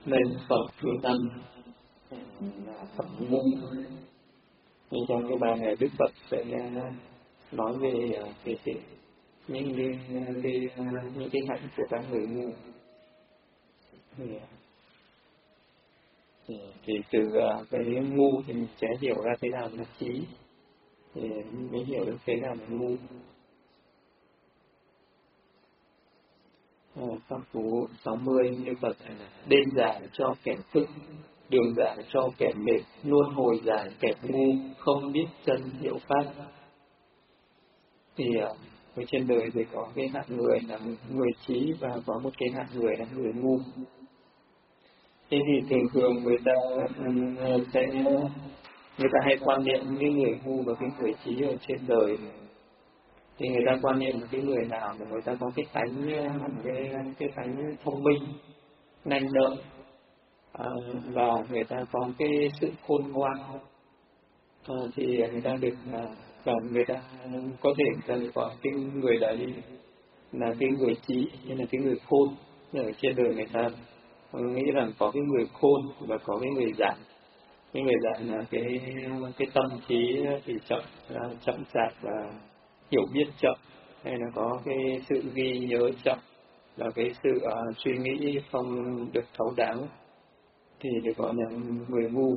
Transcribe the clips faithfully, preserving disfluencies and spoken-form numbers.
nên Phật thứ năm là Phật ngu. Nhưng trong cái bài này Đức Phật sẽ nói về cái, cái những cái, cái những cái hạnh của các người ngu. Thì, thì, thì từ cái ngu thì mình sẽ hiểu ra thế nào là trí, thì mới hiểu được thế nào là ngu. Pháp Phú sáu mươi như Phật đêm giải cho kẻ thức, đường giải cho kẻ mệt, luân hồi giải kẻ ngu, không biết chân hiểu pháp. Thì ở trên đời thì có cái hạng người là người trí và có một cái hạng người là người ngu. Thế thì thường thường người ta sẽ người ta hay quan niệm cái người ngu và cái người trí ở trên đời. Thì người ta quan niệm cái người nào mà người ta có cái tánh cái cái tánh thông minh, nhanh nhạy, à, và người ta có cái sự khôn ngoan, à, thì người ta được và người ta có thể người ta gọi cái người đấy là cái người trí, như là cái người khôn. Ở trên đời người ta nghĩ rằng có cái người khôn và có cái người dại. Cái người dại là cái cái tâm trí thì chậm chậm chạp và hiểu biết chậm, hay là có cái sự ghi nhớ chậm, và cái sự uh, suy nghĩ không được thấu đáo, thì được gọi là người ngu.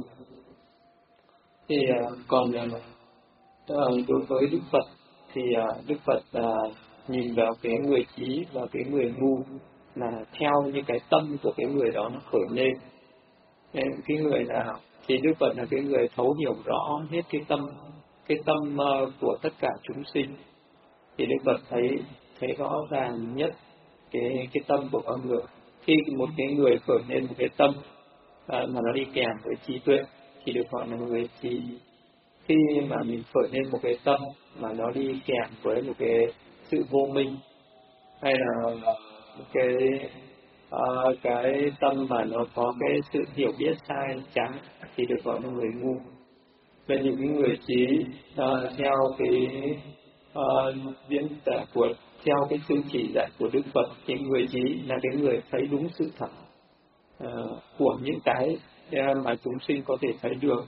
Thì uh, còn uh, đối với Đức Phật thì uh, Đức Phật uh, nhìn vào cái người trí và cái người ngu là theo như cái tâm của cái người đó nó khởi lên. Nên cái người nào thì Đức Phật là cái người thấu hiểu rõ hết cái tâm cái tâm uh, của tất cả chúng sinh. Thì Đức Phật thấy thấy rõ ràng nhất cái cái tâm của con người. Khi một cái người khởi lên một cái tâm à, mà nó đi kèm với trí tuệ thì được gọi là người trí. Khi mà mình khởi lên một cái tâm mà nó đi kèm với một cái sự vô minh, hay là một cái uh, cái tâm mà nó có cái sự hiểu biết sai trái, thì được gọi là người ngu. Về những cái người trí uh, theo cái uh, diễn tả của theo cái sự chỉ dạy của Đức Phật, thì người trí là cái người thấy đúng sự thật uh, của những cái mà chúng sinh có thể thấy được.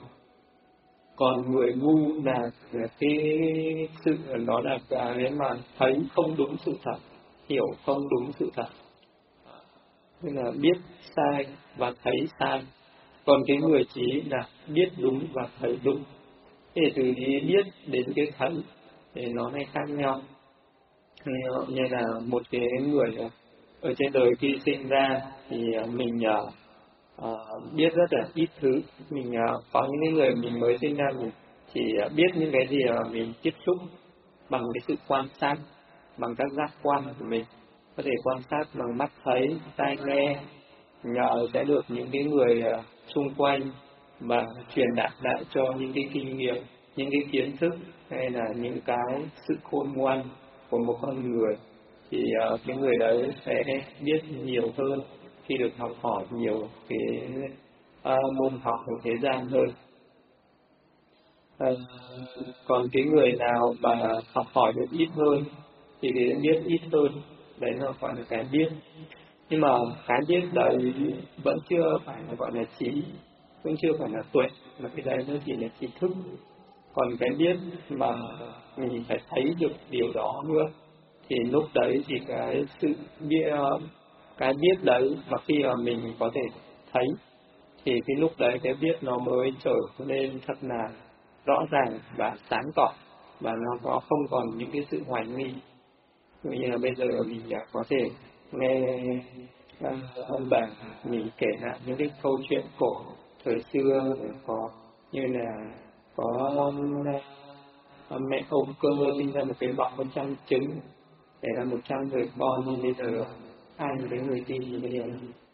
Còn người ngu là cái sự nó là cái mà thấy không đúng sự thật, hiểu không đúng sự thật, nên là biết sai và thấy sai. Còn cái người trí là biết đúng và thấy đúng. Thì từ ý biết đến cái thấy thì nó hay khác nhau. Như là một cái người ở trên đời khi sinh ra thì mình uh, biết rất là ít thứ. Mình uh, có những cái người mình mới sinh ra mình chỉ biết những cái gì mà mình tiếp xúc bằng cái sự quan sát, bằng các giác quan của mình. Có thể quan sát bằng mắt thấy, tai nghe, nhờ sẽ được những cái người uh, xung quanh và truyền đạt lại cho những cái kinh nghiệm, những cái kiến thức, hay là những cái sự khôn ngoan của một con người. Thì uh, cái người đấy sẽ biết nhiều hơn khi được học hỏi nhiều cái uh, môn học của thế gian hơn. Uh, còn cái người nào mà học hỏi được ít hơn thì cái biết ít hơn, đấy là gọi là cái biết. Nhưng mà cái biết đấy vẫn chưa phải là gọi là trí, vẫn chưa phải là tuệ, mà cái đấy nó chỉ là trí thức. Còn cái biết mà mình phải thấy được điều đó nữa, thì lúc đấy thì cái sự biết cái biết đấy mà khi mà mình có thể thấy, thì cái lúc đấy cái biết nó mới trở nên thật là rõ ràng và sáng tỏ, và nó có không còn những cái sự hoài nghi. Như là bây giờ mình có thể nghe uh, ông bà mình kể lại những cái câu chuyện cổ thời xưa, có như là có uh, mẹ ông Cơ sinh ra một cái bọc một trăm trứng để ra một trăm người con. Nhưng bây giờ ai mà đến người tin thì bây giờ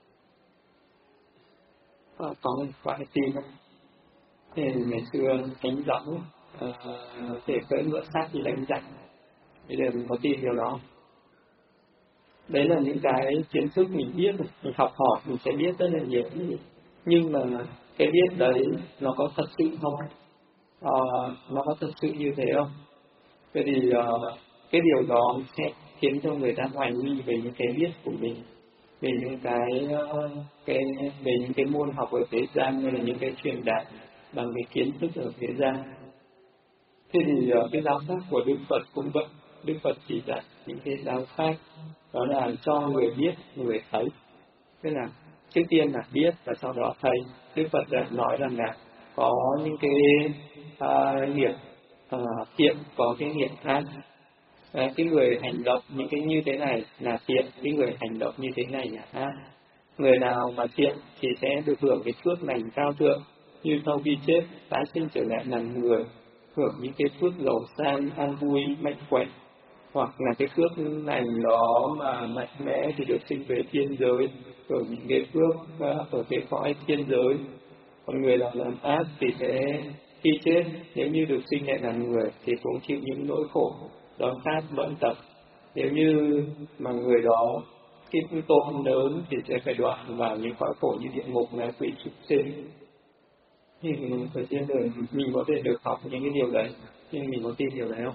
uh, có người phải tin không? Thế ngày xưa đánh gióng uh, để cưỡi ngựa sát thì đánh giặc, bây giờ mình có tin điều đó. Đấy là những cái kiến thức mình biết, mình học hỏi mình sẽ biết rất là nhiều. Nhưng mà cái biết đấy nó có thật sự không? À, nó có thật sự như thế không? Thế thì uh, cái điều đó sẽ khiến cho người ta hoài nghi về những cái biết của mình. về những cái ờ, cái về những cái môn học ở thế gian, hay là những cái truyền đạt bằng cái kiến thức ở thế gian. Thế thì uh, cái giáo pháp của Đức Phật cũng vậy. Đức Phật chỉ dạy những cái giáo pháp đó là cho người biết, người thấy. Tức là trước tiên là biết và sau đó thấy. Đức Phật đã nói rằng là có những cái uh, nghiệp uh, thiện, có cái nghiệp ác. À, cái người hành động những cái như thế này là thiện, cái người hành động như thế này là ác. Người nào mà thiện thì sẽ được hưởng cái phước lành cao thượng, như sau khi chết tái sinh trở lại làm người, hưởng những cái phước giàu sang, an vui, mạnh khỏe. Hoặc là cái phước lành đó mà mạnh mẽ thì được sinh về thiên giới, hưởng những cái phước ở cái cõi thiên giới. Còn người nào làm ác thì sẽ khi chết, nếu như được sinh lại làm người thì cũng chịu những nỗi khổ đói khát bệnh tật. Nếu như mà người đó cái tội lớn thì sẽ phải đoạn vào những cõi khổ như địa ngục, ngạ quỷ, súc sinh. Thì ở trên đời mình có thể được học những cái điều đấy, nhưng mình có tin điều đấy không?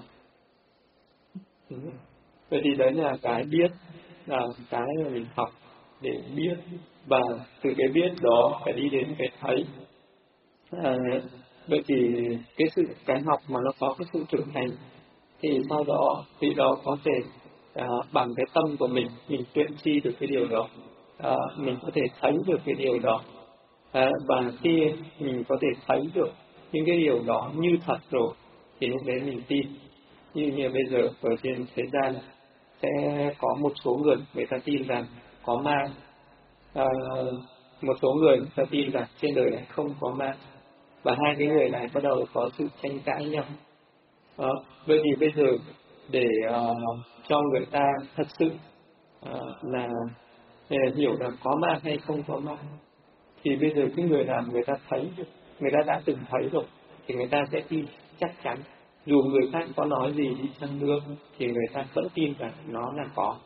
Vậy thì đấy là cái biết, là cái mà mình học để biết, và từ cái biết đó phải đi đến cái thấy. À, vậy thì cái sự cái học mà nó có cái sự trưởng thành thì sau đó thì đó có thể à, bằng cái tâm của mình mình tuyên chi được cái điều đó, à, mình có thể thấy được cái điều đó, à, và khi mình có thể thấy được những cái điều đó như thật rồi thì lúc đấy mình tin. Như như bây giờ ở trên thế gian sẽ có một số người người ta tin rằng có ma, à, một số người người ta tin rằng trên đời này không có ma, và hai cái người này bắt đầu có sự tranh cãi nhau. Đó. Vậy thì bây giờ để uh, cho người ta thật sự uh, là để hiểu rằng có ma hay không có ma, thì bây giờ cái người nào người ta thấy được, người ta đã từng thấy rồi thì người ta sẽ tin chắc chắn. Dù người khác có nói gì đi chăng nữa thì người ta vẫn tin rằng nó là có.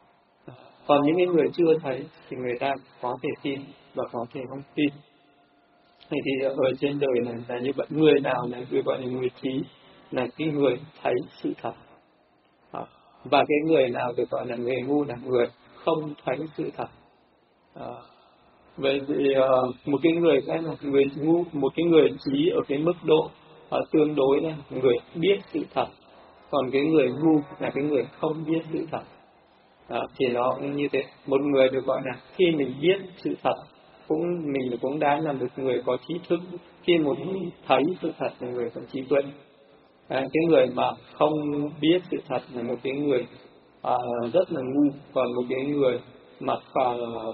Còn những cái người chưa thấy thì người ta có thể tin và có thể không tin. Thì, thì ở trên đời này là như vậy, người nào là người gọi là người trí, là cái người thấy sự thật. Đó. Và cái người nào được gọi là người ngu là người không thấy sự thật. Đó. Vậy thì uh, một cái người cái là người ngu, một cái người trí ở cái mức độ uh, tương đối là người biết sự thật, còn cái người ngu là cái người không biết sự thật. Đó, thì nó cũng như thế. Một người được gọi là khi mình biết sự thật cũng mình cũng đã là một người có trí thức, khi một người thấy sự thật là người có trí tuệ. À, cái người mà không biết sự thật là một cái người à, rất là ngu, còn một cái người mà à,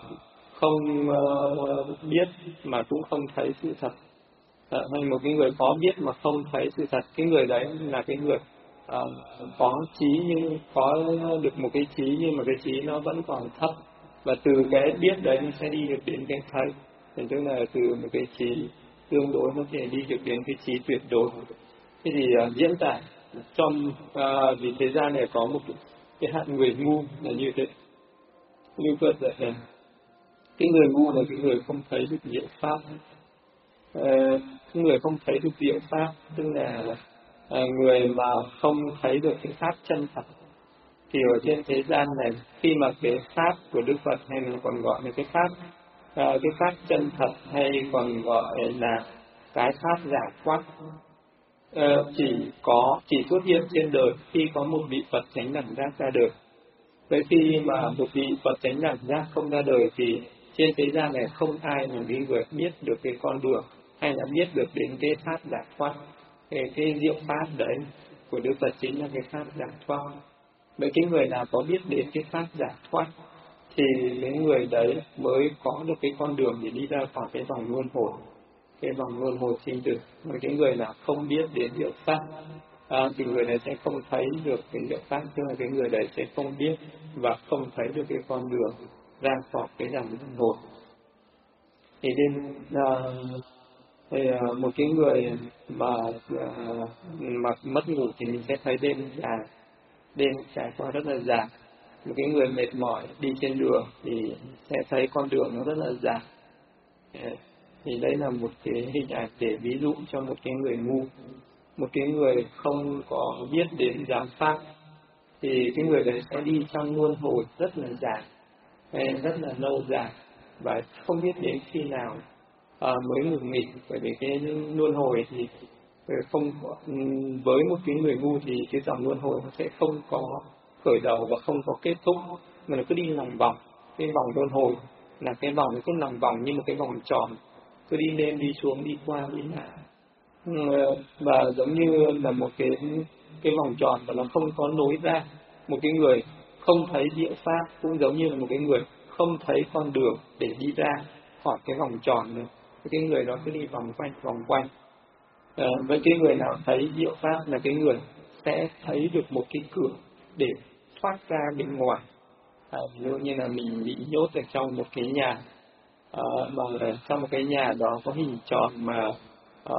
không uh, biết mà cũng không thấy sự thật, à, hay một cái người có biết mà không thấy sự thật, cái người đấy là cái người à, có trí nhưng có được một cái trí nhưng mà cái trí nó vẫn còn thấp, và từ cái biết đấy nó sẽ đi được đến cái thấy, thì tức là từ một cái trí tương đối có thể đi được đến cái trí tuyệt đối. Thế thì uh, diễn tả trong uh, vì thế gian này có một cái hạng người ngu là như thế. Như Phật dạy là cái người ngu là cái người không thấy được diệu pháp. Uh, cái người không thấy được diệu pháp tức là uh, người mà không thấy được cái pháp chân thật. Thì ở trên thế gian này khi mà cái pháp của Đức Phật hay là còn gọi là cái pháp uh, cái pháp chân thật hay còn gọi là cái pháp giải thoát, Uh, chỉ có chỉ xuất hiện trên đời khi có một vị Phật chánh đẳng giác ra đời. Vậy khi mà một vị Phật chánh đẳng giác không ra đời thì trên thế gian này không ai mà đi người biết được cái con đường hay là biết được đến cái pháp giải thoát. Cái, cái diệu pháp đấy của Đức Phật chính là cái pháp giải thoát. Vậy cái người nào có biết đến cái pháp giải thoát thì cái người đấy mới có được cái con đường để đi ra khỏi cái vòng luân hồi, cái vòng luân hồi sinh tử. Mà cái người nào không biết đến diệu pháp à, thì người này sẽ không thấy được cái diệu pháp, tức là cái người đấy sẽ không biết và không thấy được cái con đường ra khỏi cái dòng luân hồi. Thì nên à, thì, à, một cái người mà à, mà mất ngủ thì mình sẽ thấy đêm dài, đêm trải qua rất là dài. Một cái người mệt mỏi đi trên đường thì sẽ thấy con đường nó rất là dài. Thì đây là một cái hình ảnh để ví dụ cho một cái người ngu, một cái người không có biết đến giáo pháp, thì cái người đấy sẽ đi trong luân hồi rất là dài. rất là lâu dài và không biết đến khi nào à, mới ngừng nghỉ. Bởi vì cái luân hồi thì không có, với một cái người ngu thì cái dòng luân hồi nó sẽ không có khởi đầu và không có kết thúc, mà nó cứ đi lòng vòng. Cái vòng luân hồi là cái vòng nó cứ lòng vòng như một cái vòng tròn, cứ đi lên đi xuống, đi qua đi lại, và giống như là một cái cái vòng tròn và nó không có nối ra. Một cái người không thấy diệu pháp cũng giống như là một cái người không thấy con đường để đi ra khỏi cái vòng tròn này. Cái người đó cứ đi vòng quanh vòng quanh. À, với cái người nào thấy diệu pháp là cái người sẽ thấy được một cái cửa để thoát ra bên ngoài. À, ví dụ như là mình bị nhốt ở trong một cái nhà, à, mà trong một cái nhà đó có hình tròn mà à,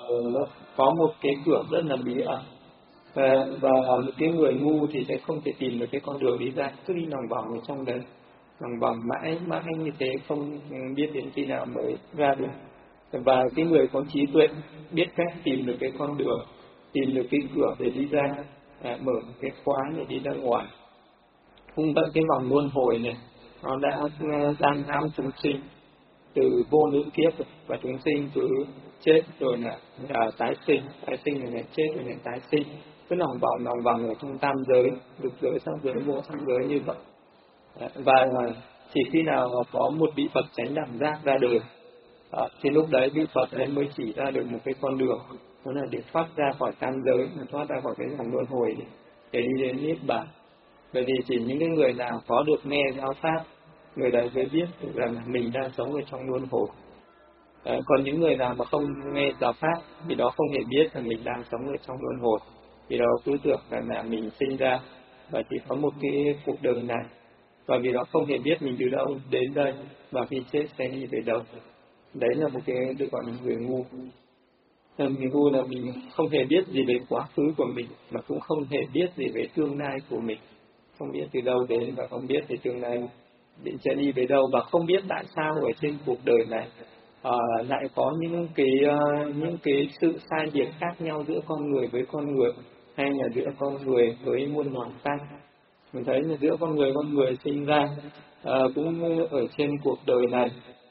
có một cái cửa rất là bí ẩn, và, và một cái người ngu thì sẽ không thể tìm được cái con đường đi ra, cứ đi lòng vòng ở trong đấy, lòng vòng mãi mãi như thế, không biết đến khi nào mới ra được. Và cái người có trí tuệ biết cách tìm được cái con đường, tìm được cái cửa để đi ra, à, mở cái khóa để đi ra ngoài. Cũng vậy, cái vòng luân hồi này nó đã giam hãm chúng sinh từ vô lượng kiếp, và chúng sinh cứ chết rồi là à, tái sinh, tái sinh rồi lại chết rồi lại tái sinh, cứ lòng vòng lòng vòng ở trong tam giới, lục giới, sắc giới, vô sắc giới như vậy. Và chỉ khi nào có một vị Phật chánh đẳng giác ra đời, à, thì lúc đấy vị Phật ấy mới chỉ ra được một cái con đường, đó là để thoát ra khỏi tam giới, thoát ra khỏi cái vòng luân hồi để, để đi đến niết bàn. Bởi vì chỉ những cái người nào có được nghe giáo pháp, người đấy mới biết được rằng mình đang sống ở trong luân hồi. À, còn những người nào mà không nghe giáo pháp thì đó không hề biết là mình đang sống ở trong luân hồi, vì đó cứ tưởng rằng là mình sinh ra và chỉ có một cái cuộc đời này, và vì đó không hề biết mình từ đâu đến đây và khi chết sẽ đi về đâu. Đấy là một cái được gọi là người ngu. Người ngu là mình không hề biết gì về quá khứ của mình, mà cũng không hề biết gì về tương lai của mình, không biết từ đâu đến và không biết thì tương lai định sẽ đi về đâu, và không biết tại sao ở trên cuộc đời này uh, lại có những cái uh, những cái sự sai biệt khác nhau giữa con người với con người, hay là giữa con người với muôn loài khác. Mình thấy là giữa con người con người sinh ra uh, cũng ở trên cuộc đời này,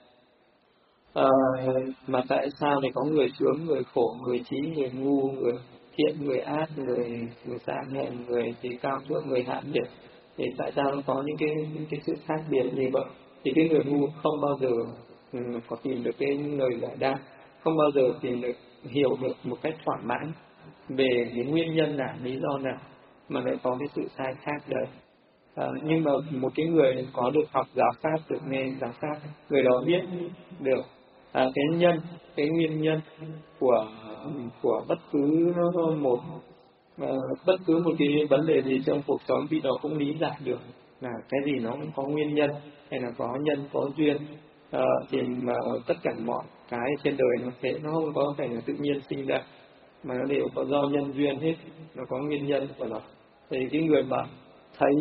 uh, mà tại sao lại có người sướng, người khổ, người trí, người ngu, người thiện, người ác, người người sang hèn, người thì cao thượng, người hạ nhiệt. Thì tại sao nó có những cái những cái sự khác biệt như vậy? Thì cái người ngu không bao giờ um, có tìm được cái lời giải đáp, không bao giờ tìm được hiểu được một cách thỏa mãn về cái nguyên nhân nào, lý do nào mà lại có cái sự sai khác đấy. À, nhưng mà một cái người có được học giáo pháp, được nghe giáo pháp, người đó biết được à, cái nhân, cái nguyên nhân của của bất cứ một à, bất cứ một cái vấn đề gì trong cuộc sống, vì đó cũng lý giải được là cái gì nó cũng có nguyên nhân, hay là có nhân có duyên. À, thì mà tất cả mọi cái trên đời nó thế, nó không có phải là tự nhiên sinh ra, mà nó đều có do nhân duyên hết, nó có nguyên nhân của nó. Thì cái người mà thấy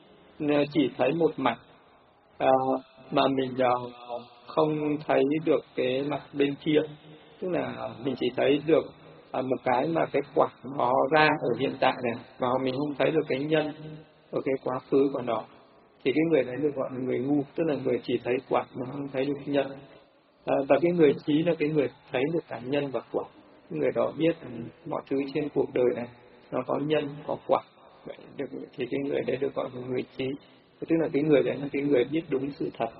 chỉ thấy một mặt, à, mà mình uh, không thấy được cái mặt bên kia, tức là mình chỉ thấy được uh, một cái mà cái quả nó ra ở hiện tại này, mà mình không thấy được cái nhân ở cái quá khứ của nó, thì cái người đấy được gọi là người ngu, tức là người chỉ thấy quả mà không thấy được nhân. À, và cái người trí là cái người thấy được cả nhân và quả. Cái người đó biết mọi thứ trên cuộc đời này nó có nhân có quả. Vậy được, thì cái người đấy được gọi là người trí, tức là cái người đấy là cái người biết đúng sự thật.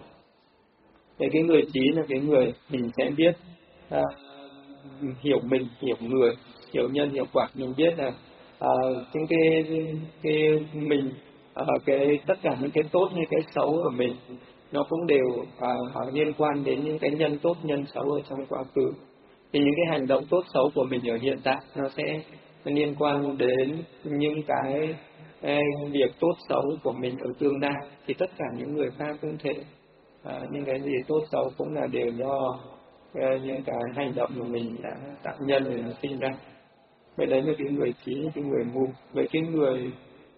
Thì cái người trí là cái người mình sẽ biết à, hiểu mình, hiểu người, hiểu nhân, hiểu quả. Mình biết là à, những cái cái mình à, cái tất cả những cái tốt hay cái xấu của mình nó cũng đều à, liên quan đến những cái nhân tốt nhân xấu ở trong quá khứ. Thì những cái hành động tốt xấu của mình ở hiện tại nó sẽ liên quan đến những cái, cái việc tốt xấu của mình ở tương lai. Thì tất cả những người khác cũng thế, à, những cái gì tốt xấu cũng là đều do à, những cái hành động của mình đã tạo nhân để nó sinh ra. Vậy đấy là cái người trí, cái người ngu. Vậy cái người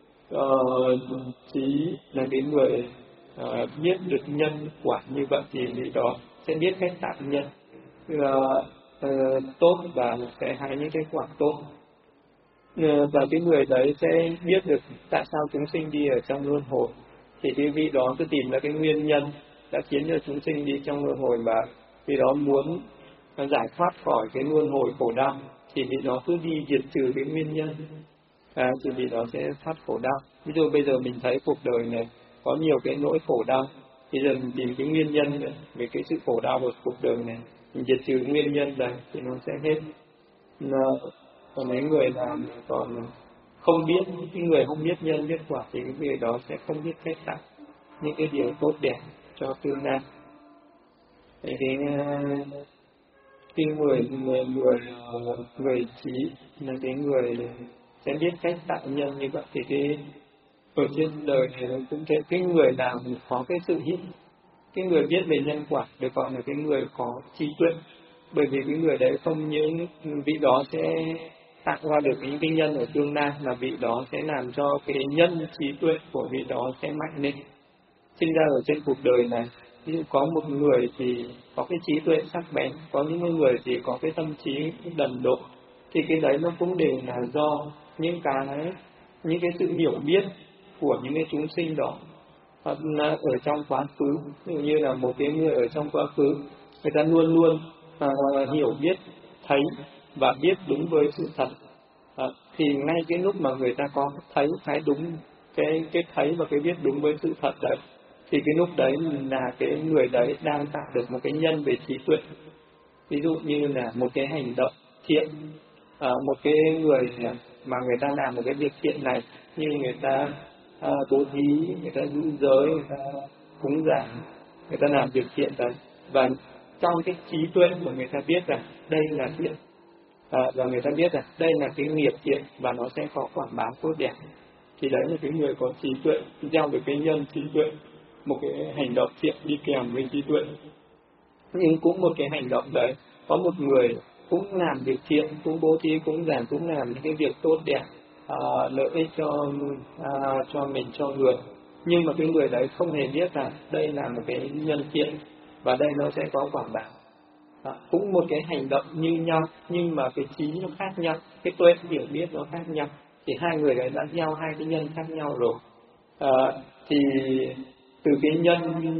uh, trí là cái người uh, biết được nhân quả như vậy, thì người đó sẽ biết cách tạo nhân uh, uh, tốt và sẽ hái những cái quả tốt. Uh, và cái người đấy sẽ biết được tại sao chúng sinh đi ở trong luân hồi, thì cái vị đó cứ tìm ra cái nguyên nhân đã khiến cho chúng sinh đi trong luân hồi, mà vị đó muốn giải thoát khỏi cái luân hồi khổ đau thì vị đó cứ đi diệt trừ cái nguyên nhân, à, thì vị đó sẽ thoát khổ đau. Ví dụ bây giờ mình thấy cuộc đời này có nhiều cái nỗi khổ đau, bây giờ mình tìm cái nguyên nhân về cái sự khổ đau của cuộc đời này, mình diệt trừ nguyên nhân này thì nó sẽ hết. Nó, còn mấy người là còn không biết, cái người không biết nhân biết quả thì cái người đó sẽ không biết cách tạo những cái điều tốt đẹp cho tương lai. Cái cái người người người người trí là cái người sẽ biết cách tạo nhân như vậy. Thì cái ở trên đời này cũng thế, cái người nào có cái sự hiểu, cái người biết về nhân quả được gọi là cái người có trí tuệ, bởi vì cái người đấy không những vị đó sẽ tạo ra được những cái nhân ở tương lai, mà vị đó sẽ làm cho cái nhân trí tuệ của vị đó sẽ mạnh lên. Sinh ra ở trên cuộc đời này, ví dụ có một người thì có cái trí tuệ sắc bén, có những người thì có cái tâm trí đần độ, thì cái đấy nó cũng đều là do những cái những cái sự hiểu biết của những cái chúng sinh đó ở trong quá khứ. Ví dụ như là một cái người ở trong quá khứ, người ta luôn luôn à, hiểu biết, thấy và biết đúng với sự thật, à, thì ngay cái lúc mà người ta có thấy thấy đúng cái cái thấy và cái biết đúng với sự thật đấy, thì cái lúc đấy là cái người đấy đang tạo được một cái nhân về trí tuệ. Ví dụ như là một cái hành động thiện, à, một cái người mà người ta làm một cái việc thiện này, như người ta à, bố thí, người ta giữ giới, người ta cúng dường, người ta làm việc thiện đấy, và trong cái trí tuệ của người ta biết rằng đây là thiện, à, và người ta biết rằng đây là cái nghiệp thiện và nó sẽ có quả báo tốt đẹp, thì đấy là cái người có trí tuệ, gieo được cái nhân trí tuệ, một cái hành động thiện đi kèm với trí tuệ. Nhưng cũng một cái hành động đấy, có một người cũng làm việc thiện, cũng bố thí, cũng giảng, cũng làm những cái việc tốt đẹp, à, lợi ích cho à, cho mình, cho người, nhưng mà cái người đấy không hề biết là đây là một cái nhân thiện và đây nó sẽ có quả báo. À, cũng một cái hành động như nhau, nhưng mà cái trí nó khác nhau, cái tuệ hiểu biết nó khác nhau, thì hai người đấy đã gieo hai cái nhân khác nhau rồi. À, thì từ cái nhân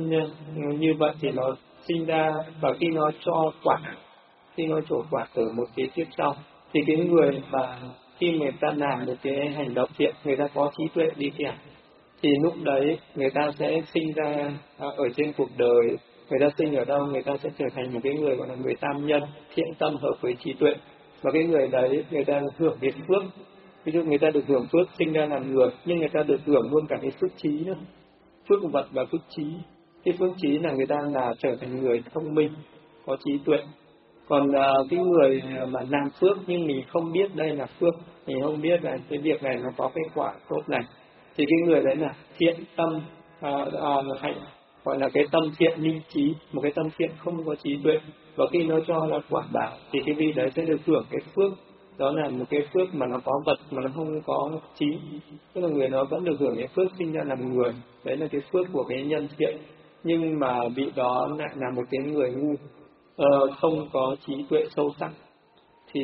như vậy thì nó sinh ra, và khi nó cho quả, khi nó trổ quả ở một cái kiếp sau, thì cái người mà khi người ta làm một cái hành động thiện, người ta có trí tuệ đi kèm, thì lúc đấy người ta sẽ sinh ra ở trên cuộc đời. Người ta sinh ở đâu, người ta sẽ trở thành một cái người gọi là người tam nhân, thiện tâm hợp với trí tuệ, và cái người đấy người ta hưởng cái phước. Ví dụ người ta được hưởng phước sinh ra làm người, nhưng người ta được hưởng luôn cả cái phước trí nữa, phước vật và phước trí. Cái phước trí là người ta là trở thành người thông minh, có trí tuệ. Còn uh, cái người mà làm phước nhưng mình không biết đây là phước, mình không biết là cái việc này nó có cái quả tốt này, thì cái người đấy là thiện tâm, uh, uh, hạnh, gọi là cái tâm thiện minh trí, một cái tâm thiện không có trí tuệ, và khi nó cho là quả báo thì cái vị đấy sẽ được hưởng cái phước, đó là một cái phước mà nó có vật mà nó không có trí, tức là người nó vẫn được hưởng cái phước sinh ra làm người, đấy là cái phước của cái nhân thiện. Nhưng mà vị đó lại là một cái người ngu, uh, không có trí tuệ sâu sắc, thì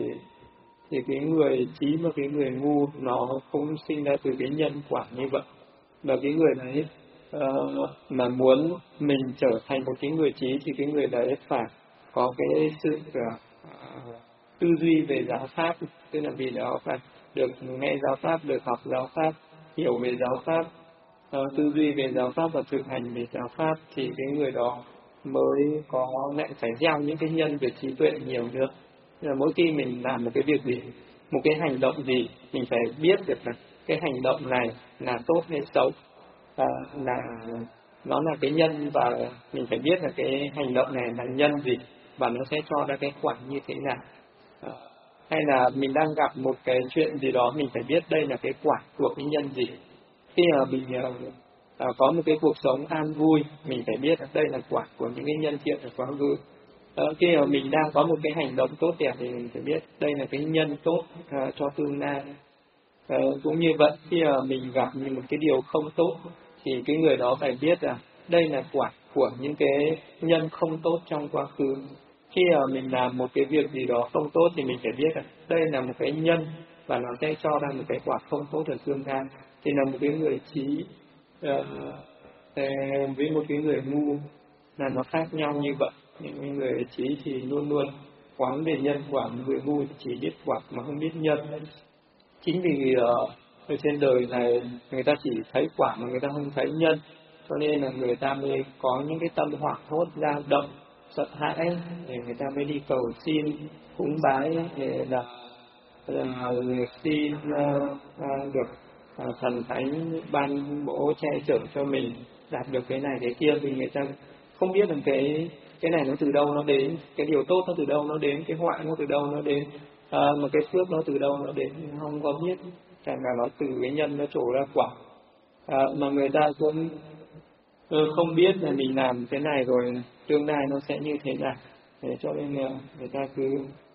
thì cái người trí và cái người ngu nó không sinh ra từ cái nhân quả như vậy. Và cái người đấy uh, mà muốn mình trở thành một cái người trí thì cái người đấy phải có cái sự uh, tư duy về giáo pháp, tức là vì đó phải được nghe giáo pháp, được học giáo pháp, hiểu về giáo pháp, uh, tư duy về giáo pháp và thực hành về giáo pháp, thì cái người đó mới có lại phải gieo những cái nhân về trí tuệ nhiều nữa. Là mỗi khi mình làm một cái việc gì, một cái hành động gì, mình phải biết được là cái hành động này là tốt hay xấu, à, là nó là cái nhân, và mình phải biết là cái hành động này là nhân gì và nó sẽ cho ra cái quả như thế nào. À, hay là mình đang gặp một cái chuyện gì đó, mình phải biết đây là cái quả của cái nhân gì. Khi mà mình à, có một cái cuộc sống an vui, mình phải biết là đây là quả của những cái nhân thiện ở quá khứ. À, khi mà mình đang có một cái hành động tốt đẹp thì mình phải biết đây là cái nhân tốt à, cho tương lai. À, cũng như vậy, khi mà mình gặp một cái điều không tốt thì cái người đó phải biết là đây là quả của những cái nhân không tốt trong quá khứ. Khi mà mình làm một cái việc gì đó không tốt thì mình phải biết là đây là một cái nhân và nó sẽ cho ra một cái quả không tốt ở tương lai. Thì là một cái người trí uh, với một cái người ngu là nó khác nhau như vậy. Những người trí thì luôn luôn quán về nhân quả, người ngu thì chỉ biết quả mà không biết nhân. Chính vì uh, ở trên đời này người ta chỉ thấy quả mà người ta không thấy nhân, cho nên là người ta mới có những cái tâm hoảng hốt, dao động, sợ hãi, để người ta mới đi cầu xin, cúng bái để là, là xin uh, uh, được uh, thần thánh ban bố che chở cho mình đạt được cái này cái kia. Vì người ta không biết rằng cái cái này nó từ đâu nó đến, cái điều tốt nó từ đâu nó đến, cái họa nó từ đâu nó đến, à, mà cái phước nó từ đâu nó đến, không có biết, chẳng là nó từ cái nhân nó trổ ra quả. À, mà người ta cũng không biết là mình làm thế này rồi tương lai nó sẽ như thế nào, thế cho nên là người ta cứ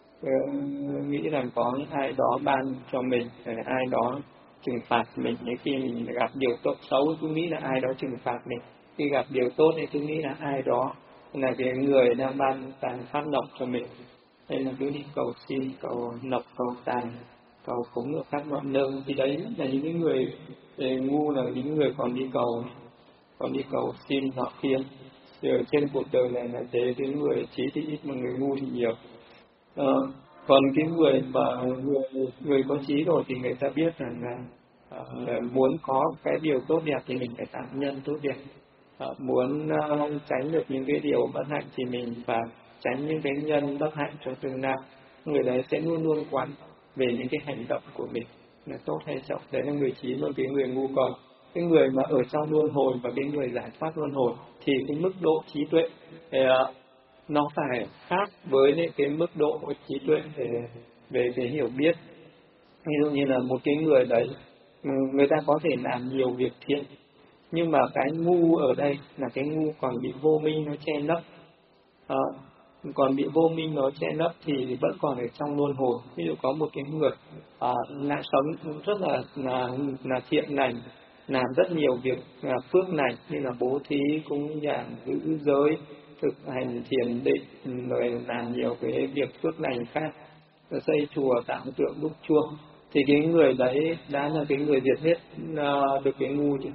uh, nghĩ rằng có ai đó ban cho mình, ai đó trừng phạt mình. Những khi mình gặp điều tốt xấu cứ nghĩ là ai đó trừng phạt mình, khi gặp điều tốt thì cứ nghĩ là ai đó là cái người đang ban tàng phát lộc cho mình, nên là cứ đi cầu xin, cầu lộc, cầu tài, cầu cúng ở các ngọn nơi. Thì đấy là những cái người ngu, là những người còn đi cầu còn đi cầu xin họ kia. Thì ở trên cuộc đời này là thế, cái người trí thì ít mà người ngu thì nhiều. À, còn cái người mà người người có trí rồi thì người ta biết rằng là uh, muốn có cái điều tốt đẹp thì mình phải tạo nhân tốt đẹp. Uh, muốn uh, tránh được những cái điều bất hạnh thì mình phải tránh những cái nhân bất hạnh cho tương lai. Người đấy sẽ luôn luôn quán về những cái hành động của mình là tốt hay xấu. Đấy là người trí, mà cái người ngu còn. Cái người mà ở trong luân hồi và cái người giải thoát luân hồi thì cái mức độ trí tuệ uh, nó phải khác với cái mức độ trí tuệ về về cái hiểu biết. Ví dụ như là một cái người đấy, người ta có thể làm nhiều việc thiện, nhưng mà cái ngu ở đây là cái ngu còn bị vô minh nó che lấp, à, còn bị vô minh nó che lấp thì vẫn còn ở trong luân hồi. Ví dụ có một cái người à, lại sống rất là là, là thiện lành, làm rất nhiều việc à, phước lành như là bố thí, cúng dường, giữ giới, thực hành thiền định, rồi làm nhiều cái việc phước lành khác, xây chùa, tạo tượng, đúc chuông, thì cái người đấy đã là cái người diệt hết uh, được cái ngu chứ.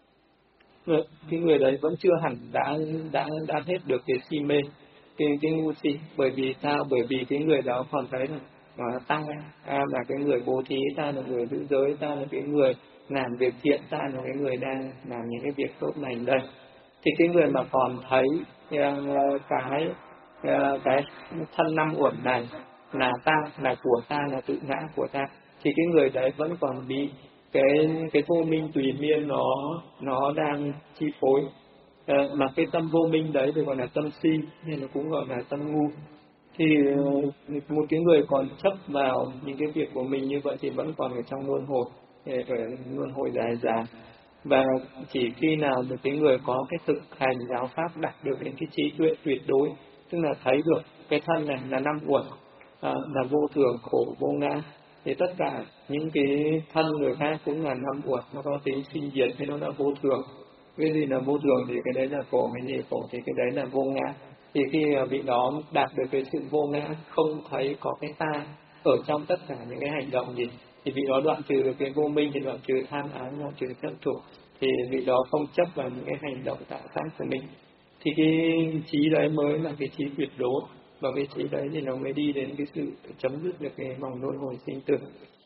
Cái người đấy vẫn chưa hẳn đã đã đã hết được cái si mê, cái cái ngu si. Bởi vì sao? Bởi vì cái người đó còn thấy là uh, ta à, là cái người bố thí, ta là người giữ giới, ta là cái người làm việc thiện, ta là cái người đang làm những cái việc tốt lành đây. Thì cái người mà còn thấy uh, cái uh, cái thân năm uẩn này là ta, là của ta, là tự ngã của ta, thì cái người đấy vẫn còn bị cái cái vô minh tùy miên nó nó đang chi phối. À, mà cái tâm vô minh đấy thì gọi là tâm si, nên nó cũng gọi là tâm ngu. Thì một cái người còn chấp vào những cái việc của mình như vậy thì vẫn còn ở trong luân hồi, ở luân hồi dài dài. Và chỉ khi nào một cái người có cái thực hành giáo pháp đạt được đến cái trí tuệ tuyệt đối, tức là thấy được cái thân này là năm uẩn, à, là vô thường, khổ, vô ngã, thì tất cả những cái thân người khác cũng là năm uẩn, nó có tính sinh diệt, thì nó là vô thường. Cái gì là vô thường thì cái đấy là khổ, cái gì khổ thì cái đấy là vô ngã. Thì khi vị đó đạt được cái sự vô ngã, không thấy có cái ta ở trong tất cả những cái hành động gì, thì vị đó đoạn trừ được cái vô minh, thì đoạn trừ tham ái, đoạn trừ chấp thủ, thì vị đó không chấp vào những cái hành động tạo tác của mình. Thì cái trí đấy mới là cái trí tuyệt đối, và cái trí đấy thì nó mới đi đến cái sự chấm dứt được cái vòng luân hồi sinh tử.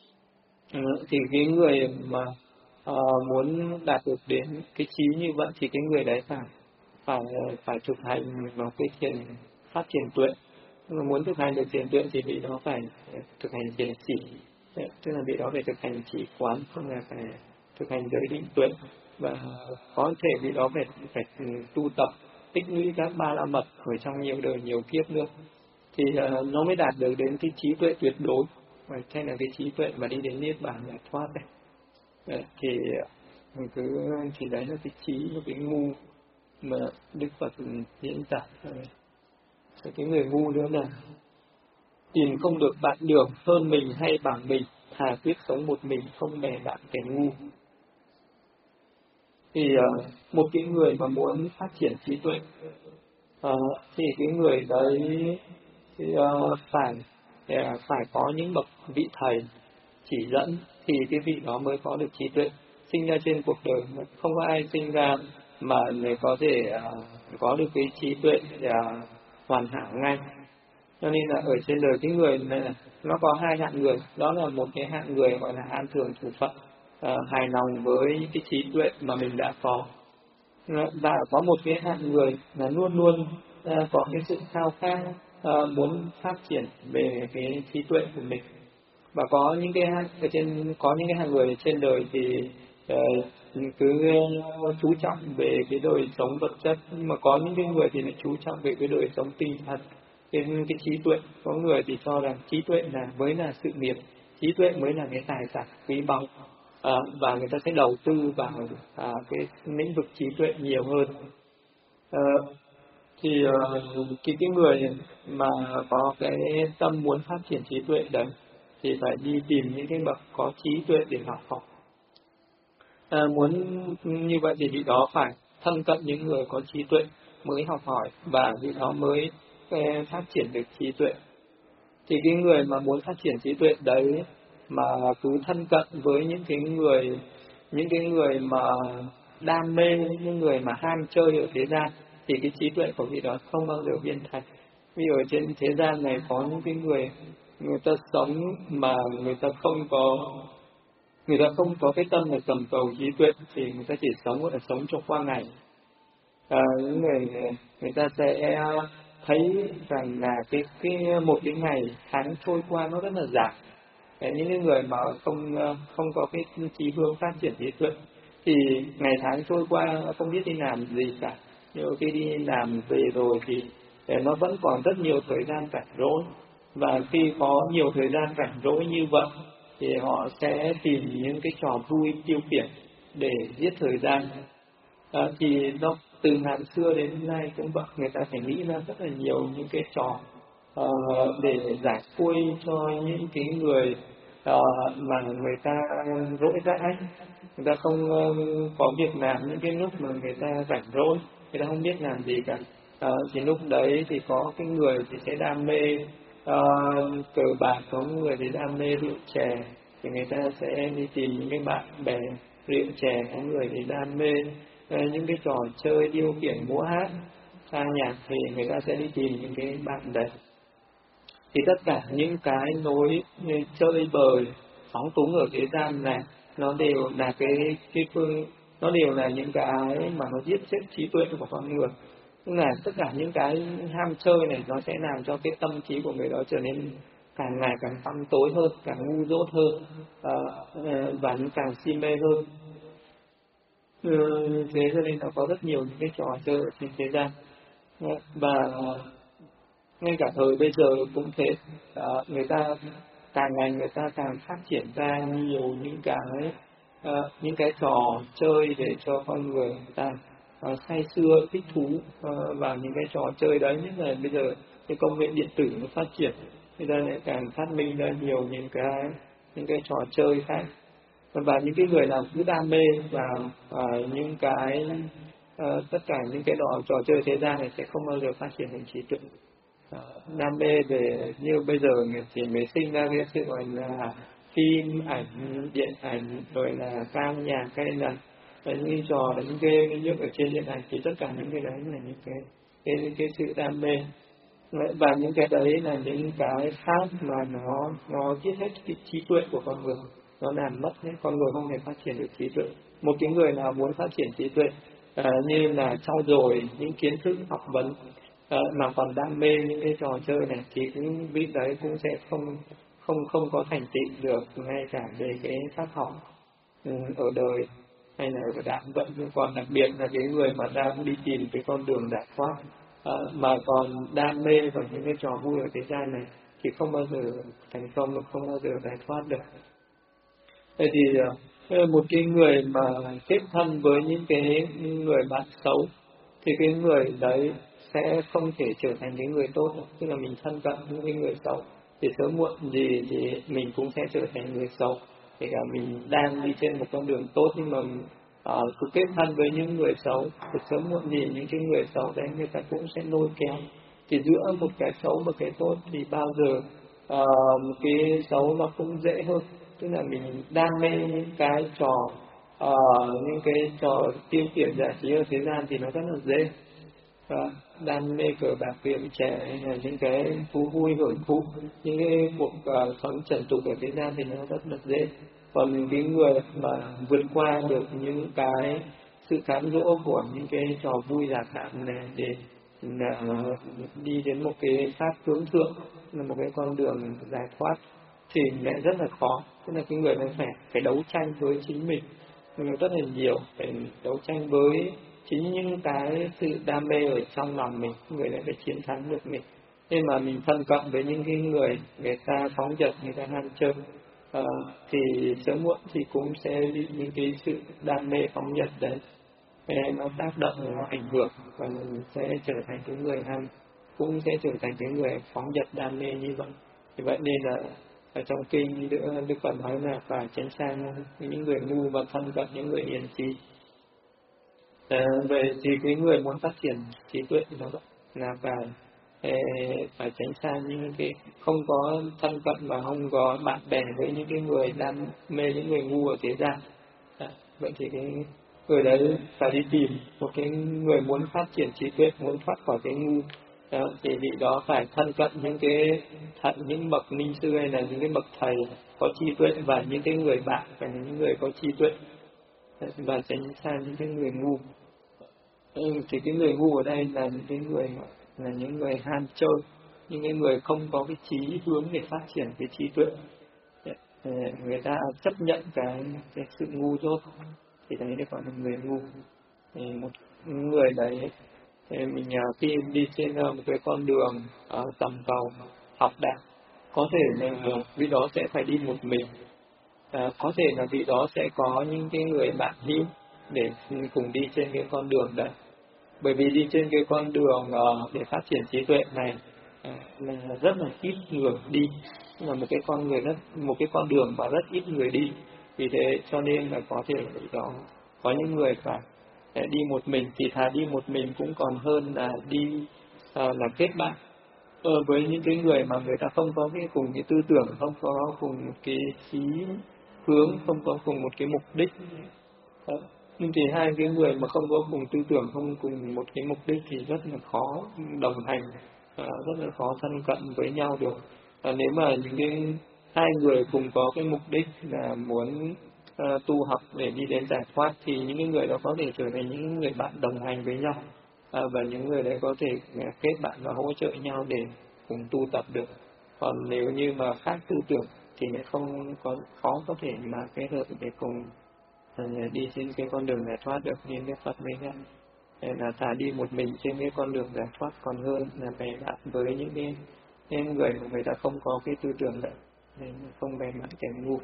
Ừ, thì cái người mà uh, muốn đạt được đến cái trí như vậy thì cái người đấy phải phải phải thực hành vào cái thiền phát triển tuệ. Mà muốn thực hành được thiền tuệ thì vị đó phải thực hành thiền chỉ, tức là vị đó phải thực hành chỉ quán, không là phải thực hành giới định tuệ. Và có thể vị đó phải phải tu tập tích lũy các ba la mật ở trong nhiều đời nhiều kiếp nữa, thì uh, nó mới đạt được đến cái trí tuệ tuyệt đối, và hay là cái trí tuệ mà đi đến niết bàn giải thoát này. Đấy, thì uh, cứ thì đấy là cái trí, một cái ngu mà Đức Phật diễn giải. Rồi cái người ngu nữa là tìm không được bạn đường hơn mình hay bằng mình, thà quyết sống một mình không bè bạn kẻ ngu. Thì uh, một cái người mà muốn phát triển trí tuệ uh, thì cái người đấy thì, uh, phải uh, phải có những bậc vị thầy chỉ dẫn, thì cái vị đó mới có được trí tuệ. sinh ra trên cuộc đời, không có ai sinh ra mà người có thể uh, có được cái trí tuệ uh, hoàn hảo ngay. Cho nên là ở trên đời cái người này là nó có hai hạng người, đó là một cái hạng người gọi là an thường thủ phận, uh, hài lòng với cái trí tuệ mà mình đã có, và có một cái hạng người là luôn luôn uh, có cái sự khao khát uh, muốn phát triển về cái trí tuệ của mình. Và có những cái hạng ở trên có những cái hạng người trên đời thì uh, cứ uh, chú trọng về cái đời sống vật chất, nhưng mà có những cái người thì lại chú trọng về cái đời sống tinh thần, cái, cái trí tuệ. Có người thì cho rằng trí tuệ là mới là sự nghiệp, trí tuệ mới là cái tài sản quý báu, à, và người ta sẽ đầu tư vào à, cái lĩnh vực trí tuệ nhiều hơn. À, thì uh, cái cái người mà có cái tâm muốn phát triển trí tuệ đấy thì phải đi tìm những cái bậc có trí tuệ để học hỏi. À, muốn như vậy thì vị đó phải thân cận những người có trí tuệ mới học hỏi, và vị đó mới eh, phát triển được trí tuệ. Thì cái người mà muốn phát triển trí tuệ đấy mà cứ thân cận với những cái người những cái người mà đam mê, những người mà ham chơi ở thế gian, thì cái trí tuệ của vị đó không bao giờ viên thành. Vì ở trên thế gian này có những cái người người ta sống mà người ta không có người ta không có cái tâm là tầm cầu trí tuệ, thì người ta chỉ sống ở sống cho qua ngày. À, những người người ta sẽ thấy rằng là cái cái một cái ngày tháng trôi qua nó rất là dài. Để những cái người mà không không có cái chí hướng phát triển trí tuệ thì ngày tháng trôi qua không biết đi làm gì cả, nhưng khi đi làm về rồi thì nó vẫn còn rất nhiều thời gian rảnh rỗi, và khi có nhiều thời gian rảnh rỗi như vậy thì họ sẽ tìm những cái trò vui tiêu khiển để giết thời gian. À, thì nó từ ngàn xưa đến nay cũng vậy, người ta phải nghĩ ra rất là nhiều những cái trò uh, để giải khuây cho những cái người uh, mà người ta rỗi rãi, người ta không uh, có việc làm, những cái lúc mà người ta rảnh rỗi, người ta không biết làm gì cả. Uh, thì lúc đấy thì có cái người thì sẽ đam mê uh, cờ bạc, có người thì đam mê rượu chè, thì người ta sẽ đi tìm những cái bạn bè rượu chè, có người thì đam mê những cái trò chơi điêu khiển múa hát ca nhạc, thì người ta sẽ đi tìm những cái bạn đấy. Thì tất cả những cái nối chơi bời phóng túng ở thế gian này nó đều là cái cái phương nó đều là những cái mà nó giết chết trí tuệ của con người. Tức là tất cả những cái ham chơi này nó sẽ làm cho cái tâm trí của người đó trở nên càng ngày càng tăm tối hơn, càng ngu dốt hơn, uh, và càng si mê hơn. Ừ, thế cho nên nó có rất nhiều những cái trò chơi ở trên thế gian. Và ngay cả thời bây giờ cũng thế, à, người ta càng ngày người ta càng phát triển ra nhiều những cái à, những cái trò chơi để cho con người người ta à, say sưa thích thú à, vào những cái trò chơi đấy. Nhất là bây giờ cái công nghệ điện tử nó phát triển, người ta lại càng phát minh ra nhiều những cái những cái trò chơi khác. Và những cái người nào cứ đam mê vào uh, những cái uh, tất cả những cái đò trò chơi thế gian này sẽ không bao giờ phát triển thành trí tuệ. Uh, đam mê về như bây giờ người thì mới sinh ra cái sự gọi là phim ảnh, điện ảnh, rồi là ca nhạc, hay là những cái trò những cái, cái nước ở trên điện ảnh, thì tất cả những cái đấy là những cái cái cái sự đam mê. Và những cái đấy là những cái pháp mà nó nó giết hết cái trí tuệ của con người, nó làm mất hết con người, không thể phát triển được trí tuệ. Một cái người nào muốn phát triển trí tuệ à, như là trau dồi những kiến thức học vấn à, mà còn đam mê những cái trò chơi này, thì những vị đấy cũng sẽ không không không có thành tựu được ngay cả về cái pháp học ừ, ở đời hay là ở đạo vận. Nhưng còn đặc biệt là cái người mà đang đi tìm cái con đường giải thoát à, mà còn đam mê vào những cái trò vui ở thế gian này thì không bao giờ thành công được, không bao giờ giải thoát được. Thế thì một cái người mà kết thân với những cái người bạn xấu thì cái người đấy sẽ không thể trở thành cái người tốt được. Tức là mình thân cận những cái người xấu thì sớm muộn gì thì mình cũng sẽ trở thành người xấu. Kể cả mình đang đi trên một con đường tốt nhưng mà uh, cứ kết thân với những người xấu thì sớm muộn gì những cái người xấu đấy người ta cũng sẽ lôi kéo. Thì giữa một cái xấu và cái tốt thì bao giờ uh, một cái xấu nó cũng dễ hơn. Tức là mình đam mê những cái trò Ờ, những cái trò tiêu khiển giải trí ở thế gian thì nó rất là dễ. Và đam mê cờ bạc rượu chè hay là những cái thú vui hưởng thụ, những cái cuộc uh, sống trần tục ở thế gian thì nó rất là dễ. Còn cái người mà vượt qua được những cái sự cám dỗ của những cái trò vui lạc hạng này để uh, đi đến một cái pháp hướng thượng, là một cái con đường giải thoát, thì lại rất là khó. Tức là cái người này phải phải đấu tranh với chính mình rất là nhiều, phải đấu tranh với chính những cái sự đam mê ở trong lòng mình, người lại phải chiến thắng được mình. Nên mà mình thân cận với những cái người người ta phóng dật, người ta ham chơi, uh, thì sớm muộn thì cũng sẽ bị những cái sự đam mê phóng dật đấy nó tác động, nó ảnh hưởng, và mình sẽ trở thành cái người ham, cũng sẽ trở thành cái người phóng dật đam mê như vậy. Vì vậy nên là ở trong kinh Đức, Đức Phật nói là phải tránh xa những người ngu và thân cận những người hiền trí. À, về thì cái người muốn phát triển trí tuệ thì nó là phải phải tránh xa những cái, không có thân cận và không có bạn bè với những cái người đam mê, những người ngu ở thế gian. À, vậy thì cái người đấy phải đi tìm một cái người muốn phát triển trí tuệ, muốn thoát khỏi cái ngu. Đó, thì vị đó phải thân cận những cái thận, những bậc minh sư hay là những cái bậc thầy có trí tuệ, và những cái người bạn phải là những người có trí tuệ, và tránh xa những cái người ngu. Ừ, thì cái người ngu ở đây là những cái người là những người ham chơi, những cái người không có cái chí hướng để phát triển cái trí tuệ. Người ta chấp nhận cái, cái sự ngu dốt, thì đấy được gọi là người ngu. Thì một người đấy thì mình khi đi trên một cái con đường ở tầm cầu học đạo, có thể là vị đó sẽ phải đi một mình, à, có thể là vị đó sẽ có những cái người bạn hữu để cùng đi trên cái con đường đấy. Bởi vì đi trên cái con đường uh, để phát triển trí tuệ này uh, là rất là ít người đi, là một cái con người rất một cái con đường mà rất ít người đi. Vì thế cho nên là có thể đó có những người phải đi một mình, thì thà đi một mình cũng còn hơn là đi uh, là kết bạn uh, với những cái người mà người ta không có cái cùng cái tư tưởng, không có cùng cái chí hướng, không có cùng một cái mục đích. uh, Nhưng thì hai cái người mà không có cùng tư tưởng, không cùng một cái mục đích thì rất là khó đồng hành, à, rất là khó thân cận với nhau được. À, nếu mà những cái hai người cùng có cái mục đích là muốn à, tu học để đi đến giải thoát, thì những cái người đó có thể trở thành những người bạn đồng hành với nhau, à, và những người đấy có thể kết bạn và hỗ trợ nhau để cùng tu tập được. Còn nếu như mà khác tư tưởng thì lại không có khó có thể mà kết hợp để cùng đi trên cái con đường giải thoát được. Nên Đức Phật mới dạy là thà đi một mình trên cái con đường giải thoát còn hơn là bè bạn với những cái, những người mà người ta không có cái tư tưởng đấy, nên không bè bạn kẻ ngu.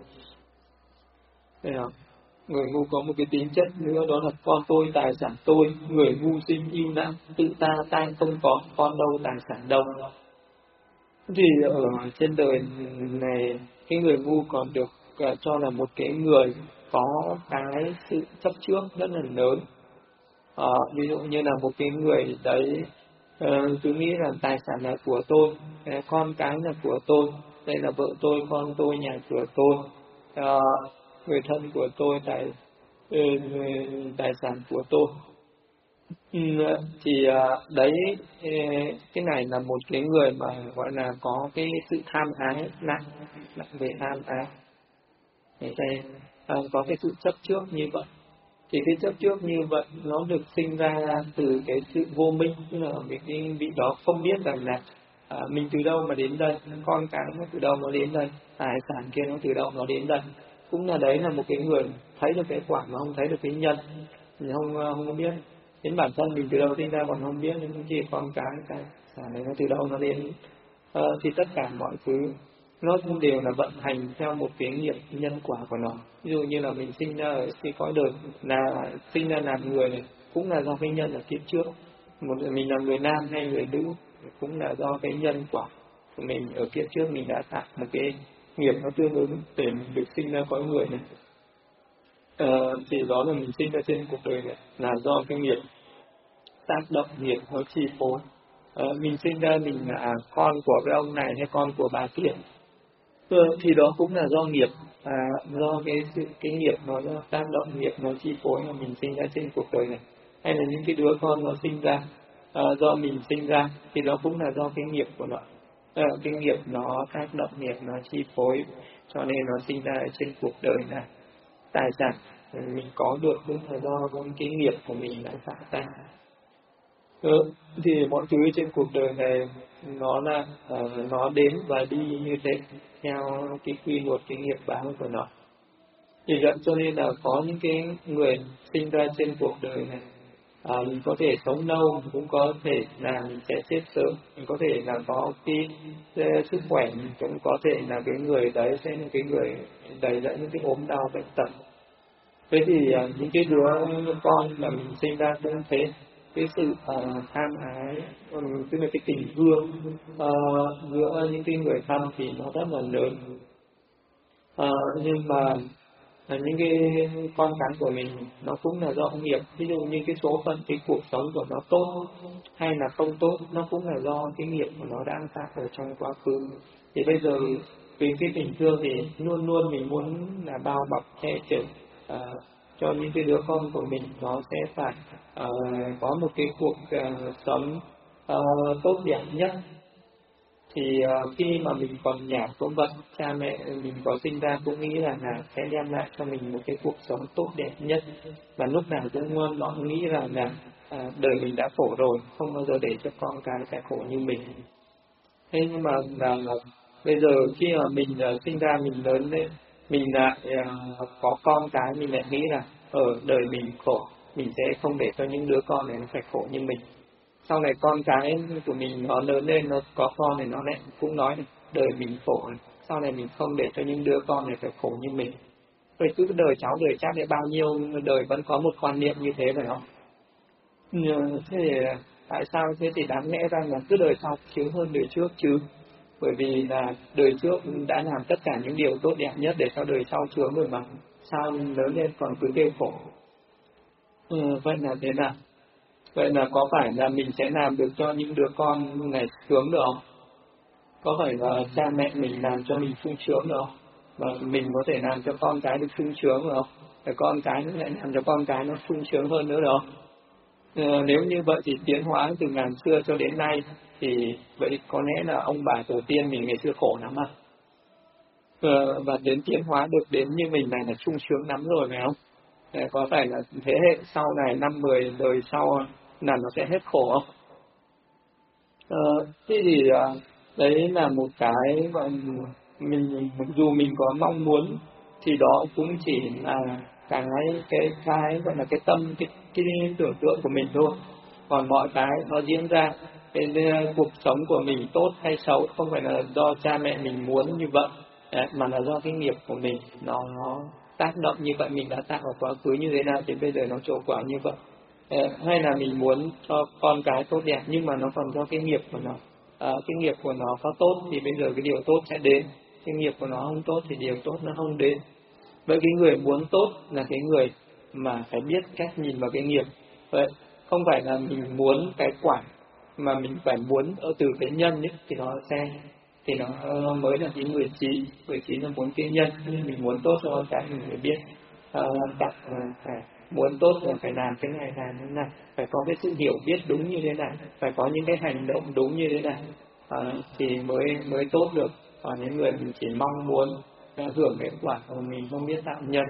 Đây là người ngu có một cái tính chất nữa, đó là con tôi tài sản tôi, người ngu sinh ưu não, tự ta tai không có, con đâu tài sản đâu. Thì ở trên đời này cái người ngu còn được uh, cho là một cái người có cái sự chấp trước rất là lớn. À, ví dụ như là một cái người đấy uh, cứ nghĩ là tài sản là của tôi, con cái là của tôi, đây là vợ tôi, con tôi, nhà cửa tôi, uh, người thân của tôi, tài uh, tài sản của tôi. Ừ, thì uh, đấy cái này là một cái người mà gọi là có cái sự tham ái nặng, nặng về tham ái. Thế uh, có cái sự chấp trước như vậy. Thì cái chấp trước như vậy nó được sinh ra từ cái sự vô minh, tức là cái vị đó không biết rằng là à, mình từ đâu mà đến đây, con cái nó từ đâu nó đến đây, tài sản kia nó từ đâu nó đến đây. Cũng là đấy là một cái người thấy được cái quả mà không thấy được cái nhân, mình không không biết đến bản thân mình từ đâu sinh ra còn không biết, nên chỉ con cái cái sản này nó từ đâu nó đến. À, thì tất cả mọi thứ nó đều là vận hành theo một cái nghiệp nhân quả của nó. Ví dụ như là mình sinh ra ở cái cõi đời là sinh ra làm người này, cũng là do cái nhân ở kiếp trước. Một mình là người nam hay người nữ cũng là do cái nhân quả của mình ở kiếp trước, mình đã tạo một cái nghiệp nó tương ứng để mình được sinh ra cõi người này. À, thì đó là mình sinh ra trên cuộc đời này là do cái nghiệp tác động, nghiệp nó chi phối. À, mình sinh ra mình là con của cái ông này hay con của bà kia, Ừ, thì đó cũng là do nghiệp, à, do cái sự cái nghiệp nó do tác động, nghiệp nó chi phối mà mình sinh ra trên cuộc đời này, hay là những cái đứa con nó sinh ra à, do mình sinh ra, thì đó cũng là do cái nghiệp của nó. À, cái nghiệp nó tác động, nghiệp nó chi phối, cho nên nó sinh ra ở trên cuộc đời này. Tài sản mình có được cũng là do cái nghiệp của mình đã tạo ra. Ừ, thì mọi thứ trên cuộc đời này nó là uh, nó đến và đi như thế, theo cái quy luật, cái nghiệp báo của nó. Vì vậy cho nên là có những cái người sinh ra trên cuộc đời này, à, mình có thể sống lâu, mình cũng có thể là mình sẽ chết sớm, mình có thể là có cái uh, sức khỏe, mình cũng có thể là cái người đấy sẽ là cái người đầy ra những cái ốm đau bệnh tật. Thế thì uh, những cái đứa con mà mình sinh ra cũng thế, cái sự uh, tham ái, um, tức là cái tình thương uh, giữa những cái người thân thì nó rất là lớn. Uh, nhưng mà uh, những cái con cái của mình nó cũng là do nghiệp. Ví dụ như cái số phận, cái cuộc sống của nó tốt hay là không tốt, nó cũng là do cái nghiệp của nó đang tạo ở trong quá khứ. Thì bây giờ vì cái tình thương thì luôn luôn mình muốn là bao bọc che chở uh, cho những cái đứa con của mình, nó sẽ phải uh, có một cái cuộc uh, sống uh, tốt đẹp nhất. Thì uh, khi mà mình còn nhỏ cũng vậy, cha mẹ mình có sinh ra cũng nghĩ là, là sẽ đem lại cho mình một cái cuộc sống tốt đẹp nhất, và lúc nào cũng luôn nó nghĩ rằng là uh, đời mình đã khổ rồi, không bao giờ để cho con cái phải khổ như mình. Thế nhưng mà là, là bây giờ khi mà mình uh, sinh ra, mình lớn lên, mình lại uh, có con cái, mình lại nghĩ là ở đời mình khổ, mình sẽ không để cho những đứa con này nó phải khổ như mình. Sau này con cái của mình nó lớn lên, nó có con này, nó lại cũng nói này, đời mình khổ này, sau này mình không để cho những đứa con này phải khổ như mình. Rồi cứ đời cháu đời chắc để bao nhiêu đời vẫn có một quan niệm như thế phải không? Thế thì tại sao? Thế thì đáng lẽ ra là cứ đời sau chiếu hơn đời trước chứ. Bởi vì là đời trước đã làm tất cả những điều tốt đẹp nhất để cho đời sau sướng rồi mà. Sao lớn lên còn cứ kêu khổ? Ừ, vậy là thế nào? Vậy là có phải là mình sẽ làm được cho những đứa con này sướng được không? Có phải là cha mẹ mình làm cho mình sung sướng được không? Và mình có thể làm cho con cái được sung sướng được không? Để con cái nó lại làm cho con cái nó sung sướng hơn nữa được không? Ờ, nếu như vậy thì tiến hóa từ ngàn xưa cho đến nay, thì vậy có lẽ là ông bà tổ tiên mình ngày xưa khổ lắm à? Ờ, và đến tiến hóa được đến như mình này là sung sướng lắm rồi phải không? Ờ, có phải là thế hệ sau này năm mười đời sau là nó sẽ hết khổ không? Ờ, thế thì à, đấy là một cái mà mình, dù mình có mong muốn thì đó cũng chỉ là cái cái cái gọi là cái tâm, cái, cái tưởng tượng của mình thôi. Còn mọi cái nó diễn ra, cái, cái cuộc sống của mình tốt hay xấu không phải là do cha mẹ mình muốn như vậy, đấy, mà là do cái nghiệp của mình nó, nó tác động như vậy. Mình đã tạo ở quá khứ như thế nào thì bây giờ nó trổ quả như vậy. Hay là mình muốn cho con cái tốt đẹp, nhưng mà nó còn do cái nghiệp của nó. À, cái nghiệp của nó có tốt thì bây giờ cái điều tốt sẽ đến, cái nghiệp của nó không tốt thì điều tốt nó không đến. Vậy cái người muốn tốt là cái người mà phải biết cách nhìn vào cái nghiệp. Vậy không phải là mình muốn cái quả, mà mình phải muốn ở từ cái nhân ấy, thì nó sẽ thì nó mới là cái người trí. Người trí là muốn cái nhân, mình muốn tốt cho con cái mình phải biết uh, đặt phải muốn tốt là phải làm cái này làm thế này, phải có cái sự hiểu biết đúng như thế này, phải có những cái hành động đúng như thế này, à, thì mới mới tốt được. Còn những người mình chỉ mong muốn hưởng cái quả của mình không biết tạo nhân,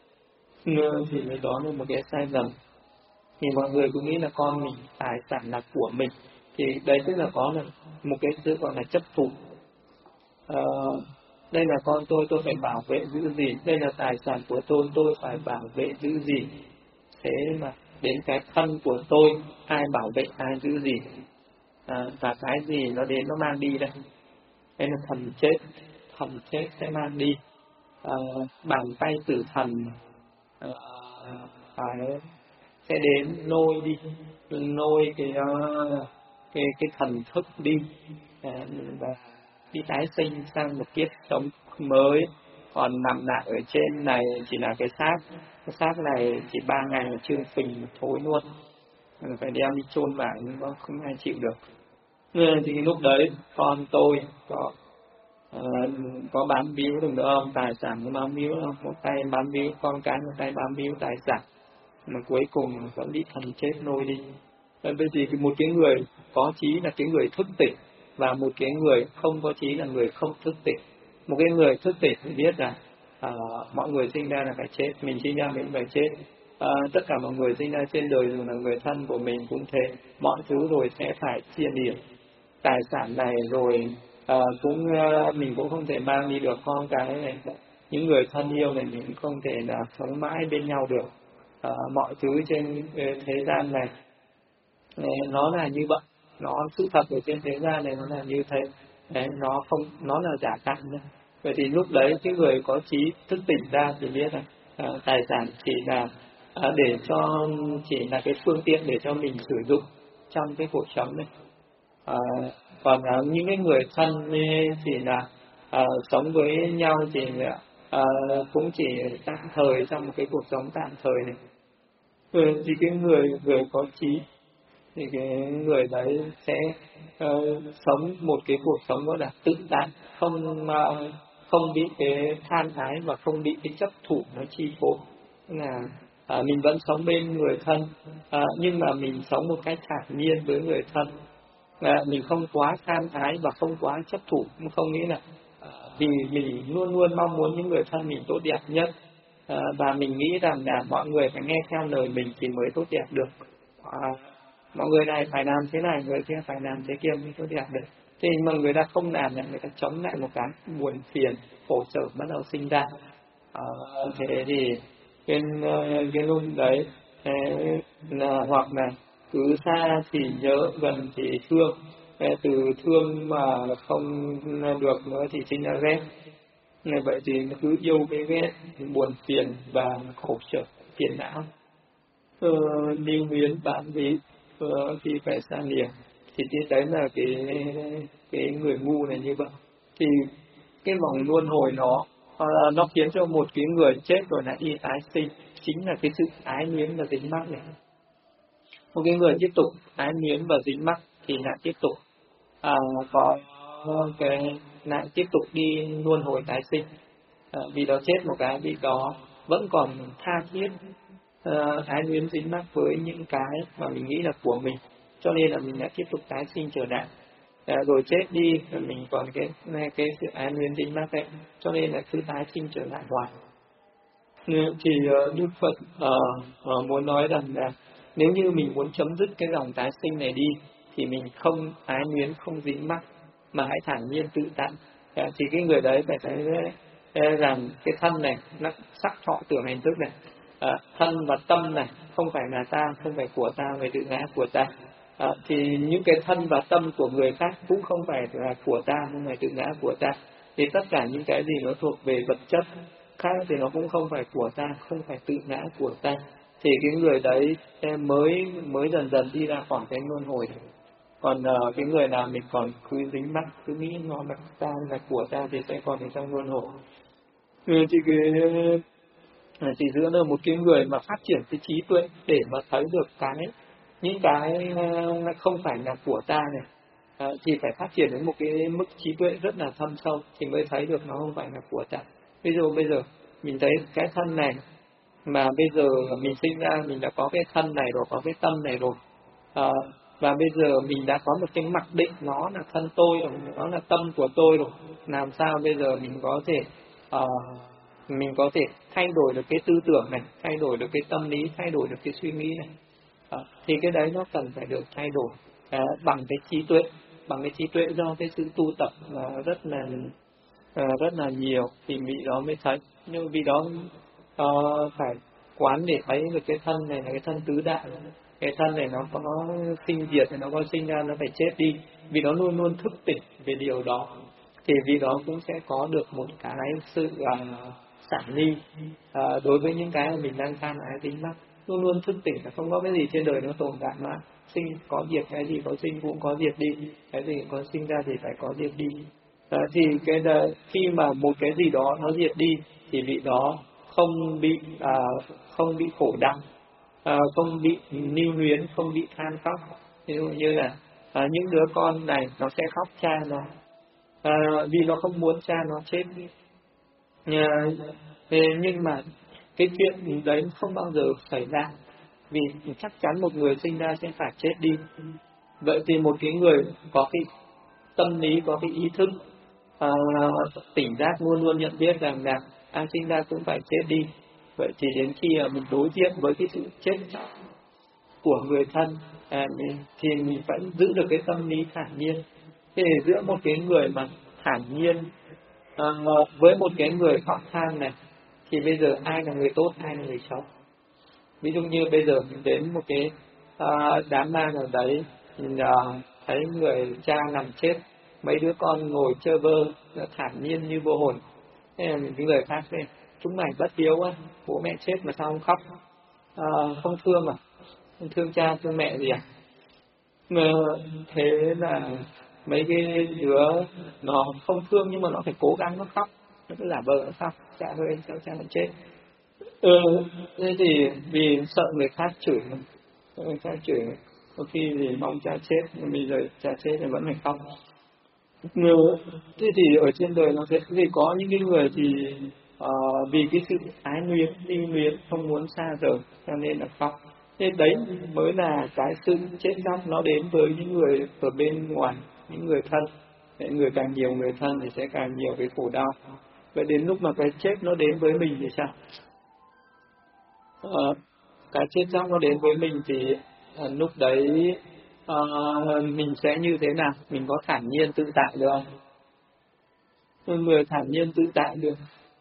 thì đó là một cái sai lầm. Thì mọi người cũng nghĩ là con mình tài sản là của mình, thì đấy tức là có là một cái sự gọi là chấp thủ. À, đây là con tôi, tôi phải bảo vệ giữ gìn, đây là tài sản của tôi, tôi phải bảo vệ giữ gìn. Thế mà đến cái thân của tôi, ai bảo vệ, ai giữ gìn, à, và cái gì nó đến nó mang đi đây. Đây là thần chết, thần chết sẽ mang đi, à, bàn tay tử thần à, phải sẽ đến lôi đi, lôi cái uh, cái cái thần thức đi, à, và đi tái sinh sang một kiếp sống mới. Còn nằm lại ở trên này chỉ là cái xác, cái xác này chỉ ba ngày là trương phình thối luôn, mình phải đem đi chôn vải nhưng mà không ai chịu được. Ừ, thì lúc đấy con tôi có À, có bám víu được nữa không? Tài sản có bám víu không? Một tay bám víu con cái, một tay bám víu tài sản, mà cuối cùng vẫn bị thần chết nôi đi. Bởi vì một cái người có trí là cái người thức tỉnh, và một cái người không có trí là người không thức tỉnh. Một cái người thức tỉnh thì biết là à, mọi người sinh ra là phải chết, mình sinh ra mình phải chết, à, tất cả mọi người sinh ra trên đời dù là người thân của mình cũng thế, mọi thứ rồi sẽ phải chia điểm. Tài sản này rồi à, cũng à, mình cũng không thể mang đi được, con cái này, những người thân yêu này mình cũng không thể là sống mãi bên nhau được. À, mọi thứ trên thế gian này nó là như vậy, nó sự thật ở trên thế gian này nó là như thế. Đấy, nó không, nó là giả tạm nhé. Vậy thì lúc đấy cái người có trí thức tỉnh ra thì biết là à, tài sản chỉ là à, để cho chỉ là cái phương tiện để cho mình sử dụng trong cái cuộc sống này. À, còn à, những cái người thân thì là à, sống với nhau thì à, cũng chỉ tạm thời, trong một cái cuộc sống tạm thời này. Ừ, thì cái người người có trí thì cái người đấy sẽ uh, sống một cái cuộc sống gọi là tự tại, không uh, không bị cái tham ái và không bị cái chấp thủ nó chi phối. Là uh, mình vẫn sống bên người thân, uh, nhưng mà mình sống một cách thản nhiên với người thân. Uh, mình không quá tham ái và không quá chấp thủ, không nghĩ là uh, vì mình luôn luôn mong muốn những người thân mình tốt đẹp nhất, uh, và mình nghĩ rằng là mọi người phải nghe theo lời mình thì mới tốt đẹp được. Uh, mọi người này phải làm thế này, người kia phải làm thế kia mới tốt đẹp được. Thế mà người ta không làm là người ta chống lại một cái buồn phiền, khổ sở bắt đầu sinh ra. À, thế thì cái, cái lúc đấy là hoặc là cứ xa thì nhớ, gần thì thương, từ thương mà không được nữa thì sinh ra ghét. Như vậy thì nó cứ yêu cái ghét, buồn phiền và khổ sở, phiền não. Ờ, lưu luyến bám víu ờ, khi phải xa lìa, thì cái đấy là cái cái người ngu này như vậy. Thì cái vòng luân hồi nó uh, nó khiến cho một cái người chết rồi lại đi tái sinh, chính là cái sự ái luyến và dính mắc này. Một cái người tiếp tục ái luyến và dính mắc thì lại tiếp tục uh, có cái lại tiếp tục đi luân hồi tái sinh. Uh, vì đó chết một cái, vì đó vẫn còn tha thiết uh, ái luyến dính mắc với những cái mà mình nghĩ là của mình, cho nên là mình đã tiếp tục tái sinh trở lại. À, rồi chết đi mình còn cái cái sự ái luyến dính mắc đấy, cho nên là cứ tái sinh trở lại hoài. Thì uh, Đức Phật uh, uh, muốn nói rằng là nếu như mình muốn chấm dứt cái dòng tái sinh này đi thì mình không ái luyến, không dính mắc, mà hãy thản nhiên tự tại. À, thì cái người đấy phải thấy rằng cái thân này nó sắc thọ tưởng hành thức này, à, thân và tâm này không phải là ta, không phải của ta, về tự ngã của ta. À, thì những cái thân và tâm của người khác cũng không phải là của ta, không phải tự ngã của ta. Thì tất cả những cái gì nó thuộc về vật chất khác thì nó cũng không phải của ta, không phải tự ngã của ta. Thì cái người đấy mới mới dần dần đi ra khỏi cái luân hồi. Còn uh, cái người nào mình còn cứ dính mắc, cứ nghĩ nó là ta, là của ta thì sẽ còn ở trong luân hồi. Ừ, thì cái thì giữa là một cái người mà phát triển cái trí tuệ để mà thấy được cái những cái không phải là của ta này, à, thì phải phát triển đến một cái mức trí tuệ rất là thâm sâu thì mới thấy được nó không phải là của ta. Ví dụ bây giờ mình thấy cái thân này, mà bây giờ mình sinh ra mình đã có cái thân này rồi, có cái tâm này rồi, à, và bây giờ mình đã có một cái mặc định nó là thân tôi rồi, nó là tâm của tôi rồi, làm sao bây giờ mình có thể uh, mình có thể thay đổi được cái tư tưởng này, thay đổi được cái tâm lý, thay đổi được cái suy nghĩ này. À, thì cái đấy nó cần phải được thay đổi à, bằng cái trí tuệ, bằng cái trí tuệ do cái sự tu tập là rất là à, rất là nhiều thì vị đó mới thấy. Nhưng vì đó à, phải quán để thấy được cái thân này là cái thân tứ đại, cái thân này nó có sinh diệt, nó có sinh ra, nó phải chết đi, vì nó luôn luôn thức tỉnh về điều đó. Thì vì đó cũng sẽ có được một cái sự uh, sản ly uh, đối với những cái mà mình đang tham ái dính mắc, luôn luôn thức tỉnh là không có cái gì trên đời nó tồn tại mà sinh có diệt, cái gì có sinh cũng có diệt đi, cái gì có sinh ra thì phải có diệt đi. Uh, thì cái đó, khi mà một cái gì đó nó diệt đi thì vị đó không bị uh, không bị khổ đau, uh, không bị lưu luyến, không bị than khóc. Ví dụ như là uh, những đứa con này nó sẽ khóc cha nó, à, vì nó không muốn cha nó chết. à, thế nhưng mà cái chuyện đấy không bao giờ xảy ra, vì chắc chắn một người sinh ra sẽ phải chết đi. Vậy thì một cái người có cái tâm lý, có cái ý thức à, tỉnh giác, luôn luôn nhận biết rằng là ai sinh ra cũng phải chết đi. Vậy thì đến khi mà mình đối diện với cái sự chết của người thân à, mình, thì mình phải giữ được cái tâm lý thản nhiên. Thế thì giữa một cái người mà thản nhiên à, với một cái người họ than này, thì bây giờ ai là người tốt, ai là người xấu? Ví dụ như bây giờ mình đến một cái à, đám ma nào đấy, mình à, thấy người cha nằm chết, mấy đứa con ngồi chơi vơ thản nhiên như vô hồn. Thế là những người khác đây, chúng mày bất hiếu á, bố mẹ chết mà sao không khóc, à, không thương à, không thương cha thương mẹ gì à? Mà thế là mấy cái đứa nó không thương nhưng mà nó phải cố gắng nó khóc, nó cứ giả vờ nó khóc, cha ơi sao cha nó chết. Ừ, thế thì vì sợ người khác chửi, sợ người khác chửi, có khi thì mong cha chết, nhưng bây giờ cha chết thì vẫn phải khóc. Ừ, thế thì ở trên đời nó sẽ thì có những cái người thì uh, vì cái sự ái luyến, lưu luyến, không muốn xa rời, cho nên là khóc. Thế đấy mới là cái sự chết chóc nó đến với những người ở bên ngoài, những người thân. Để người càng nhiều người thân thì sẽ càng nhiều cái khổ đau. Vậy đến lúc mà cái chết nó đến với mình thì sao? Uh, cái chết chóc nó đến với mình thì uh, lúc đấy uh, mình sẽ như thế nào? Mình có thản nhiên tự tại được không? Người thản nhiên tự tại được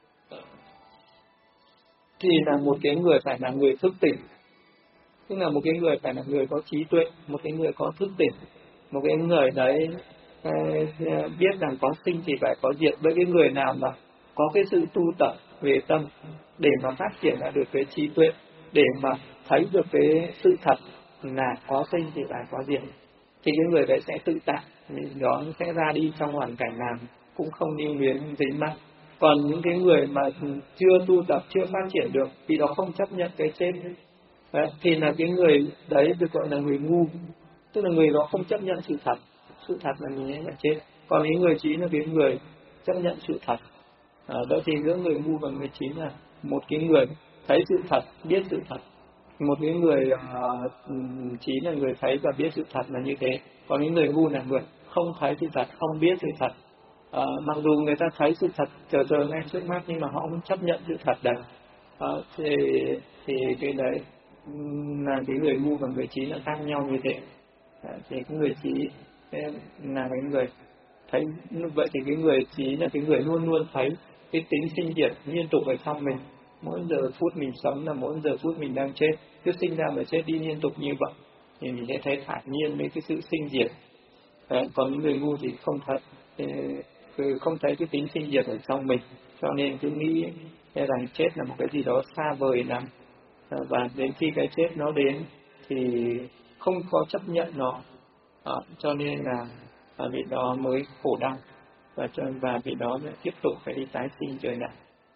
thì là một cái người phải là người thức tỉnh, tức là một cái người phải là người có trí tuệ, một cái người có thức tỉnh, một cái người đấy uh, biết rằng có sinh thì phải có diệt. Với cái người nào mà có cái sự tu tập về tâm để mà phát triển ra được cái trí tuệ, để mà thấy được cái sự thật là có sinh thì phải có diệt, thì cái người đấy sẽ tự tại, đó sẽ ra đi trong hoàn cảnh nào cũng không lưu luyến dính mắc. Còn những cái người mà chưa tu tập, chưa phát triển được, vì đó không chấp nhận cái chết đấy, thì là cái người đấy được gọi là người ngu, tức là người đó không chấp nhận sự thật, sự thật là mình ấy là chết. Còn những người trí là cái người chấp nhận sự thật. À, đó thì giữa người ngu và người trí là một cái người thấy sự thật, biết sự thật. Một cái người uh, trí là người thấy và biết sự thật là như thế. Còn những người ngu là người không thấy sự thật, không biết sự thật. À, mặc dù người ta thấy sự thật chờ chờ ngay trước mắt nhưng mà họ không chấp nhận sự thật đấy. À, thì, thì cái đấy là cái người ngu và người trí là khác nhau như thế. À, thì cái người trí là cái người thấy. Vậy thì cái người trí là cái người luôn luôn thấy cái tính sinh diệt liên tục ở trong mình. Mỗi giờ phút mình sống là mỗi giờ phút mình đang chết, cứ sinh ra và chết đi liên tục như vậy, thì mình sẽ thấy thản nhiên với cái sự sinh diệt. Đấy, còn những người ngu thì không thấy, không thấy cái tính sinh diệt ở trong mình, cho nên cứ nghĩ rằng chết là một cái gì đó xa vời lắm, và đến khi cái chết nó đến thì không có chấp nhận nó, à, cho nên là à, vì đó mới khổ đau, và cho và vì đó lại tiếp tục phải đi tái sinh trở lại.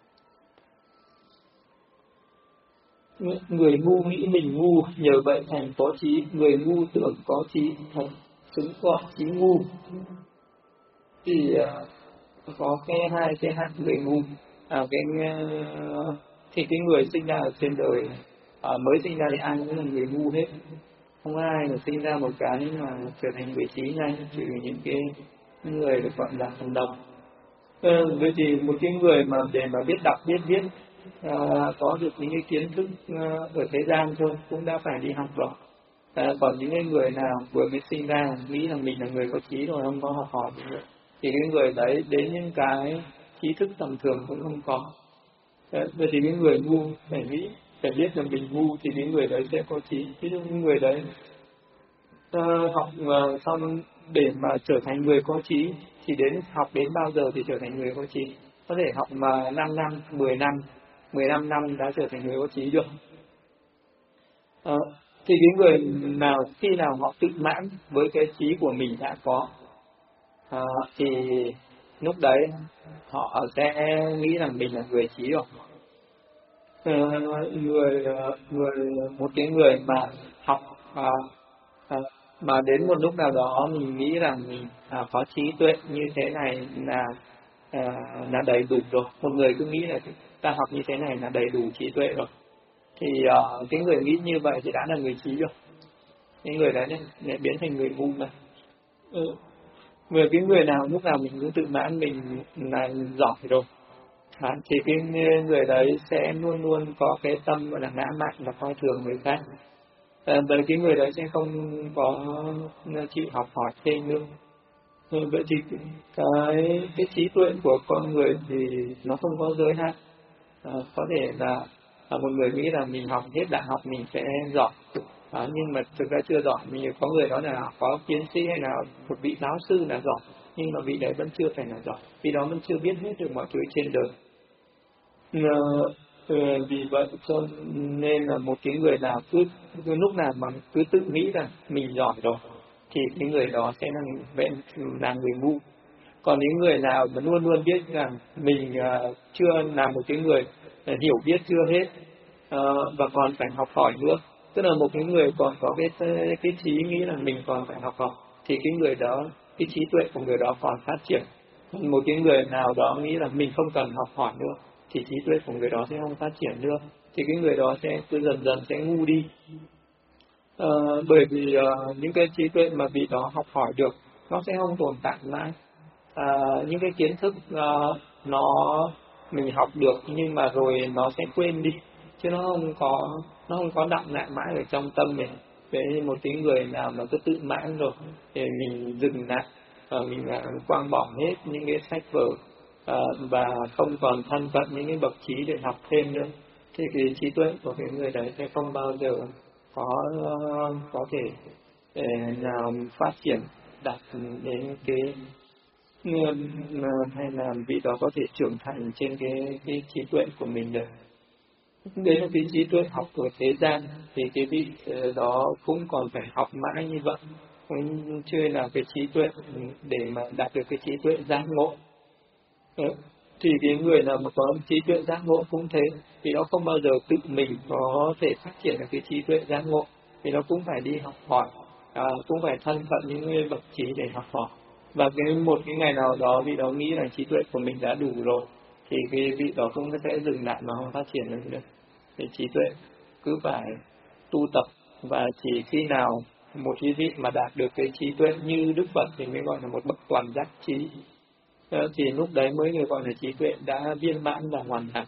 Người ngu nghĩ mình ngu, nhờ vậy thành có trí. Người ngu tưởng có trí, thành xứng gọi trí ngu. Thì uh, có cái hai cái hạng người ngu. À, cái uh, thì cái người sinh ra ở trên đời uh, mới sinh ra thì ai cũng là người ngu hết, không ai mà sinh ra một cái mà trở thành người trí ngay, trừ những cái người được gọi là thần đồng. Ừ, vậy thì một cái người mà để mà biết đọc biết viết à, có được những cái kiến thức à, ở thế gian thôi cũng đã phải đi học rồi. À, còn những cái người nào vừa mới sinh ra nghĩ rằng mình là người có trí rồi, không có học hỏi nữa, thì cái người đấy đến những cái trí thức tầm thường cũng không có. À, vậy thì cái người ngu phải nghĩ, phải biết rằng mình ngu thì cái người đấy sẽ có trí. Ví dụ những người đấy à, học uh, xong để mà trở thành người có trí thì đến học đến bao giờ thì trở thành người có trí? Có thể học mà năm năm, mười năm, mười lăm năm đã trở thành người có trí được. À, thì cái người nào khi nào họ tự mãn với cái trí của mình đã có, à, thì lúc đấy họ sẽ nghĩ rằng mình là người trí rồi. À, người người một cái người mà học à, à, mà đến một lúc nào đó mình nghĩ rằng mình à, có trí tuệ như thế này là à, là đầy đủ rồi. Một người cứ nghĩ là ta học như thế này là đầy đủ trí tuệ rồi, thì uh, cái người nghĩ như vậy thì đã là người trí rồi. Cái người đấy lại biến thành người ngu mà. Ừ. Người cái người nào lúc nào mình cứ tự mãn mình là giỏi rồi, à, thì cái người đấy sẽ luôn luôn có cái tâm gọi là ngã mạn và coi thường người khác. À, vậy cái người đấy sẽ không có chịu học hỏi thêm nữa. Ừ, vậy thì cái cái trí tuệ của con người thì nó không có giới hạn. À, có thể là, là một người nghĩ là mình học hết đại học mình sẽ giỏi, à, nhưng mà thực ra chưa giỏi. Mình có người nói là có tiến sĩ hay là một vị giáo sư là giỏi, nhưng mà vị đấy vẫn chưa phải là giỏi, vì đó vẫn chưa biết hết được mọi thứ trên đời. Ờ, ờ, vì vậy cho nên là một cái người nào cứ, cứ lúc nào mà cứ tự nghĩ là mình giỏi rồi thì cái người đó sẽ là vậy là người ngu. Còn những người nào mà luôn luôn biết rằng mình uh, chưa là một cái người uh, hiểu biết chưa hết, uh, và còn phải học hỏi nữa, tức là một cái người còn có cái cái trí nghĩ là mình còn phải học hỏi, thì cái người đó, cái trí tuệ của người đó còn phát triển. Một cái người nào đó nghĩ là mình không cần học hỏi nữa thì trí tuệ của người đó sẽ không phát triển nữa, thì cái người đó sẽ cứ dần dần sẽ ngu đi. Ờ, bởi vì uh, những cái trí tuệ mà vị đó học hỏi được nó sẽ không tồn tại mãi. À, những cái kiến thức uh, nó mình học được nhưng mà rồi nó sẽ quên đi, chứ nó không có nó không có đọng lại mãi ở trong tâm mình. Với một cái người nào mà cứ tự mãn rồi thì mình dừng lại, uh, mình uh, quăng bỏ hết những cái sách vở, uh, và không còn thân cận những cái bậc trí để học thêm nữa, thì cái trí tuệ của cái người đấy sẽ không bao giờ có uh, có thể uh, nào phát triển đạt đến cái hay là vị đó có thể trưởng thành trên cái cái trí tuệ của mình được. Đấy là cái trí tuệ học của thế gian, thì cái vị đó cũng còn phải học mãi như vậy, cũng chưa là cái trí tuệ để mà đạt được cái trí tuệ giác ngộ. Đấy. Thì cái người nào mà có trí tuệ giác ngộ cũng thế, thì nó không bao giờ tự mình có thể phát triển được cái trí tuệ giác ngộ, thì nó cũng phải đi học hỏi, à, cũng phải thân cận những bậc trí để học hỏi. Và cái một cái ngày nào đó vị đó nghĩ là trí tuệ của mình đã đủ rồi thì cái vị đó cũng sẽ dừng lại mà không phát triển được nữa. Thì trí tuệ cứ phải tu tập, và chỉ khi nào một cái vị mà đạt được cái trí tuệ như Đức Phật thì mới gọi là một bậc toàn giác trí, thì lúc đấy mới được gọi là trí tuệ đã viên mãn và hoàn hảo.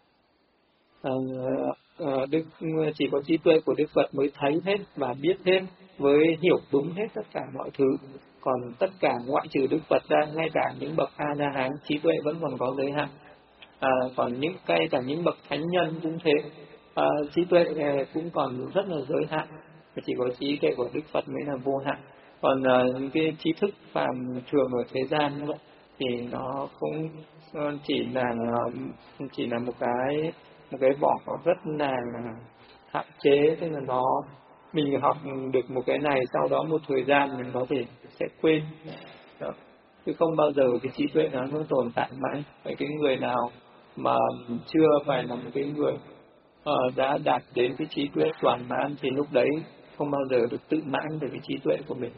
À, à, Đức chỉ có trí tuệ của Đức Phật mới thấy hết và biết hết, với hiểu đúng hết tất cả mọi thứ. Còn tất cả ngoại trừ Đức Phật ra, ngay cả những bậc A La Hán trí tuệ vẫn còn có giới hạn. À, còn những cái cả những bậc thánh nhân cũng thế, à, trí tuệ cũng còn rất là giới hạn, chỉ có trí tuệ của Đức Phật mới là vô hạn. Còn à, những cái trí thức phàm thường ở thế gian như vậy thì nó cũng chỉ là chỉ là một cái một cái vỏ rất là hạn chế, tức là nó mình học được một cái này, sau đó một thời gian mình có thể sẽ quên đó. Chứ không bao giờ cái trí tuệ nó nó tồn tại mãi. Vậy cái người nào mà chưa phải là một cái người uh, đã đạt đến cái trí tuệ toàn mãn thì lúc đấy không bao giờ được tự mãn về cái trí tuệ của mình.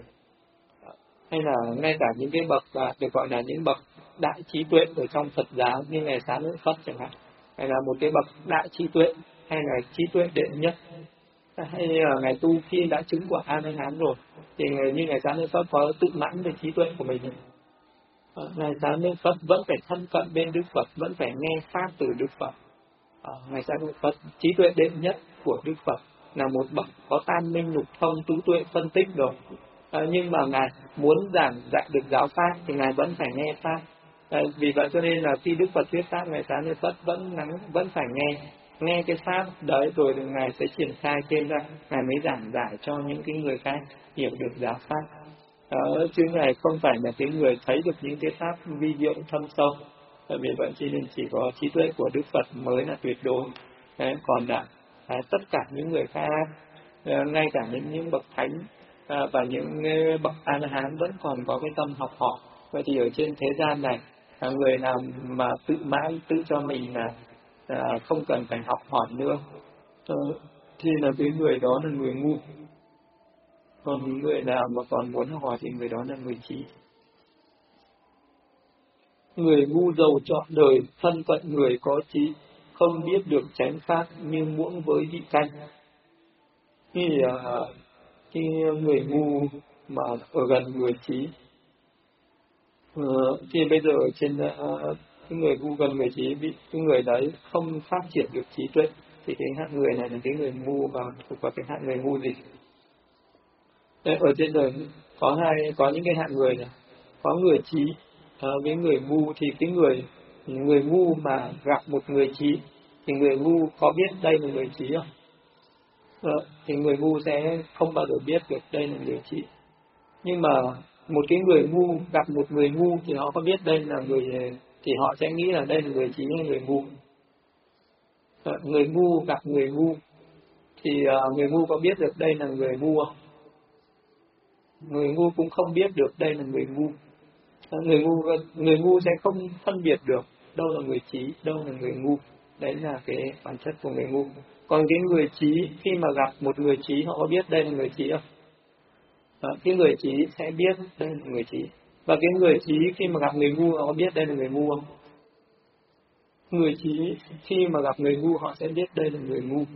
Hay là ngay cả những cái bậc uh, được gọi là những bậc đại trí tuệ ở trong Phật giáo như ngài Xá Lợi Phất chẳng hạn, hay là một cái bậc đại trí tuệ, hay là trí tuệ đệ nhất, hay là ngài tu khi đã chứng quả A La Hán rồi thì như ngài Xá Lợi Phất có tự mãn về trí tuệ của mình. Ngài Xá Lợi Phất vẫn phải thân cận bên Đức Phật, vẫn phải nghe pháp từ Đức Phật. À, ngài Xá Lợi Phất trí tuệ đệ nhất của Đức Phật, là một bậc có tam minh lục thông tứ tuệ phân tích rồi. À, nhưng mà ngài muốn giảng dạy được giáo pháp thì ngài vẫn phải nghe pháp. À, vì vậy cho nên là khi Đức Phật thuyết pháp, ngài Xá Lợi Phất vẫn nắng vẫn phải nghe nghe cái pháp đấy, rồi ngài sẽ triển khai thêm ra, ngài mới giảng giải cho những cái người khác hiểu được giáo pháp. Ờ, chứ ngài không phải là cái người thấy được những cái pháp vi diệu thâm sâu. Vì vậy cho nên chỉ có trí tuệ của Đức Phật mới là tuyệt đối. Đấy, còn là à, tất cả những người khác, à, ngay cả những những bậc thánh à, và những bậc A La Hán vẫn còn có cái tâm học hỏi. Vậy thì ở trên thế gian này, à, người nào mà tự mãi tự cho mình là à, không cần phải học hỏi nữa, à, thì là cái người đó là người ngu. Còn người nào mà còn muốn học hỏi thì người đó là người trí. Người ngu giàu trọn đời, thân cận người có trí, không biết được chánh pháp như muỗng với vị canh. Thì uh, cái người ngu mà ở gần người trí, uh, thì bây giờ ở trên uh, cái người ngu gần người trí, bị cái người đấy không phát triển được trí tuệ, thì cái hạng người này là cái người ngu, và thuộc vào cái hạng người ngu gì? Đấy, ở trên đời có hai có những cái hạng người này, có người trí à, với người ngu. Thì cái người người ngu mà gặp một người trí thì người ngu có biết đây là người trí không? À, thì người ngu sẽ không bao giờ biết được đây là người trí. Nhưng mà một cái người ngu gặp một người ngu thì họ có biết đây là người, thì họ sẽ nghĩ là đây là người trí hay người ngu. À, người ngu gặp người ngu thì uh, người ngu có biết được đây là người ngu không? Người ngu cũng không biết được đây là người ngu. Người ngu người ngu sẽ không phân biệt được đâu là người trí, đâu là người ngu. Đấy là cái bản chất của người ngu. Còn cái người trí khi mà gặp một người trí, họ có biết đây là người trí không? Đó, cái người trí sẽ biết đây là người trí. Và cái người trí khi mà gặp người ngu, họ có biết đây là người ngu không? Người trí khi mà gặp người ngu, họ sẽ biết đây là người ngu.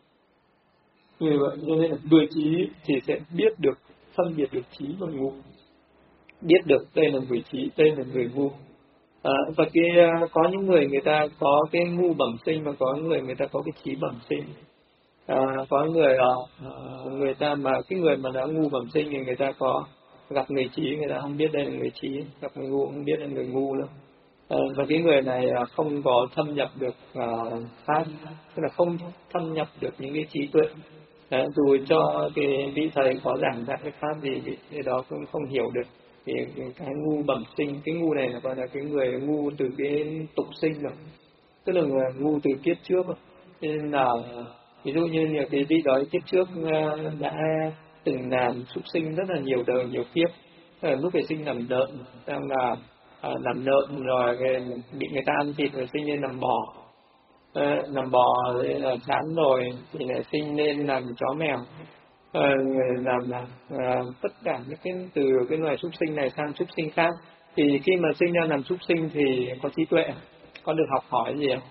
Như vậy, nên là người trí thì sẽ biết được, phân biệt được trí và ngu, biết được đây là người trí, đây là người ngu. À, và cái có những người người ta có cái ngu bẩm sinh, và có người người ta có cái trí bẩm sinh. À, có người uh, người ta mà cái người mà đã ngu bẩm sinh thì người ta có gặp người trí, người ta không biết đây là người trí, gặp người ngu không biết đây là người ngu nữa. À, và cái người này không có thâm nhập được uh, pháp, tức là không thâm nhập được những cái trí tuệ. Đấy, dù cho cái vị thầy có giảng dạy cái pháp gì thì cái đó cũng không hiểu được. Thì cái ngu bẩm sinh, cái ngu này là gọi là cái người ngu từ cái tục sinh rồi, tức là người ngu từ kiếp trước rồi. Nên là ví dụ như là cái vị đó kiếp trước đã từng làm súc sinh rất là nhiều đời nhiều kiếp, lúc về sinh làm lợn, xong là à, làm lợn rồi bị người ta ăn thịt rồi sinh lên làm bò. À, làm bò là chán rồi thì lại sinh lên làm chó mèo. À, làm là à, tất cả những cái từ cái loài súc sinh này sang súc sinh khác. Thì khi mà sinh ra làm súc sinh thì có trí tuệ, có được học hỏi gì không?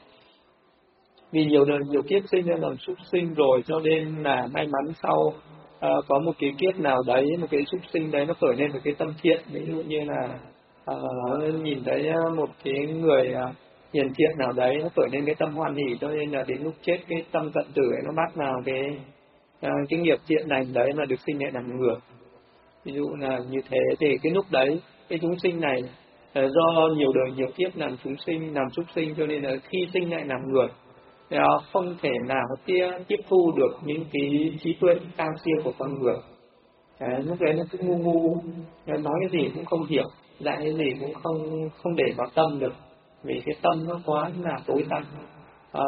Vì nhiều đời nhiều kiếp sinh ra làm súc sinh rồi, cho nên là may mắn sau à, có một cái kiếp nào đấy, một cái súc sinh đấy nó khởi lên một cái tâm thiện. Ví dụ như là à, nhìn thấy một cái người à, hiền thiện nào đấy, nó khởi lên cái tâm hoan hỷ, cho nên là đến lúc chết cái tâm cận tử ấy nó bắt vào cái à, cái nghiệp thiện lành đấy mà được sinh lại làm người. Ví dụ là như thế, thì cái lúc đấy cái chúng sinh này à, do nhiều đời nhiều kiếp làm chúng sinh, làm súc sinh, cho nên là khi sinh lại làm người à, không thể nào kia tiếp thu được những cái trí tuệ cao siêu của con người. À, lúc đấy nó cứ ngu ngu, nói cái gì cũng không hiểu, dạy cái gì cũng không không để vào tâm được, vì cái tâm nó quá là tối tăm. À,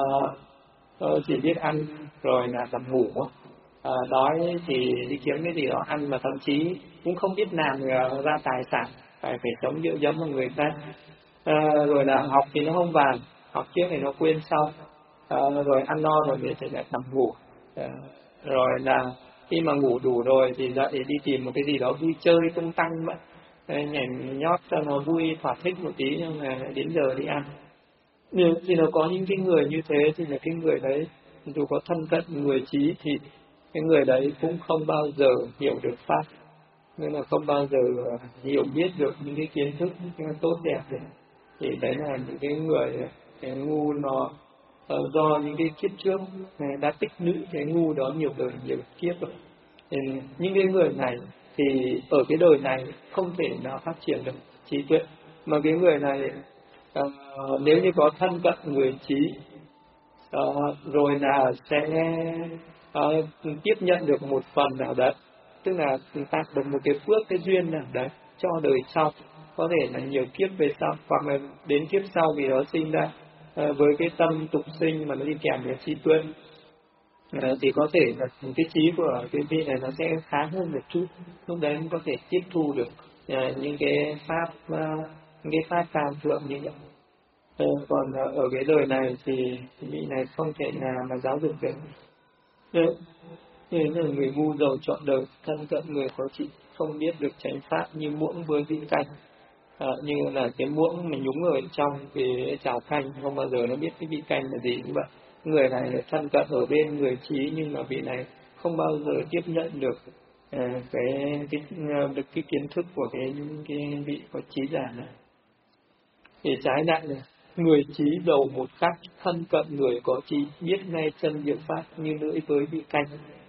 chỉ biết ăn rồi là nằm ngủ, à, đói thì đi kiếm cái gì đó ăn, mà thậm chí cũng không biết làm ra tài sản, phải phải chống dựa dẫm vào người ta. À, rồi là học thì nó không vào, học trước thì nó quên sau. À, rồi ăn no rồi thì lại nằm ngủ. À, rồi là khi mà ngủ đủ rồi thì dậy đi tìm một cái gì đó vui chơi tung tăng vậy, nhảy nhót cho nó vui thỏa thích một tí, nhưng mà đến giờ đi ăn. Nếu thì nó có những cái người như thế thì là cái người đấy dù có thân cận người trí thì cái người đấy cũng không bao giờ hiểu được pháp, nên là không bao giờ hiểu biết được những cái kiến thức những cái tốt đẹp đấy. Thì đấy là những cái người cái ngu nó uh, do những cái kiếp trước đã tích lũy cái ngu đó nhiều đời nhiều kiếp rồi. Thì những cái người này thì ở cái đời này không thể nào phát triển được trí tuệ, mà cái người này uh, nếu như có thân cận người trí uh, rồi là sẽ uh, tiếp nhận được một phần nào đấy, tức là tạo được một cái phước, cái duyên nào đấy cho đời sau, có thể là nhiều kiếp về sau, hoặc là đến kiếp sau vì đó sinh ra uh, với cái tâm tục sinh mà nó đi kèm với trí tuệ. À, thì có thể là cái trí của cái vị này nó sẽ khá hơn một chút, lúc đấy có thể tiếp thu được à, những cái pháp uh, những cái pháp cao thượng như vậy. À, còn uh, ở cái đời này thì cái vị này không thể nào mà giáo dục được. Như là người ngu giàu chọn đời, thân cận người có trí, không biết được chánh pháp như muỗng với vị canh. À, như là cái muỗng mình nhúng ở trong cái chảo canh không bao giờ nó biết cái vị canh là gì như vậy. Người này thân cận ở bên người trí, nhưng mà vị này không bao giờ tiếp nhận được à, cái cái được cái kiến thức của cái cái vị có trí giả này. Thì trái lại này, người trí đầu một khắc, thân cận người có trí, biết ngay chân diệu pháp như lưỡi với vị canh.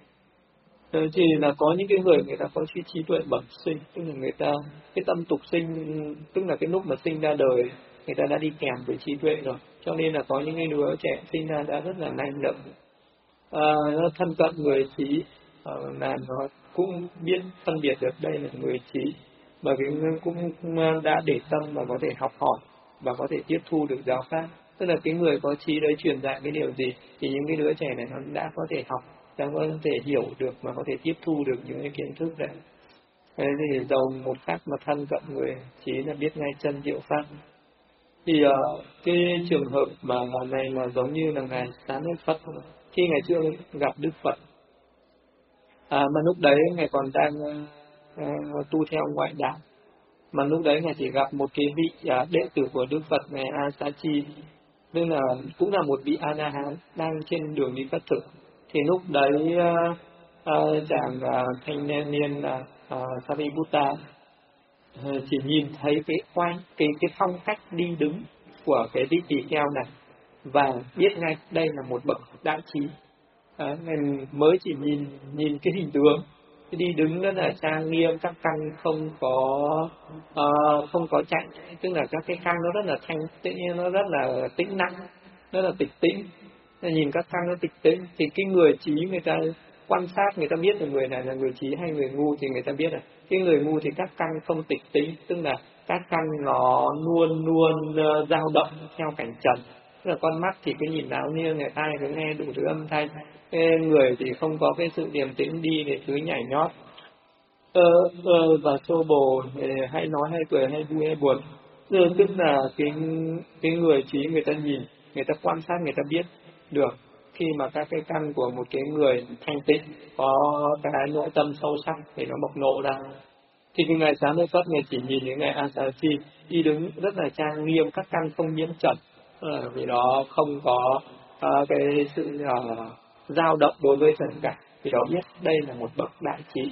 Ờ, thì là có những cái người người ta có trí trí tuệ bẩm sinh, tức là người ta cái tâm tục sinh, tức là cái lúc mà sinh ra đời người ta đã đi kèm với trí tuệ rồi, cho nên là có những cái đứa trẻ sinh ra đã rất là năng động, à, nó thân cận người trí, à, là nó cũng biết phân biệt được đây là người trí, bởi vì cũng đã để tâm và có thể học hỏi và có thể tiếp thu được giáo pháp. Tức là cái người có trí đấy truyền dạy cái điều gì thì những cái đứa trẻ này nó đã có thể học, đã có thể hiểu được và có thể tiếp thu được những cái kiến thức đấy. Thế thì dầu một khắc mà thân cận người trí là biết ngay chân diệu pháp. Thì uh, cái trường hợp mà này mà giống như là ngài Xá Lợi Phất, khi ngày xưa gặp Đức Phật, à, mà lúc đấy ngài còn đang uh, tu theo ngoại đạo, mà lúc đấy ngài chỉ gặp một cái vị uh, đệ tử của Đức Phật, ngài A Sa Chi, tức là cũng là một vị A La Hán đang trên đường đi khất thực. Thì lúc đấy uh, uh, chàng uh, thanh niên là uh, uh, Sariputta uh, chỉ nhìn thấy cái oai cái cái phong cách đi đứng của cái vị tỳ kheo này và biết ngay đây là một bậc đại trí. À, mới chỉ nhìn nhìn cái hình tướng, cái đi đứng rất là trang nghiêm, các căn không có uh, không có chạy, tức là các cái căn nó rất là thanh tĩnh, nó rất là tĩnh lặng, rất là tịch tĩnh. Nhìn các căn nó tịch tĩnh thì cái người trí người ta quan sát, người ta biết là người này là người trí hay người ngu, thì người ta biết là cái người ngu thì các căn không tịch tĩnh, tức là các căn nó luôn luôn uh, dao động theo cảnh trần. Tức là con mắt thì cứ nhìn áo nghiêng, người tai cứ nghe đủ thứ âm thanh, cái người thì không có cái sự điềm tĩnh, đi để cứ nhảy nhót ờ, ờ, và xô bồ, hay nói hay cười hay vui hay buồn. Ờ, tức là cái cái người trí người ta nhìn, người ta quan sát, người ta biết được khi mà các cái căn của một cái người thanh tịnh có cái nội tâm sâu sắc thì nó bộc lộ ra. Thì cái ngài Xá Lợi Phất ngài chỉ nhìn những ngài A Sa Chi đi đứng rất là trang nghiêm, các căn không nhiễm trần, vì nó không có uh, cái sự uh, dao động đối với trần cả, thì đó biết đây là một bậc đại trí.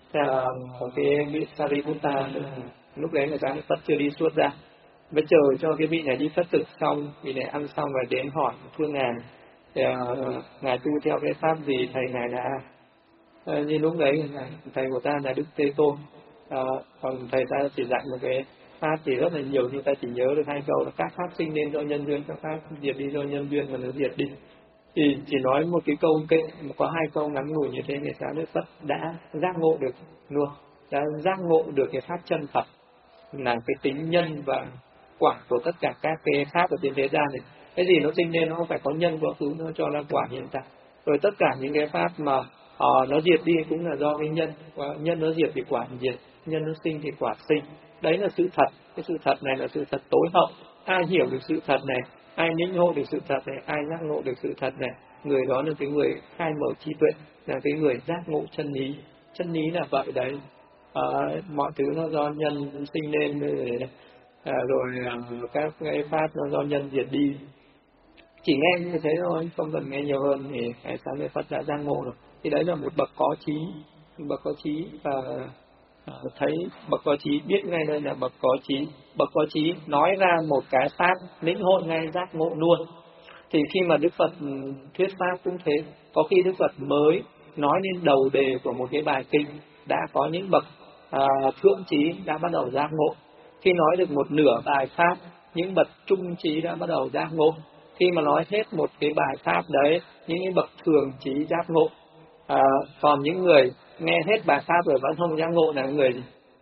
uh, cái vị Sariputta lúc đấy người ta Phất chưa đi suốt ra, mới chờ cho cái vị này đi khất thực xong, vị này ăn xong rồi đến hỏi thưa ngài, thì, uh, ngài tu theo cái pháp gì, thầy ngài đã uh, như lúc đấy thầy của ta là Đức Thế Tôn, uh, còn thầy ta chỉ dạy một cái pháp thì rất là nhiều, nhưng ta chỉ nhớ được hai câu là các pháp sinh nên do nhân duyên, các pháp diệt đi do nhân duyên và nó diệt đi. Thì chỉ nói một cái câu kệ, có hai câu ngắn ngủi như thế, người Xá Lợi Phất đã giác ngộ được luôn, đã giác ngộ được cái pháp chân thật là cái tính nhân và quả của tất cả các cái pháp ở trên thế gian này. Cái gì nó sinh nên nó không phải có nhân quá khứ, nó cho ra quả hiện tại. Rồi tất cả những cái pháp mà uh, nó diệt đi cũng là do cái nhân, nhân nó diệt thì quả diệt, nhân nó sinh thì quả sinh. Đấy là sự thật. Cái sự thật này là sự thật tối hậu. Ai hiểu được sự thật này, ai lĩnh ngộ được sự thật này, ai giác ngộ được sự thật này, người đó là cái người khai mở trí tuệ, là cái người giác ngộ chân lý. Chân lý là vậy đấy. À, mọi thứ nó do nhân sinh lên, à, rồi à, các cái pháp nó do nhân diệt đi. Chỉ nghe như thế thôi, không cần nghe nhiều hơn thì Ngài Xá Lợi Phất đã giác ngộ rồi. Thì đấy là một bậc có trí, bậc có trí và à, thấy bậc có trí biết ngay đây là bậc có trí. Bậc có trí nói ra một cái pháp lĩnh hội ngay giác ngộ luôn. Thì khi mà Đức Phật thuyết pháp cũng thế, có khi Đức Phật mới nói lên đầu đề của một cái bài kinh đã có những bậc à, thượng trí đã bắt đầu giác ngộ. Khi nói được một nửa bài pháp, những bậc trung trí đã bắt đầu giác ngộ. Khi mà nói hết một cái bài pháp đấy, những cái bậc thường trí giác ngộ. À, còn những người nghe hết bài pháp rồi vẫn không giác ngộ là người gì?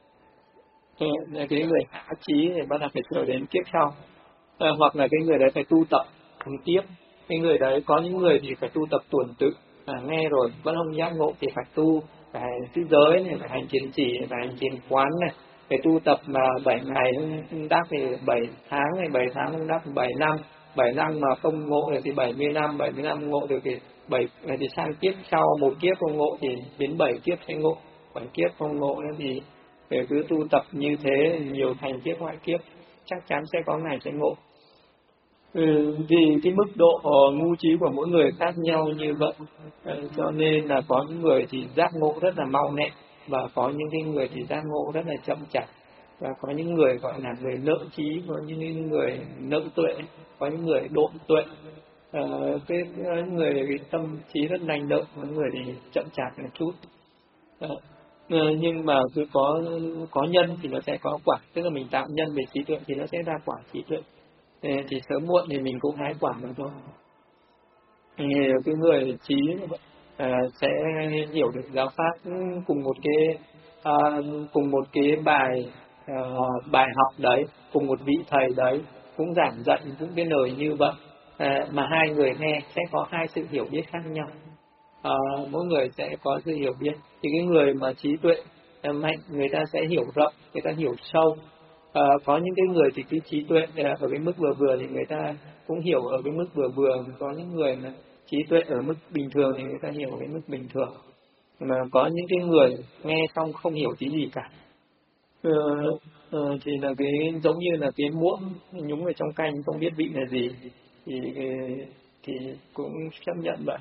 Là cái người hạ trí thì bắt đầu phải chờ đến kiếp sau. À, hoặc là cái người đấy phải tu tập tiếp. Cái người đấy có những người thì phải tu tập tuần tự, à, nghe rồi vẫn không giác ngộ thì phải tu, phải tứ giới này, phải hành thiền chỉ, phải hành thiền quán này, phải tu tập mà bảy ngày đắc thì bảy tháng này, bảy tháng không đắc bảy năm, bảy năm mà không ngộ được thì bảy mươi năm, bảy mươi năm ngộ được thì bảy thì sang kiếp sau một kiếp không ngộ thì đến bảy kiếp sẽ ngộ, bảy kiếp không ngộ nữa thì về cứ tu tập như thế nhiều thành kiếp ngoại kiếp chắc chắn sẽ có ngày sẽ ngộ. Ừ, vì cái mức độ uh, ngu trí của mỗi người khác nhau như vậy, uh, cho nên là có những người thì giác ngộ rất là mau lẹ, và có những cái người thì giác ngộ rất là chậm chạp, và có những người gọi là người nợ trí, có những người nợ tuệ, có những người độn tuệ. Uh, cái uh, người cái tâm trí rất lành động, có người thì chậm chạp một chút. Uh, uh, nhưng mà cứ có có nhân thì nó sẽ có quả, tức là mình tạo nhân về trí tuệ thì nó sẽ ra quả trí tuệ. Thì sớm muộn thì mình cũng hái quả được thôi. Nhiều cái người trí à, sẽ hiểu được giáo pháp cùng một cái à, cùng một cái bài à, bài học đấy, cùng một vị thầy đấy cũng giảng dạy cũng cái lời như vậy, à, mà hai người nghe sẽ có hai sự hiểu biết khác nhau. À, mỗi người sẽ có sự hiểu biết. Thì cái người mà trí tuệ mạnh người ta sẽ hiểu rộng, người ta hiểu sâu. À, có những cái người thì cái trí tuệ ở cái mức vừa vừa thì người ta cũng hiểu ở cái mức vừa vừa, có những người mà trí tuệ ở mức bình thường thì người ta hiểu ở cái mức bình thường, mà có những cái người nghe xong không hiểu tí gì cả. Ờ, ờ, thì là cái giống như là cái muỗng nhúng ở trong canh không biết vị là gì thì thì cũng chấp nhận vậy.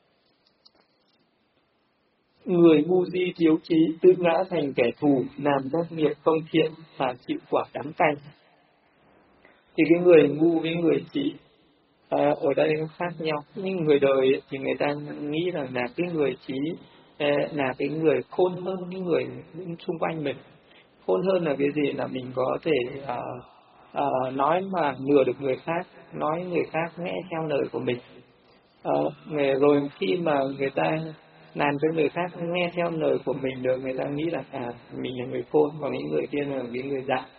Người ngu si thiếu trí tự ngã thành kẻ thù, làm các nghiệp không thiện và chịu quả đắng cay. Thì cái người ngu với người trí à, ở đây nó khác nhau. Nhưng người đời thì người ta nghĩ rằng là cái người trí là cái người khôn hơn những người xung quanh mình. Khôn hơn là cái gì? Là mình có thể à, à, nói mà lừa được người khác, nói người khác nghe theo lời của mình. À, rồi khi mà người ta làm cho người khác nghe theo lời của mình được, người ta nghĩ là à mình là người khôn, còn những người kia là cái người dại.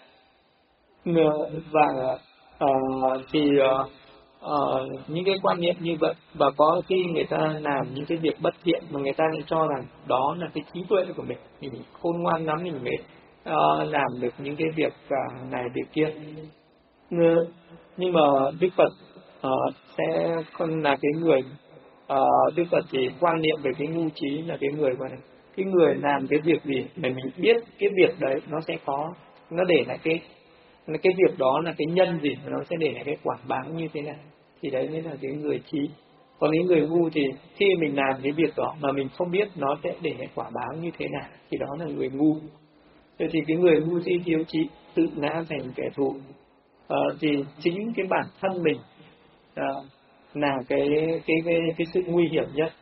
Và uh, thì uh, uh, những cái quan niệm như vậy, và có khi người ta làm những cái việc bất thiện mà người ta lại cho rằng đó là cái trí tuệ của mình, mình khôn ngoan lắm mình mới uh, làm được những cái việc uh, này việc kia. Nhưng mà Đức Phật uh, sẽ không là cái người uh, Đức Phật chỉ quan niệm về cái ngu trí là cái người mà cái người làm cái việc gì mà mình biết cái việc đấy nó sẽ có, nó để lại cái cái việc đó là cái nhân gì, nó sẽ để lại cái quả báo như thế này, thì đấy mới là cái người trí. Còn những người ngu thì khi mình làm cái việc đó mà mình không biết nó sẽ để lại quả báo như thế nào, thì đó là người ngu. Thế thì cái người ngu si thiếu trí tự ngã thành kẻ thù. À, thì chính cái bản thân mình à, là cái cái cái cái sự nguy hiểm nhất.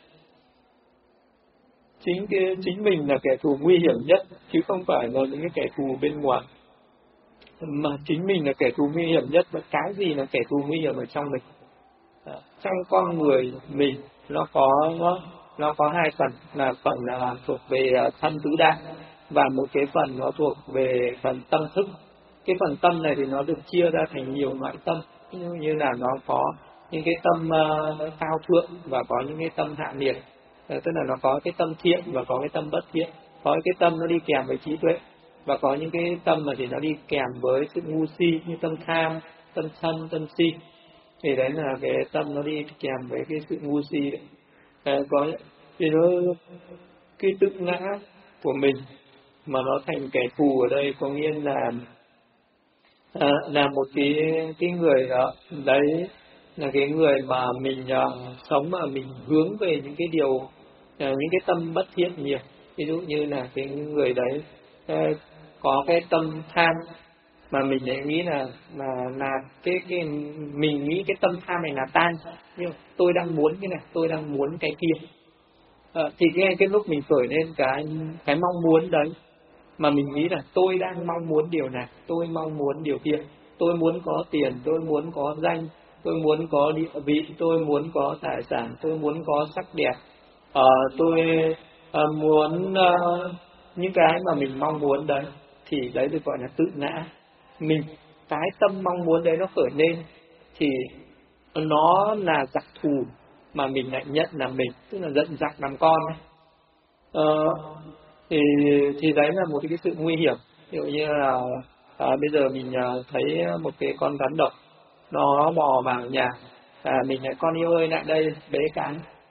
Chính cái chính mình là kẻ thù nguy hiểm nhất, chứ không phải là những cái kẻ thù bên ngoài, mà chính mình là kẻ thù nguy hiểm nhất. Và cái gì là kẻ thù nguy hiểm ở trong mình? À, trong con người mình nó có nó, nó có hai phần, là phần là thuộc về thân tứ đại, và một cái phần nó thuộc về phần tâm thức. Cái phần tâm này thì nó được chia ra thành nhiều loại tâm, như, như là nó có những cái tâm uh, cao thượng và có những cái tâm hạ liệt. Uh, tức là nó có cái tâm thiện và có cái tâm bất thiện, có cái tâm nó đi kèm với trí tuệ, và có những cái tâm mà thì nó đi kèm với sự ngu si, như tâm tham, tâm sân, tâm si. Thì đấy là cái tâm nó đi kèm với cái sự ngu si đấy. Uh, có thì nó cái tự ngã của mình mà nó thành kẻ thù ở đây có nghĩa là à, là một cái cái người đó, đấy là cái người mà mình uh, sống mà mình hướng về những cái điều uh, những cái tâm bất thiện nhiều. Ví dụ như là cái người đấy uh, có cái tâm tham mà mình lại nghĩ là là là cái cái mình nghĩ cái tâm tham này là tan, nhưng tôi đang muốn cái này, tôi đang muốn cái kia. À, thì cái cái lúc mình khởi lên cái cái mong muốn đấy, mà mình nghĩ là tôi đang mong muốn điều này, tôi mong muốn điều kia, tôi muốn có tiền, tôi muốn có danh, tôi muốn có địa vị, tôi muốn có tài sản, tôi muốn có sắc đẹp, à, tôi à, muốn à, những cái mà mình mong muốn đấy, thì đấy được gọi là tự ngã. Mình cái tâm mong muốn đấy nó khởi lên thì nó là giặc thù mà mình lại nhận là mình, tức là giận giặc làm con ấy. Ờ, thì thì đấy là một cái sự nguy hiểm. Ví dụ như là à, bây giờ mình à, thấy một cái con rắn độc nó bò vào nhà, à, mình lại con yêu ơi lại đây bế cái,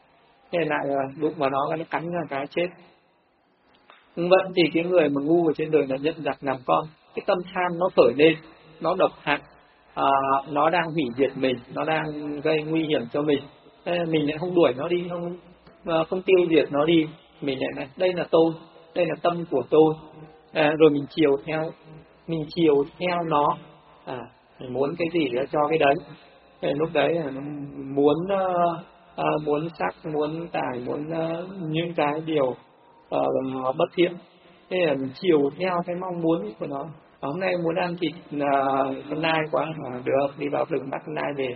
thế lại là đụng vào nó nó cắn ra cái chết. Vậy thì cái người mà ngu ở trên đời là nhận giặc làm con, cái tâm tham nó khởi lên, nó độc hại, à, nó đang hủy diệt mình, nó đang gây nguy hiểm cho mình. Thế mình lại không đuổi nó đi, không không tiêu diệt nó đi, mình lại này đây là tôi, đây là tâm của tôi, à, rồi mình chiều theo, mình chiều theo nó, à, mình muốn cái gì để cho cái đấy. Thế lúc đấy là nó muốn uh, uh, muốn sắc, muốn tài, muốn uh, những cái điều uh, bất thiện. Thế là mình chiều theo cái mong muốn của nó. Hôm nay muốn ăn thịt uh, con nai quá, à, được, đi vào rừng bắt con nai về,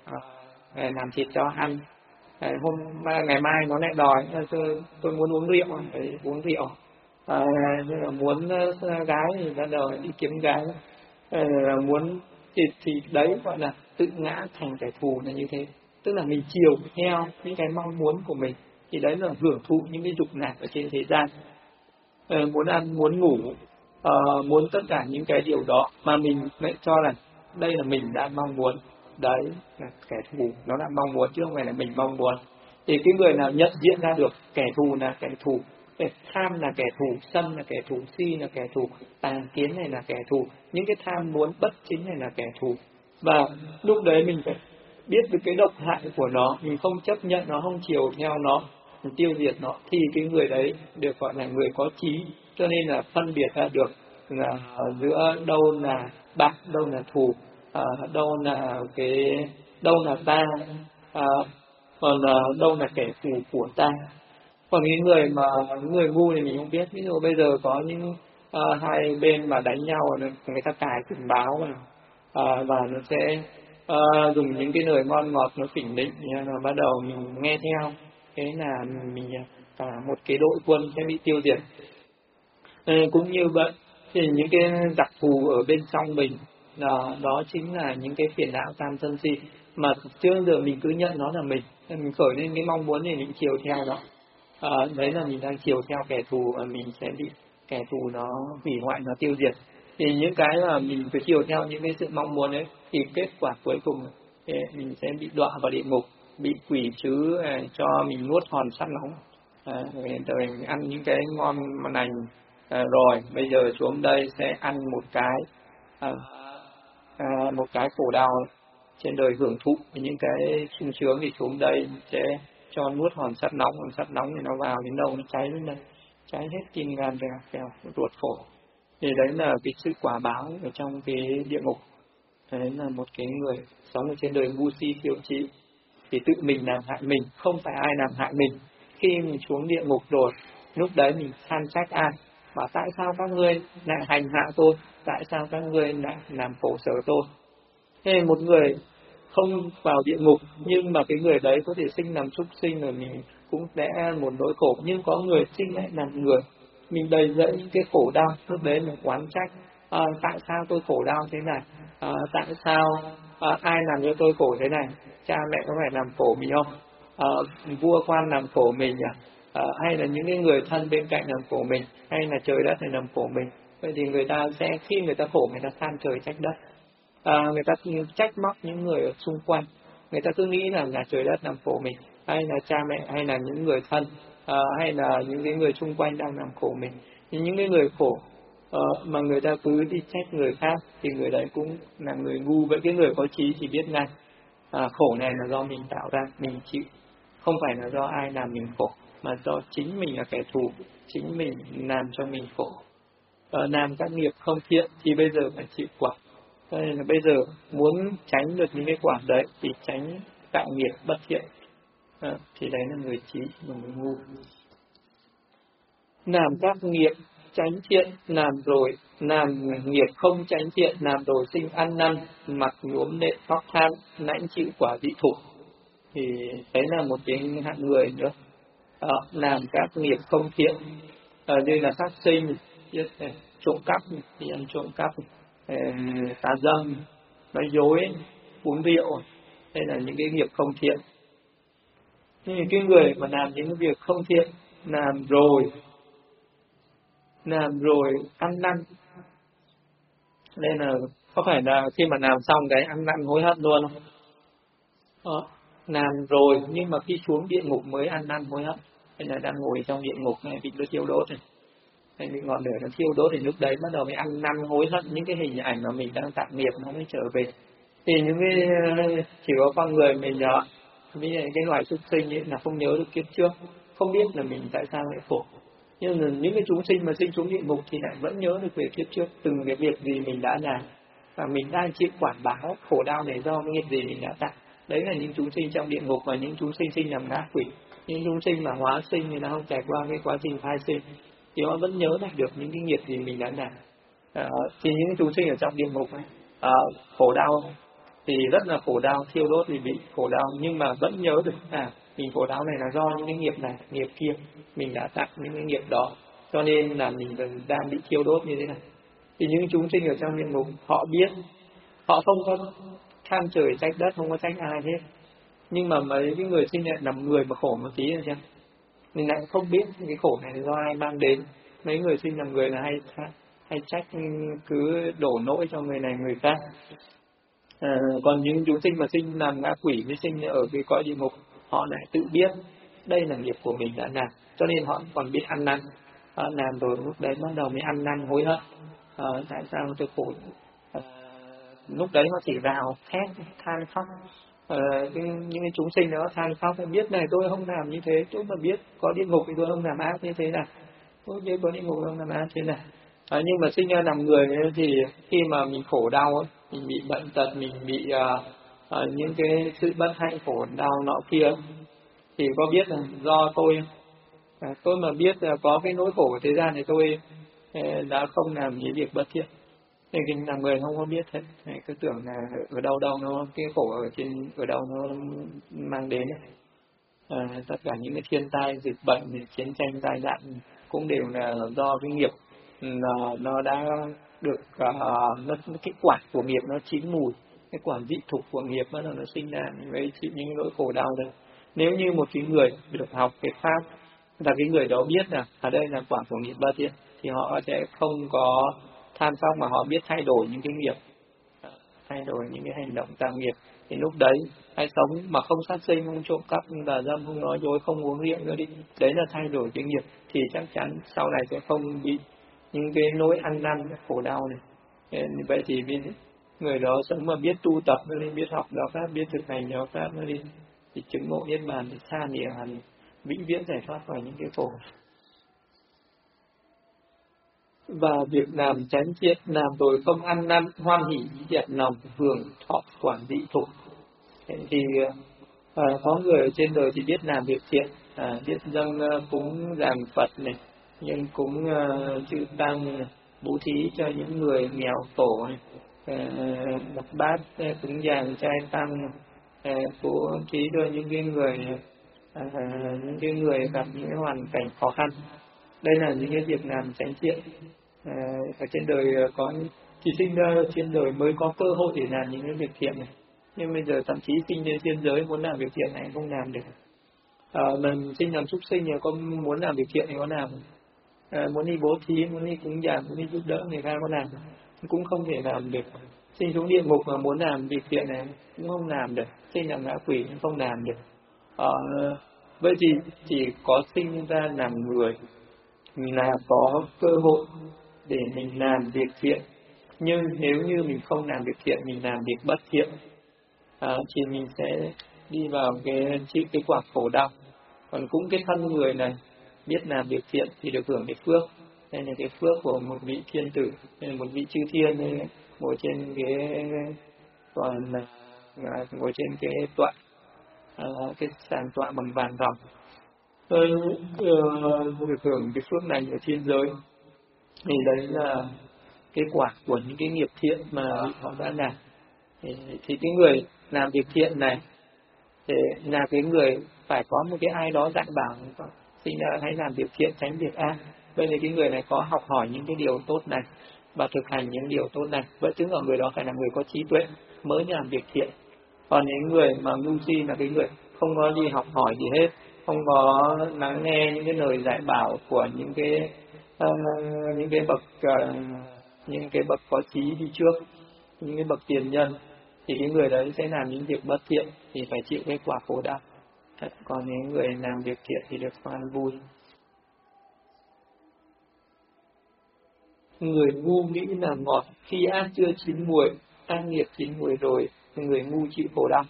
uh, làm thịt cho ăn. À, hôm ngày mai nó lại đòi tôi, tôi muốn uống rượu, phải uống rượu. À, là muốn uh, gái thì bắt đầu đi kiếm gái. À, muốn thì, thì đấy gọi là tự ngã thành kẻ thù là như thế. Tức là mình chiều theo những cái mong muốn của mình, thì đấy là hưởng thụ những cái dục lạc ở trên thế gian. À, muốn ăn, muốn ngủ, à, muốn tất cả những cái điều đó mà mình lại cho là đây là mình đang mong muốn. Đấy là kẻ thù nó đang mong muốn chứ không phải là mình mong muốn. Thì cái người nào nhận diện ra được kẻ thù là kẻ thù, kẻ tham là kẻ thù, sân là kẻ thù, si là kẻ thù, tà kiến này là kẻ thù, những cái tham muốn bất chính này là kẻ thù. Và lúc đấy mình phải biết được cái độc hại của nó, mình không chấp nhận nó, không chiều theo nó, mình tiêu diệt nó, thì cái người đấy được gọi là người có trí. Cho nên là phân biệt ra được là giữa đâu là bạn, đâu là thù, à, đâu là cái đâu là ta, à, còn à, đâu là kẻ thù của ta. Còn những người mà người ngu thì mình không biết. Ví dụ bây giờ có những uh, hai bên mà đánh nhau, người ta cài cảnh báo mà, uh, và nó sẽ uh, dùng những cái lời ngon ngọt nó phỉnh định, rồi bắt đầu mình nghe theo, thế là mình cả một cái đội quân sẽ bị tiêu diệt. Uh, cũng như vậy thì những cái giặc thù ở bên trong mình, uh, đó chính là những cái phiền não tham sân si mà trước giờ mình cứ nhận nó là mình, mình khởi lên cái mong muốn thì mình chiều theo nó. À, đấy là mình đang chiều theo kẻ thù và mình sẽ bị kẻ thù nó hủy hoại, nó tiêu diệt. Thì những cái mà mình cứ chiều theo những cái sự mong muốn ấy, thì kết quả cuối cùng thì mình sẽ bị đọa vào địa ngục, bị quỷ trứ cho mình nuốt hòn sắt nóng. À, rồi mình ăn những cái ngon lành, à, rồi bây giờ xuống đây sẽ ăn một cái à, à, một cái khổ đau trên đời, hưởng thụ những cái sung sướng thì xuống đây sẽ cho nuốt hòn sắt nóng, hòn sắt nóng thì nó vào đến đâu nó cháy lên đây, cháy hết tim gan vèo vèo ruột phổi. Thì đấy là cái sự quả báo ở trong cái địa ngục. Đấy là một cái người sống ở trên đời ngu si thiếu trí, thì tự mình làm hại mình, không phải ai làm hại mình. Khi mình xuống địa ngục rồi, lúc đấy mình than trách ai, bảo tại sao các ngươi lại hành hạ tôi, tại sao các ngươi lại làm khổ sở tôi. Thế một người không vào địa ngục, nhưng mà cái người đấy có thể sinh làm súc sinh rồi mình cũng sẽ một nỗi khổ. Nhưng có người sinh lại làm người, mình đầy dẫy những cái khổ đau, lúc đấy mình oán trách, à, tại sao tôi khổ đau thế này, à, tại sao à, ai làm cho tôi khổ thế này, cha mẹ có phải làm khổ mình không, à, vua quan làm khổ mình à? À, hay là những cái người thân bên cạnh làm khổ mình, hay là trời đất này làm khổ mình. Vậy thì người ta sẽ, khi người ta khổ, người ta than trời trách đất. À, người ta trách móc những người ở xung quanh, người ta cứ nghĩ là là trời đất làm khổ mình, hay là cha mẹ, hay là những người thân, à, hay là những cái người xung quanh đang làm khổ mình. Thì những cái người khổ à, mà người ta cứ đi trách người khác thì người đấy cũng là người ngu. Vậy cái người có trí thì biết ngay, à, khổ này là do mình tạo ra, mình chịu, không phải là do ai làm mình khổ, mà do chính mình là kẻ thù, chính mình làm cho mình khổ. À, làm các nghiệp không thiện thì bây giờ phải chịu quả. Nên là bây giờ muốn tránh được những cái quả đấy thì tránh tạo nghiệp bất thiện, à, thì đấy là người trí và người ngu. Làm các nghiệp tránh thiện, làm rồi làm nghiệp không tránh thiện, làm rồi sinh ăn năn, mặc nhuốm nệ khóc than, lãnh chịu quả vị thủ. Thì đấy là một cái hạng người nữa. À, làm các nghiệp không thiện, à, như là sát sinh, trộm cắp thì ăn trộm cắp, tà dâm, nói dối, uống rượu, đây là những cái nghiệp không thiện. Nhưng cái người mà làm những cái việc không thiện, làm rồi làm rồi ăn năn, nên là có phải là khi mà làm xong cái ăn năn hối hận luôn không? Đó. làm rồi nhưng mà khi xuống địa ngục mới ăn năn hối hận. Hay là đang ngồi trong địa ngục này bị nó thiêu đốt này, hay bị ngọn lửa nó thiêu đốt, thì lúc đấy bắt đầu mới ăn năn hối hận những cái hình ảnh mà mình đang tạo nghiệp nó mới trở về. Thì những cái chỉ có con người mình nhớ, với cái loài súc sinh ấy là không nhớ được kiếp trước, không biết là mình tại sao lại khổ. Nhưng mà những cái chúng sinh mà sinh xuống địa ngục thì lại vẫn nhớ được về kiếp trước, từng cái việc gì mình đã làm và mình đang chịu quản báo khổ đau này do cái nghiệp gì mình đã tạo. Đấy là những chúng sinh trong địa ngục, và những chúng sinh sinh làm ngã quỷ, những chúng sinh mà hóa sinh thì nó không trải qua cái quá trình thai sinh thì họ vẫn nhớ lại được những cái nghiệp gì mình đã làm. À, thì những chúng sinh ở trong địa ngục này à, khổ đau thì rất là khổ đau, thiêu đốt thì bị khổ đau, nhưng mà vẫn nhớ được à mình khổ đau này là do những cái nghiệp này nghiệp kia mình đã tạo những cái nghiệp đó, cho nên là mình đang bị thiêu đốt như thế này. Thì những chúng sinh ở trong địa ngục họ biết, họ không có than trời trách đất, không có trách ai hết, nhưng mà mấy cái người sinh lại làm người mà khổ một tí rồi chứ mình lại không biết cái khổ này là do ai mang đến. Mấy người sinh làm người là hay hay trách, cứ đổ lỗi cho người này người khác. À, còn những chúng sinh mà sinh làm ngã quỷ mới sinh ở cái cõi địa ngục, họ lại tự biết đây là nghiệp của mình đã làm, cho nên họ còn biết ăn năn. À, làm rồi lúc đấy bắt đầu mới ăn năn hối hận. À, tại sao tôi khổ? À, lúc đấy họ chỉ vào thét than khóc. À, cái, những cái chúng sinh đó than khóc, biết này tôi không làm như thế, tôi mà biết có địa ngục thì tôi không làm ác như thế nào, tôi biết có địa ngục không làm ác thế nào. À, nhưng mà sinh ra làm người thì khi mà mình khổ đau ấy, mình bị bệnh tật, mình bị uh, uh, những cái sự bất hạnh khổ đau nọ kia, thì có biết là do tôi à, tôi mà biết là có cái nỗi khổ của thế gian thì tôi uh, đã không làm những việc bất thiện. Thì làm người không có biết hết, cứ tưởng là ở đâu đâu nó cái khổ ở trên ở đâu nó mang đến ấy. À, tất cả những cái thiên tai dịch bệnh, chiến tranh, tai nạn cũng đều là do cái nghiệp nó, nó đã được uh, nó, cái quả của nghiệp nó chín mùi, cái quả dị thục của nghiệp nó nó sinh ra với những nỗi khổ đau đấy. Nếu như một cái người được học cái pháp là cái người đó biết là ở đây là quả của nghiệp ba thiện, thì họ sẽ không có than khóc mà họ biết thay đổi những cái nghiệp, thay đổi những cái hành động tạo nghiệp. Thì lúc đấy hãy sống mà không sát sinh, không trộm cắp, không tà dâm, không nói dối, không uống rượu nữa đi, đấy là thay đổi cái nghiệp, thì chắc chắn sau này sẽ không bị những cái nỗi ăn năn khổ đau này. Vậy thì người đó sống mà biết tu tập nó đi, biết học đạo pháp, biết thực hành đạo pháp nó đi, thì chứng ngộ niết bàn thì xa địa hẳn, vĩnh viễn giải thoát khỏi những cái khổ. Và việc làm chánh triệt, làm rồi không ăn năn, hoan hỷ dẹp lòng, hưởng thọ quản dị thục. Thì à, có người ở trên đời thì biết làm việc thiện, à, biết dâng uh, cúng dường Phật này, nhưng cúng uh, chư tăng này, bố thí cho những người nghèo khổ này, uh, đặt bát uh, cúng dường trai tăng này, uh, bố thí cho những cái người uh, những cái người gặp những cái hoàn cảnh khó khăn. Đây là những cái việc làm chánh thiện. À, ở trên đời có chỉ sinh ra trên đời mới có cơ hội để làm những cái việc thiện này, nhưng bây giờ thậm chí sinh lên thiên giới muốn làm việc thiện này không làm được. À, mình sinh làm súc sinh thì có muốn làm việc thiện thì có làm, à, muốn đi bố thí, muốn đi cúng dường, muốn đi giúp đỡ người khác có làm, cũng không thể làm được. Sinh xuống địa ngục mà muốn làm việc thiện này cũng không làm được, sinh làm ngã quỷ cũng không làm được. À, vậy thì chỉ có sinh ra làm người là có cơ hội để mình làm việc thiện, nhưng nếu như mình không làm việc thiện, mình làm việc bất thiện, à, thì mình sẽ đi vào cái chịu cái quả khổ đau. Còn cũng cái thân người này biết làm việc thiện thì được hưởng cái phước. Đây là cái phước của một vị thiên tử, đây là một vị chư thiên đây, ngồi trên cái còn ngồi trên cái tọa, à, cái sàn tọa bằng vàng ròng. Tôi uh, được hưởng cái phước này ở thiên giới, thì đấy là cái quả của những cái nghiệp thiện mà họ đã làm. Thì, thì cái người làm việc thiện này thì là cái người phải có một cái ai đó dạy bảo sinh ra hãy làm việc thiện tránh việc ác. Vậy thì cái người này có học hỏi những cái điều tốt này và thực hành những điều tốt này, vậy chứng ở người đó phải là người có trí tuệ mới làm việc thiện. Còn những người mà ngu si là cái người không có đi học hỏi gì hết, không có lắng nghe những cái lời dạy bảo của những cái uh, những cái bậc uh, những cái bậc có trí đi trước, những cái bậc tiền nhân, thì cái người đấy sẽ làm những việc bất thiện thì phải chịu cái quả khổ đau. Còn những người làm việc thiện thì được an vui. Người ngu nghĩ là ngọt, khi ác chưa chín mùi, ác nghiệp chín mùi rồi, người ngu chịu khổ đau.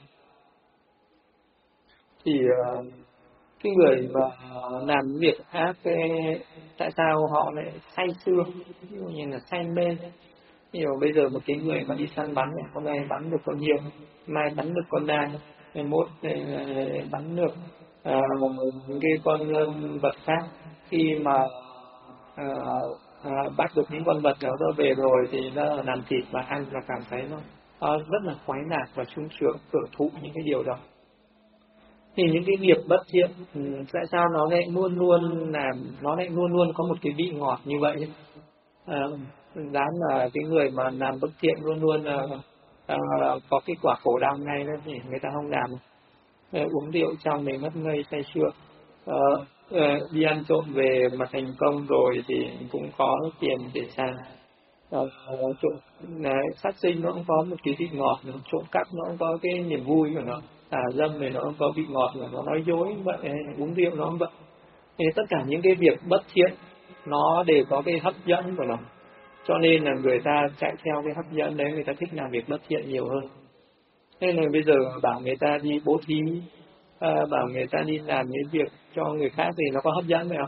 Thì uh, cái người mà làm việc ác, tại sao họ lại say sưa, ví dụ như là say mê. Nhiều bây giờ một cái người mà đi săn bắn, hôm nay bắn được con hiêu, mai bắn được con đàn, ngày mốt bắn được uh, những cái con vật khác. Khi mà uh, uh, bắt được những con vật đó về rồi thì nó làm thịt và ăn và cảm thấy nó uh, rất là khoái lạc và sung sướng, hưởng thụ những cái điều đó. Thì những cái nghiệp bất thiện, tại sao nó lại luôn luôn làm, nó lại luôn luôn có một cái vị ngọt như vậy? À, đáng là cái người mà làm bất thiện luôn luôn là à, có cái quả khổ đau ngay đó thì người ta không làm. À, uống rượu trong để mất ngây say sưa, à, à, đi ăn trộm về mà thành công rồi thì cũng có tiền để xài. À, trộm này, sát sinh nó cũng có một cái vị ngọt, trộm cắp nó cũng có cái niềm vui của nó, à, dâm này nó cũng có vị ngọt của nó, nói dối vậy, uống rượu nó cũng vậy. Thì tất cả những cái việc bất thiện nó đều có cái hấp dẫn của nó, cho nên là người ta chạy theo cái hấp dẫn đấy, người ta thích làm việc bất thiện nhiều hơn. Nên là bây giờ bảo người ta đi bố thí, à, bảo người ta đi làm những việc cho người khác thì nó có hấp dẫn phải không?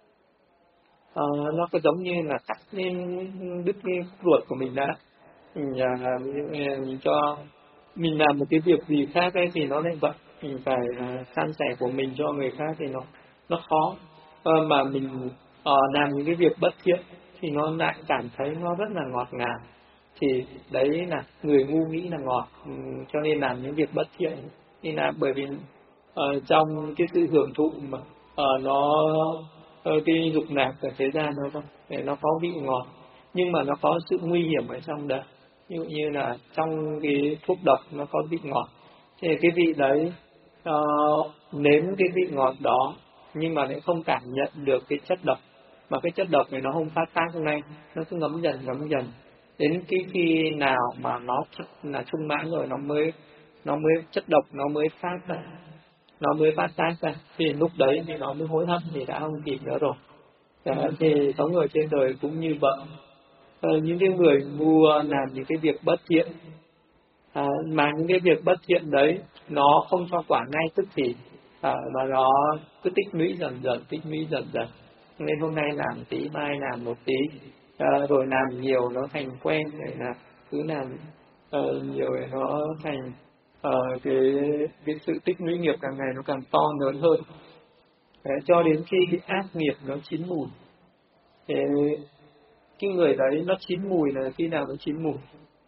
À, nó có giống như là cắt lên đứt cái ruột của mình đã, mình, à, mình cho mình làm một cái việc gì khác ấy thì nó lại vậy, mình phải à, san sẻ của mình cho người khác thì nó nó khó. À, mà mình à, làm những cái việc bất thiện thì nó lại cảm thấy nó rất là ngọt ngào, thì đấy là người ngu nghĩ là ngọt, ừ, cho nên làm những việc bất thiện. Nên là bởi vì uh, trong cái sự hưởng thụ mà uh, nó uh, cái dục lạc ở thế gian nó không, để nó có vị ngọt, nhưng mà nó có sự nguy hiểm ở trong đó. Ví dụ như là trong cái thuốc độc nó có vị ngọt, thì cái vị đấy uh, nếm cái vị ngọt đó nhưng mà lại không cảm nhận được cái chất độc, mà cái chất độc này nó không phát tác ngay, nó cứ ngấm dần ngấm dần đến cái khi nào mà nó thật là trung mãn rồi nó mới nó mới chất độc nó mới phát ra, nó mới phát tác ra, thì lúc đấy thì nó mới hối hận thì đã không kịp nữa rồi. Đó, thì sống ở trên đời cũng như vậy. À, những cái người ngu làm những cái việc bất thiện, à, mà những cái việc bất thiện đấy nó không cho quả ngay tức thì, à, mà nó cứ tích lũy dần dần tích lũy dần dần, nên hôm nay làm tí mai làm một tí, à, rồi làm nhiều nó thành quen, rồi là cứ làm uh, nhiều rồi nó thành uh, cái cái sự tích lũy nghiệp càng ngày nó càng to lớn hơn. Đấy, cho đến khi cái ác nghiệp nó chín mùi. Thế cái người đấy nó chín mùi là khi nào nó chín mùi?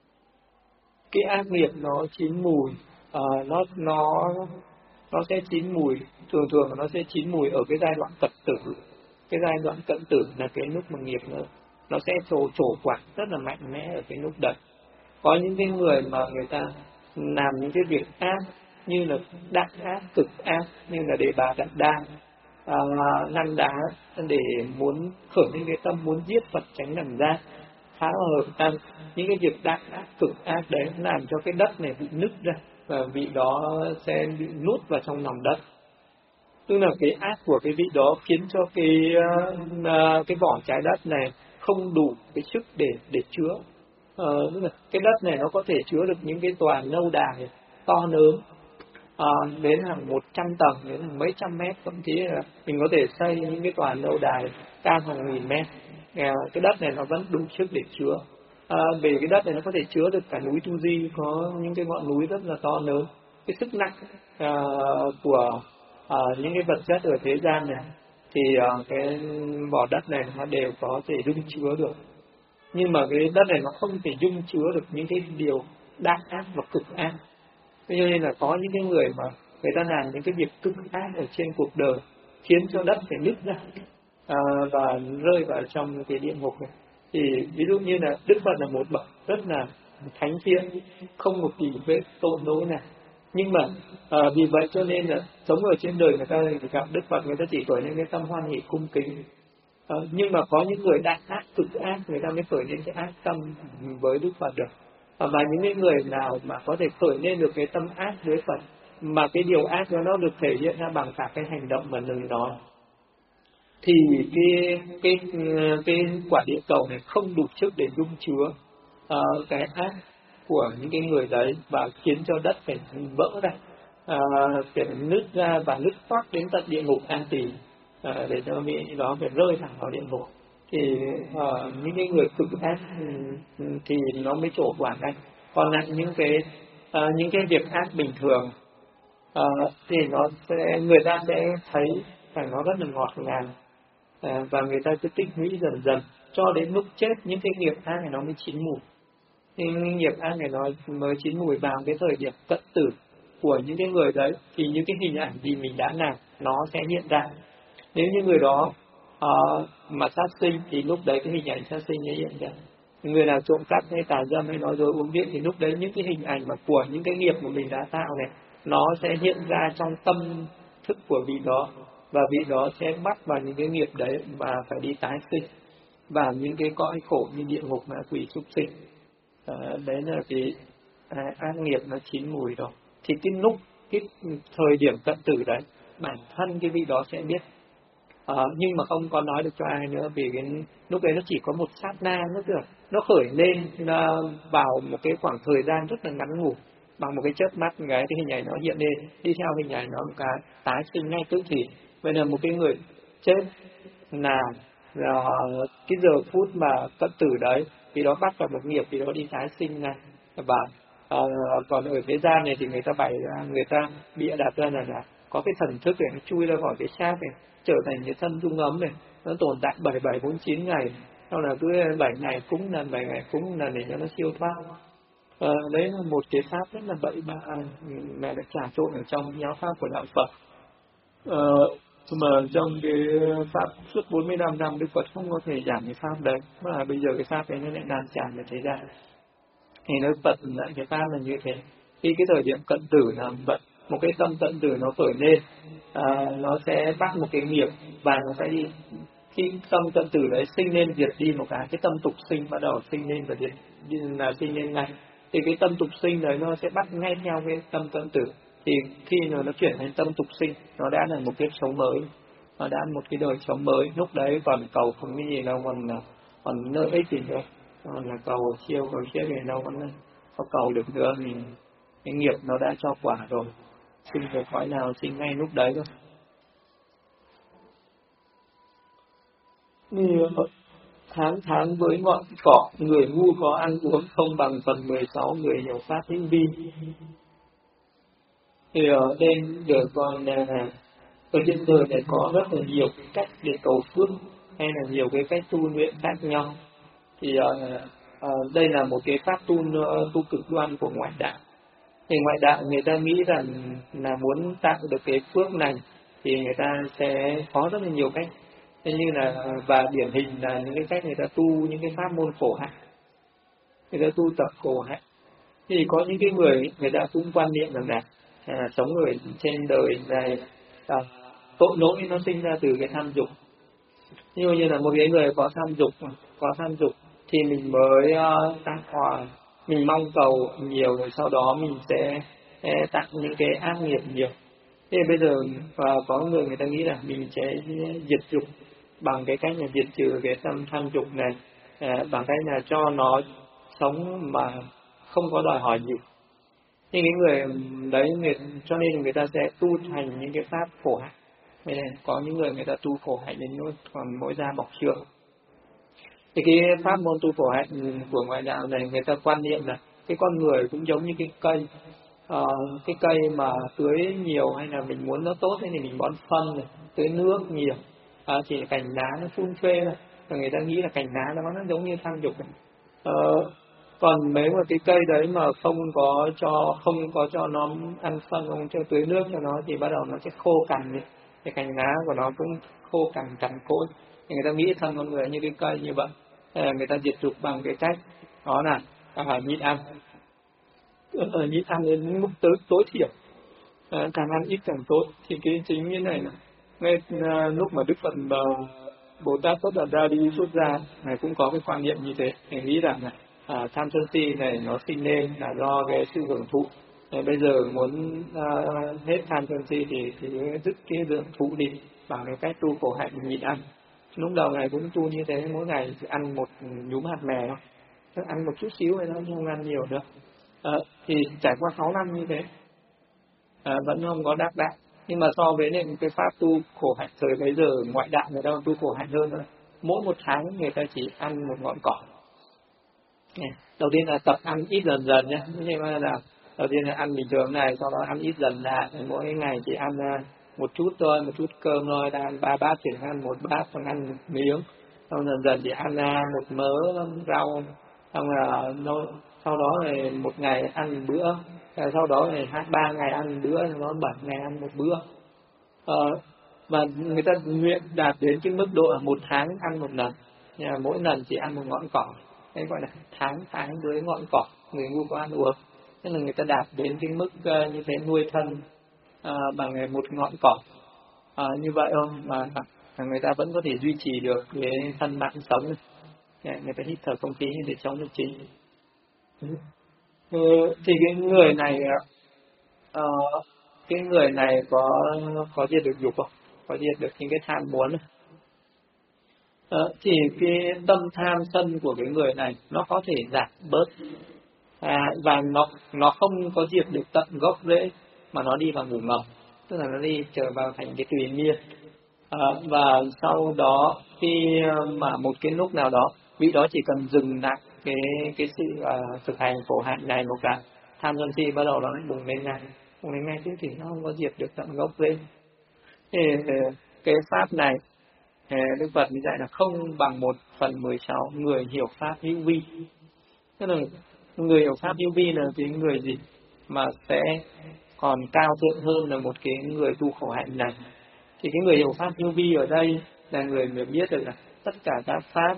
Cái ác nghiệp nó chín mùi, uh, nó nó nó sẽ chín mùi, thường thường nó sẽ chín mùi ở cái giai đoạn cận tử. Cái giai đoạn cận tử là cái lúc mà nghiệp nó nó sẽ trổ trổ quả rất là mạnh mẽ ở cái lúc đấy. Có những cái người mà người ta làm những cái việc ác như là đắc ác, cực ác, như là để bà Đặng Đa à, lăn đá để muốn khởi lên cái tâm muốn giết Phật tránh làm ra, phá hợp tăng. Những cái việc đắc ác, cực ác đấy làm cho cái đất này bị nứt ra và vị đó sẽ bị nuốt vào trong lòng đất. Tức là cái ác của cái vị đó khiến cho cái uh, cái vỏ trái đất này không đủ cái sức để để chứa. Uh, tức là cái đất này nó có thể chứa được những cái tòa lâu đài to lớn, uh, đến hàng một trăm tầng, đến hàng mấy trăm mét, thậm chí là mình có thể xây những cái tòa lâu đài cao hàng nghìn mét. Uh, cái đất này nó vẫn đủ sức để chứa. Uh, về cái đất này nó có thể chứa được cả núi Tu Di, có những cái ngọn núi rất là to lớn. Cái sức nặng uh, của À, những cái vật chất ở thế gian này thì uh, cái vỏ đất này nó đều có thể dung chứa được, nhưng mà cái đất này nó không thể dung chứa được những cái điều đa ác và cực ác. Cho nên là có những cái người mà người ta làm những cái việc cực ác ở trên cuộc đời khiến cho đất phải nứt ra à, và rơi vào trong cái địa ngục này. Thì ví dụ như là Đức Phật là một bậc rất là thánh thiện, không một gì vết tội lỗi nào, nhưng mà à, vì vậy cho nên là sống ở trên đời người ta gặp Đức Phật, người ta chỉ khởi lên cái tâm hoan hỷ cung kính. À, nhưng mà có những người đại ác cực ác, người ta mới khởi lên cái ác tâm với Đức Phật được. Và những cái người nào mà có thể khởi lên được cái tâm ác với Phật, mà cái điều ác đó nó được thể hiện ra bằng cả cái hành động và lời nói, thì cái cái cái quả địa cầu này không đủ sức để dung chứa uh, cái ác của những cái người đấy, và khiến cho đất phải vỡ ra, uh, phải nứt ra và nứt toác đến tận địa ngục An Tỳ, uh, để cho vị đó phải rơi thẳng vào địa ngục. Thì uh, những cái người cực ác um, thì nó mới trổ quả ngay. Còn lại những cái uh, những cái việc ác bình thường uh, thì nó sẽ người ta sẽ thấy phải nó rất là ngọt ngào. À, và người ta cứ tích lũy dần dần cho đến lúc chết những cái nghiệp ác này nó mới chín mùi. Thì những nghiệp ác này nó mới chín mùi vào cái thời điểm cận tử của những cái người đấy, thì những cái hình ảnh gì mình đã làm nó sẽ hiện ra. Nếu như người đó uh, mà sát sinh thì lúc đấy cái hình ảnh sát sinh sẽ hiện ra. Người nào trộm cắp hay tà dâm hay nói dối uống rượu thì lúc đấy những cái hình ảnh mà của những cái nghiệp mà mình đã tạo này nó sẽ hiện ra trong tâm thức của vị đó, và vị đó sẽ bắt vào những cái nghiệp đấy và phải đi tái sinh vào những cái cõi khổ như địa ngục, ma quỷ, súc sinh. À, đấy là cái à, ác nghiệp nó chín mùi rồi. Thì cái lúc cái thời điểm cận tử đấy, bản thân cái vị đó sẽ biết. À, nhưng mà không có nói được cho ai nữa, vì cái lúc đấy nó chỉ có một sát na nữa thôi, nó khởi lên uh, vào một cái khoảng thời gian rất là ngắn ngủi, bằng một cái chớp mắt cái cái hình ảnh nó hiện lên, đi theo hình ảnh nó một cái tái sinh ngay tức thì. Vậy là một cái người chết là, là cái giờ phút mà cận tử đấy thì đó bắt vào một nghiệp thì đó đi tái sinh này. Và uh, còn ở thế gian này thì người ta bày ra, người ta bịa đặt ra là, là có cái thần thức để nó chui ra khỏi cái xác này, trở thành cái thân dung ấm này, nó tồn tại bảy bảy bốn chín ngày, sau là cứ bảy ngày cúng lần, bảy ngày cúng lần để cho nó siêu thoát. À, đấy là một cái pháp rất là bậy bạ mà đã trà trộn ở trong giáo pháp của đạo Phật. À, mà trong cái pháp suốt bốn mươi lăm năm Đức Phật không có thể giảng cái pháp đấy, mà bây giờ cái pháp đấy nó lại lan tràn ở thế gian. Thì Đức Phật lại cái pháp là như thế. Khi cái thời điểm cận tử là vậy, một cái tâm cận tử nó khởi lên, à, nó sẽ bắt một cái nghiệp và nó sẽ đi. Khi tâm cận tử đấy sinh lên diệt đi một cái, cái tâm tục sinh bắt đầu sinh lên và diệt là sinh lên ngay. Thì cái tâm tục sinh đấy nó sẽ bắt ngay theo cái tâm cận tử. Thì khi mà nó chuyển thành tâm tục sinh, nó đã là một kiếp sống mới, nó đã một cái đời sống mới. Lúc đấy còn cầu không cái gì đâu, còn còn lợi ích gì nữa, còn là cầu siêu cầu chết thì đâu có có cầu được nữa. Thì cái nghiệp nó đã cho quả rồi, sinh về cõi nào sinh ngay lúc đấy thôi. Như tháng tháng với ngọn cỏ, người ngu có ăn uống không bằng phần mười sáu người hiểu pháp hữu vi. Thì ở đây được còn là ở trên đời này có rất là nhiều cách để cầu phước, hay là nhiều cái cách tu luyện khác nhau. Thì uh, uh, đây là một cái pháp tu uh, tu cực đoan của ngoại đạo. Thì ngoại đạo người ta nghĩ rằng là muốn tạo được cái phước này thì người ta sẽ có rất là nhiều cách. Thế như là, và điển hình là những cái cách người ta tu những cái pháp môn khổ hạnh, người ta tu tập khổ hạnh. Thì có những cái người người ta cũng quan niệm rằng là à, sống ở trên đời này, à, tội lỗi nó sinh ra từ cái tham dục. Như như là một cái người có tham dục, có tham dục thì mình mới uh, tăng hòa, mình mong cầu nhiều, rồi sau đó mình sẽ eh, tặng những cái ác nghiệp nhiều. Thế bây giờ uh, có người người ta nghĩ là mình sẽ diệt dục bằng cái cách là diệt trừ cái tâm tham dục này, uh, bằng cách là cho nó sống mà không có đòi hỏi gì. Nhưng cái người đấy người, cho nên người ta sẽ tu thành những cái pháp khổ hạnh. Nên có những người người ta tu khổ hạnh đến nỗi còn mỗi da bọc xương. Thì cái pháp môn tu khổ hạnh của ngoại đạo này người ta quan niệm là cái con người cũng giống như cái cây, à, cái cây mà tưới nhiều hay là mình muốn nó tốt thì mình bón phân này, tưới nước nhiều, à, chỉ cành lá nó phun phê thôi, người ta nghĩ là cành lá nó nó giống như tham dục này. À, còn nếu mà cái cây đấy mà không có cho không có cho nó ăn phân, không cho tưới nước cho nó thì bắt đầu nó sẽ khô cành đi, cái cành lá của nó cũng khô cành cằn cỗi. Thì người ta nghĩ thân con người như cái cây như vậy, à, người ta diệt dục bằng cái cách đó là à, nhịn ăn, à, nhịn ăn đến mức tới tối thiểu, à, càng ăn ít càng tốt. Thì cái chính như này là ngay à, lúc mà Đức Phật uh, Bồ Tát xuất ra đi xuất ra này cũng có cái quan niệm như thế, thì nghĩ rằng là à, tham sân si này nó sinh lên là do cái sự hưởng thụ. Nên bây giờ muốn à, hết tham sân si thì thì dứt cái hưởng thụ đi bằng cái cách tu khổ hạnh nhịn ăn. Lúc đầu ngày cũng tu như thế, mỗi ngày chỉ ăn một nhúm hạt mè thôi, tức ăn một chút xíu thôi, nó không ăn nhiều nữa. À, thì trải qua sáu năm như thế à, vẫn không có đắc đạo. Nhưng mà so với những cái pháp tu khổ hạnh thời bây giờ, ngoại đạo người ta tu khổ hạnh hơn nữa. Mỗi một tháng người ta chỉ ăn một ngọn cỏ. Đầu tiên là tập ăn ít dần dần nhé, nhưng mà là đầu tiên là ăn bình thường này, sau đó ăn ít dần lại, mỗi ngày chỉ ăn một chút thôi, một chút cơm thôi, ta ăn ba bát chỉ ăn một bát, xong ăn một miếng, xong dần dần chỉ ăn một mớ rau, xong là nó sau đó thì một ngày ăn một bữa, sau đó thì hai ba ngày ăn một bữa, nó bảy ngày ăn một bữa. Ờ, và người ta nguyện đạt đến cái mức độ là một tháng ăn một lần, nhưng mà mỗi lần chỉ ăn một ngọn cỏ, đấy gọi là tháng tháng dưới ngọn cỏ, người ngu có ăn uống. Nên là người ta đạt đến cái mức uh, như thế, nuôi thân uh, bằng một ngọn cỏ uh, như vậy không mà người ta vẫn có thể duy trì được cái thân mạng sống. Người ta hít thở không khí để chống được trí. Ừ, thì cái người này uh, cái người này có có diệt được dục không? Có diệt được những cái tham muốn không? Ờ, thì cái tâm tham sân của cái người này nó có thể giảm bớt, à, và nó nó không có diệt được tận gốc rễ, mà nó đi vào ngủ ngầm, tức là nó đi trở vào thành cái tùy miên. À, và sau đó khi mà một cái lúc nào đó vị đó chỉ cần dừng lại cái cái sự uh, thực hành khổ hạnh này một cái, tham sân si bắt đầu nó bùng lên ngay, bùng lên ngay chứ thì nó không có diệt được tận gốc rễ. Thì cái pháp này Đức Phật dạy là không bằng một phần mười sáu người hiểu pháp hữu vi. Tức là người hiểu pháp hữu vi là cái người gì mà sẽ còn cao thượng hơn là một cái người tu khổ hạnh này. Thì cái người hiểu pháp hữu vi ở đây là người mới biết được là tất cả các pháp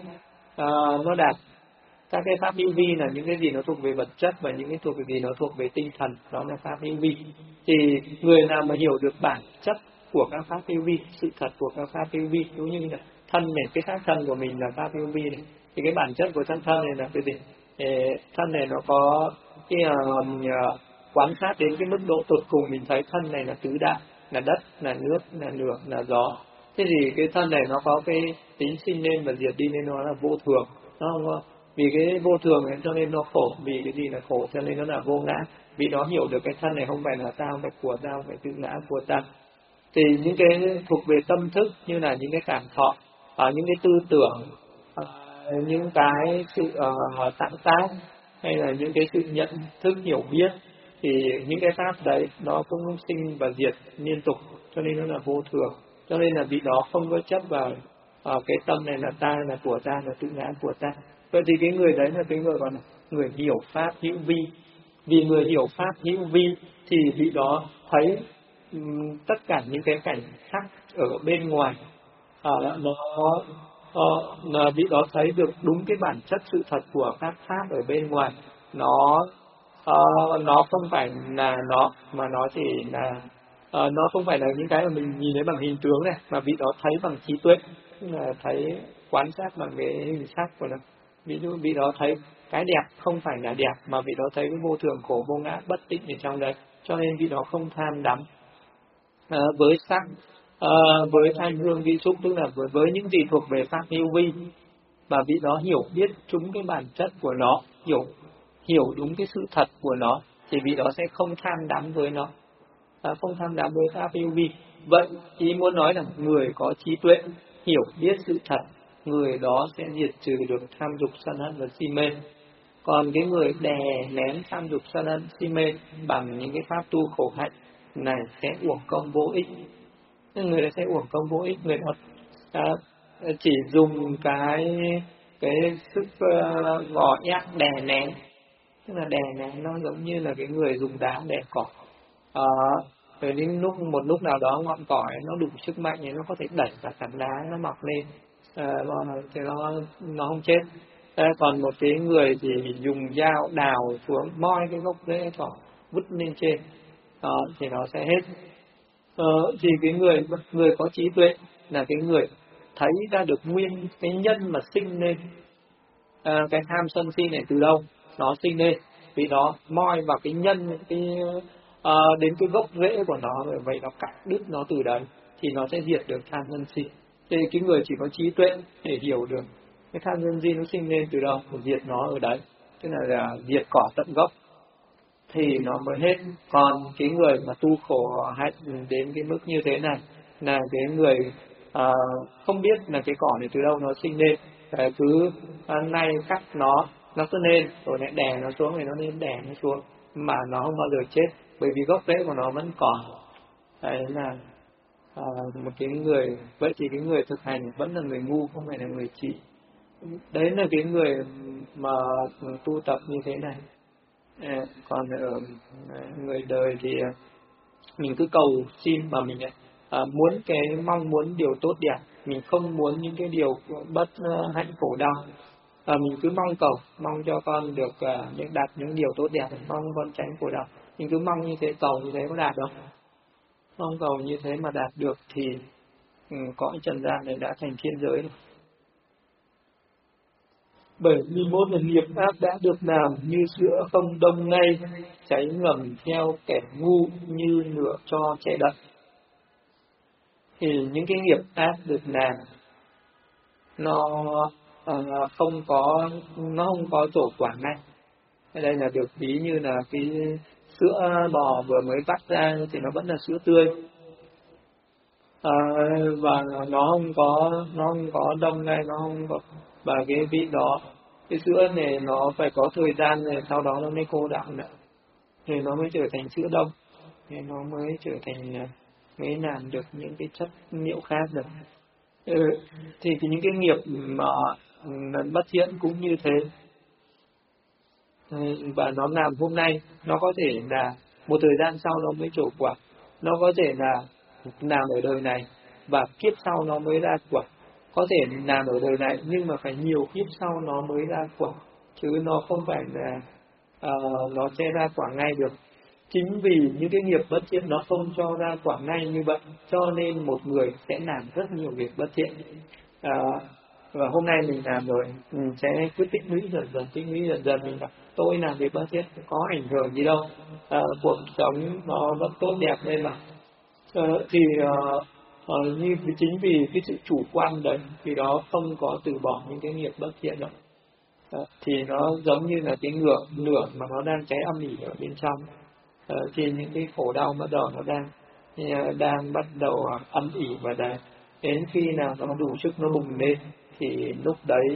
uh, nó đạt. Các cái pháp hữu vi là những cái gì nó thuộc về vật chất, và những cái thuộc về gì nó thuộc về tinh thần, đó là pháp hữu vi. Thì người nào mà hiểu được bản chất của các pháp hữu vi, sự thật của các pháp hữu vi, giống như là thân này, cái xác thân của mình là pháp hữu vi này, thì cái bản chất của thân thân này là cái gì? Thì thân này nó có cái uh, quan sát đến cái mức độ tột cùng, mình thấy thân này là tứ đại, là đất, là nước, là lửa, là gió. Thế thì cái thân này nó có cái tính sinh lên và diệt đi, nên nó là vô thường, nó không có. Vì cái vô thường ấy, cho nên nó khổ, vì cái gì là khổ cho nên nó là vô ngã. Vì nó hiểu được cái thân này không phải là tao, không phải của tao, phải tự ngã của ta. Thì những cái thuộc về tâm thức, như là những cái cảm thọ, uh, những cái tư tưởng, uh, những cái sự uh, tạm tác, hay là những cái sự nhận thức hiểu biết, thì những cái pháp đấy nó cũng sinh và diệt liên tục, cho nên nó là vô thường. Cho nên là vị đó không có chấp vào uh, cái tâm này là ta, là của ta, là tự ngã của ta. Vậy thì cái người đấy là cái người còn là người hiểu pháp hữu vi. Vì người hiểu pháp hữu vi thì vị đó thấy um, tất cả những cái cảnh sắc ở bên ngoài, à, nó uh, vị đó thấy được đúng cái bản chất sự thật của các pháp ở bên ngoài. Nó uh, nó không phải là nó, mà nó chỉ là uh, nó không phải là những cái mà mình nhìn thấy bằng hình tướng này, mà vị đó thấy bằng trí tuệ, là thấy quan sát bằng cái hình sắc của nó. Ví dụ vị đó thấy cái đẹp không phải là đẹp, mà vị đó thấy cái vô thường khổ vô ngã bất tịnh ở trong đấy, cho nên vị đó không tham đắm à, với sắc, à, với thanh hương vị xúc, tức là với, với những gì thuộc về pháp hữu vi, và vị đó hiểu biết trúng cái bản chất của nó, hiểu hiểu đúng cái sự thật của nó, thì vị đó sẽ không tham đắm với nó, à, không tham đắm với pháp hữu vi. Vậy ý muốn nói là người có trí tuệ hiểu biết sự thật, người đó sẽ diệt trừ được tham dục sân hận và si mê. Còn cái người đè nén tham dục sân hận si mê bằng những cái pháp tu khổ hạnh này sẽ uổng công vô ích. Người đó sẽ uổng công vô ích. Người đó à, chỉ dùng cái cái sức uh, gò ép đè nén, tức là đè nén nó giống như là cái người dùng đá đè cỏ. À, rồi đến lúc một lúc nào đó ngọn cỏ ấy, nó đủ sức mạnh thì nó có thể đẩy cả tảng đá nó mọc lên, à, thì nó nó không chết. À, còn một cái người thì dùng dao đào xuống moi cái gốc rễ cỏ vứt lên trên, đó, thì nó sẽ hết. Ờ, thì cái người người có trí tuệ là cái người thấy ra được nguyên cái nhân mà sinh lên à, cái tham sân si này từ đâu nó sinh lên, vì nó moi vào cái nhân, cái à, đến cái gốc rễ của nó, vậy nó cắt đứt nó từ đấy thì nó sẽ diệt được tham sân si. Thì cái người chỉ có trí tuệ để hiểu được cái tham sân si nó sinh lên từ đâu, diệt nó ở đấy, tức là, là diệt cỏ tận gốc thì nó mới hết. Còn cái người mà tu khổ hạnh đến cái mức như thế này là cái người à, không biết là cái cỏ này từ đâu nó sinh lên, à, cứ à, nay cắt nó nó cứ lên rồi lại đè nó xuống, thì nó lên đè nó xuống mà nó không bao giờ chết, bởi vì gốc rễ của nó vẫn còn. Đấy là à, một cái người, vậy thì cái người thực hành vẫn là người ngu, không phải là người trí. Đấy là cái người mà tu tập như thế này. À, còn ở người đời thì mình cứ cầu xin mà mình à, muốn cái mong muốn điều tốt đẹp, mình không muốn những cái điều bất uh, hạnh khổ đau. À, mình cứ mong cầu, mong cho con được uh, những đạt những điều tốt đẹp, mong con tránh khổ đau. Mình cứ mong như thế, cầu như thế có đạt không? Mong cầu như thế mà đạt được thì um, cõi trần gian này đã thành thiên giới rồi. Bảy mươi mốt là nghiệp ác đã được làm như sữa không đông ngay, cháy ngầm theo kẻ ngu như lửa cho trẻ đậy. Thì những cái nghiệp ác được làm nó uh, không có nó không có trổ quả ngay. Đây là được ví như là cái sữa bò vừa mới vắt ra thì nó vẫn là sữa tươi, à, và nó không có nó không có đông ngay, nó không có, và cái vị đó, cái sữa này nó phải có thời gian rồi sau đó nó mới khô đọng nữa thì nó mới trở thành sữa đông, thì nó mới trở thành, mới làm được những cái chất liệu khác được. Ừ, thì, thì những cái nghiệp mà bất thiện cũng như thế. Và nó làm hôm nay nó có thể là một thời gian sau nó mới trổ quả, nó có thể là làm ở đời này và kiếp sau nó mới ra quả, có thể làm ở đời này nhưng mà phải nhiều kiếp sau nó mới ra quả, chứ nó không phải là uh, nó sẽ ra quả ngay được. Chính vì những cái nghiệp bất thiện nó không cho ra quả ngay như vậy, cho nên một người sẽ làm rất nhiều việc bất thiện. À, và hôm nay mình làm rồi, mình sẽ quyết tích lũy dần dần, tích lũy dần dần, mình bảo tôi làm việc bất thiện có ảnh hưởng gì đâu, à, cuộc sống nó vẫn tốt đẹp lên mà. À, thì à, à, như chính vì cái sự chủ quan đấy thì đó không có từ bỏ những cái nghiệp bất thiện đâu. À, thì nó giống như là cái ngựa lửa mà nó đang cháy âm ỉ ở bên trong. À, thì những cái khổ đau bắt đầu nó đang đang bắt đầu âm ỉ và đang đến khi nào nó đủ sức nó bùng lên thì lúc đấy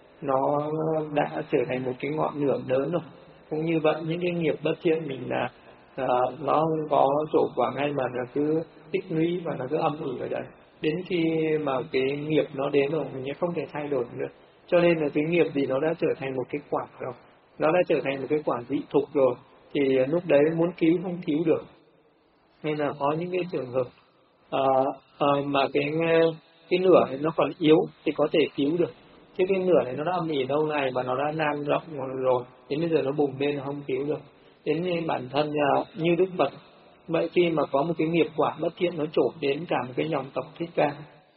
nó đã trở thành một cái ngọn lửa lớn rồi. Cũng như vậy, những cái nghiệp bất thiện mình là à, nó không có trổ quả ngay mà nó cứ tích lũy và nó cứ âm ỉ ở đấy, đến khi mà cái nghiệp nó đến rồi mình không thể thay đổi nữa. Cho nên là cái nghiệp gì nó đã trở thành một cái quả rồi, nó đã trở thành một cái quả dị thục rồi, thì lúc đấy muốn cứu không cứu được. Nên là có những cái trường hợp à, à, mà cái cái lửa này nó còn yếu thì có thể cứu được, chứ cái lửa này nó đã âm ỉ lâu ngày và nó đã lan rộng rồi, đến bây giờ nó bùng lên không cứu được. Đến như bản thân như Đức Phật vậy, khi mà có một cái nghiệp quả bất thiện nó trổ đến cả một cái dòng tộc Thích Ca,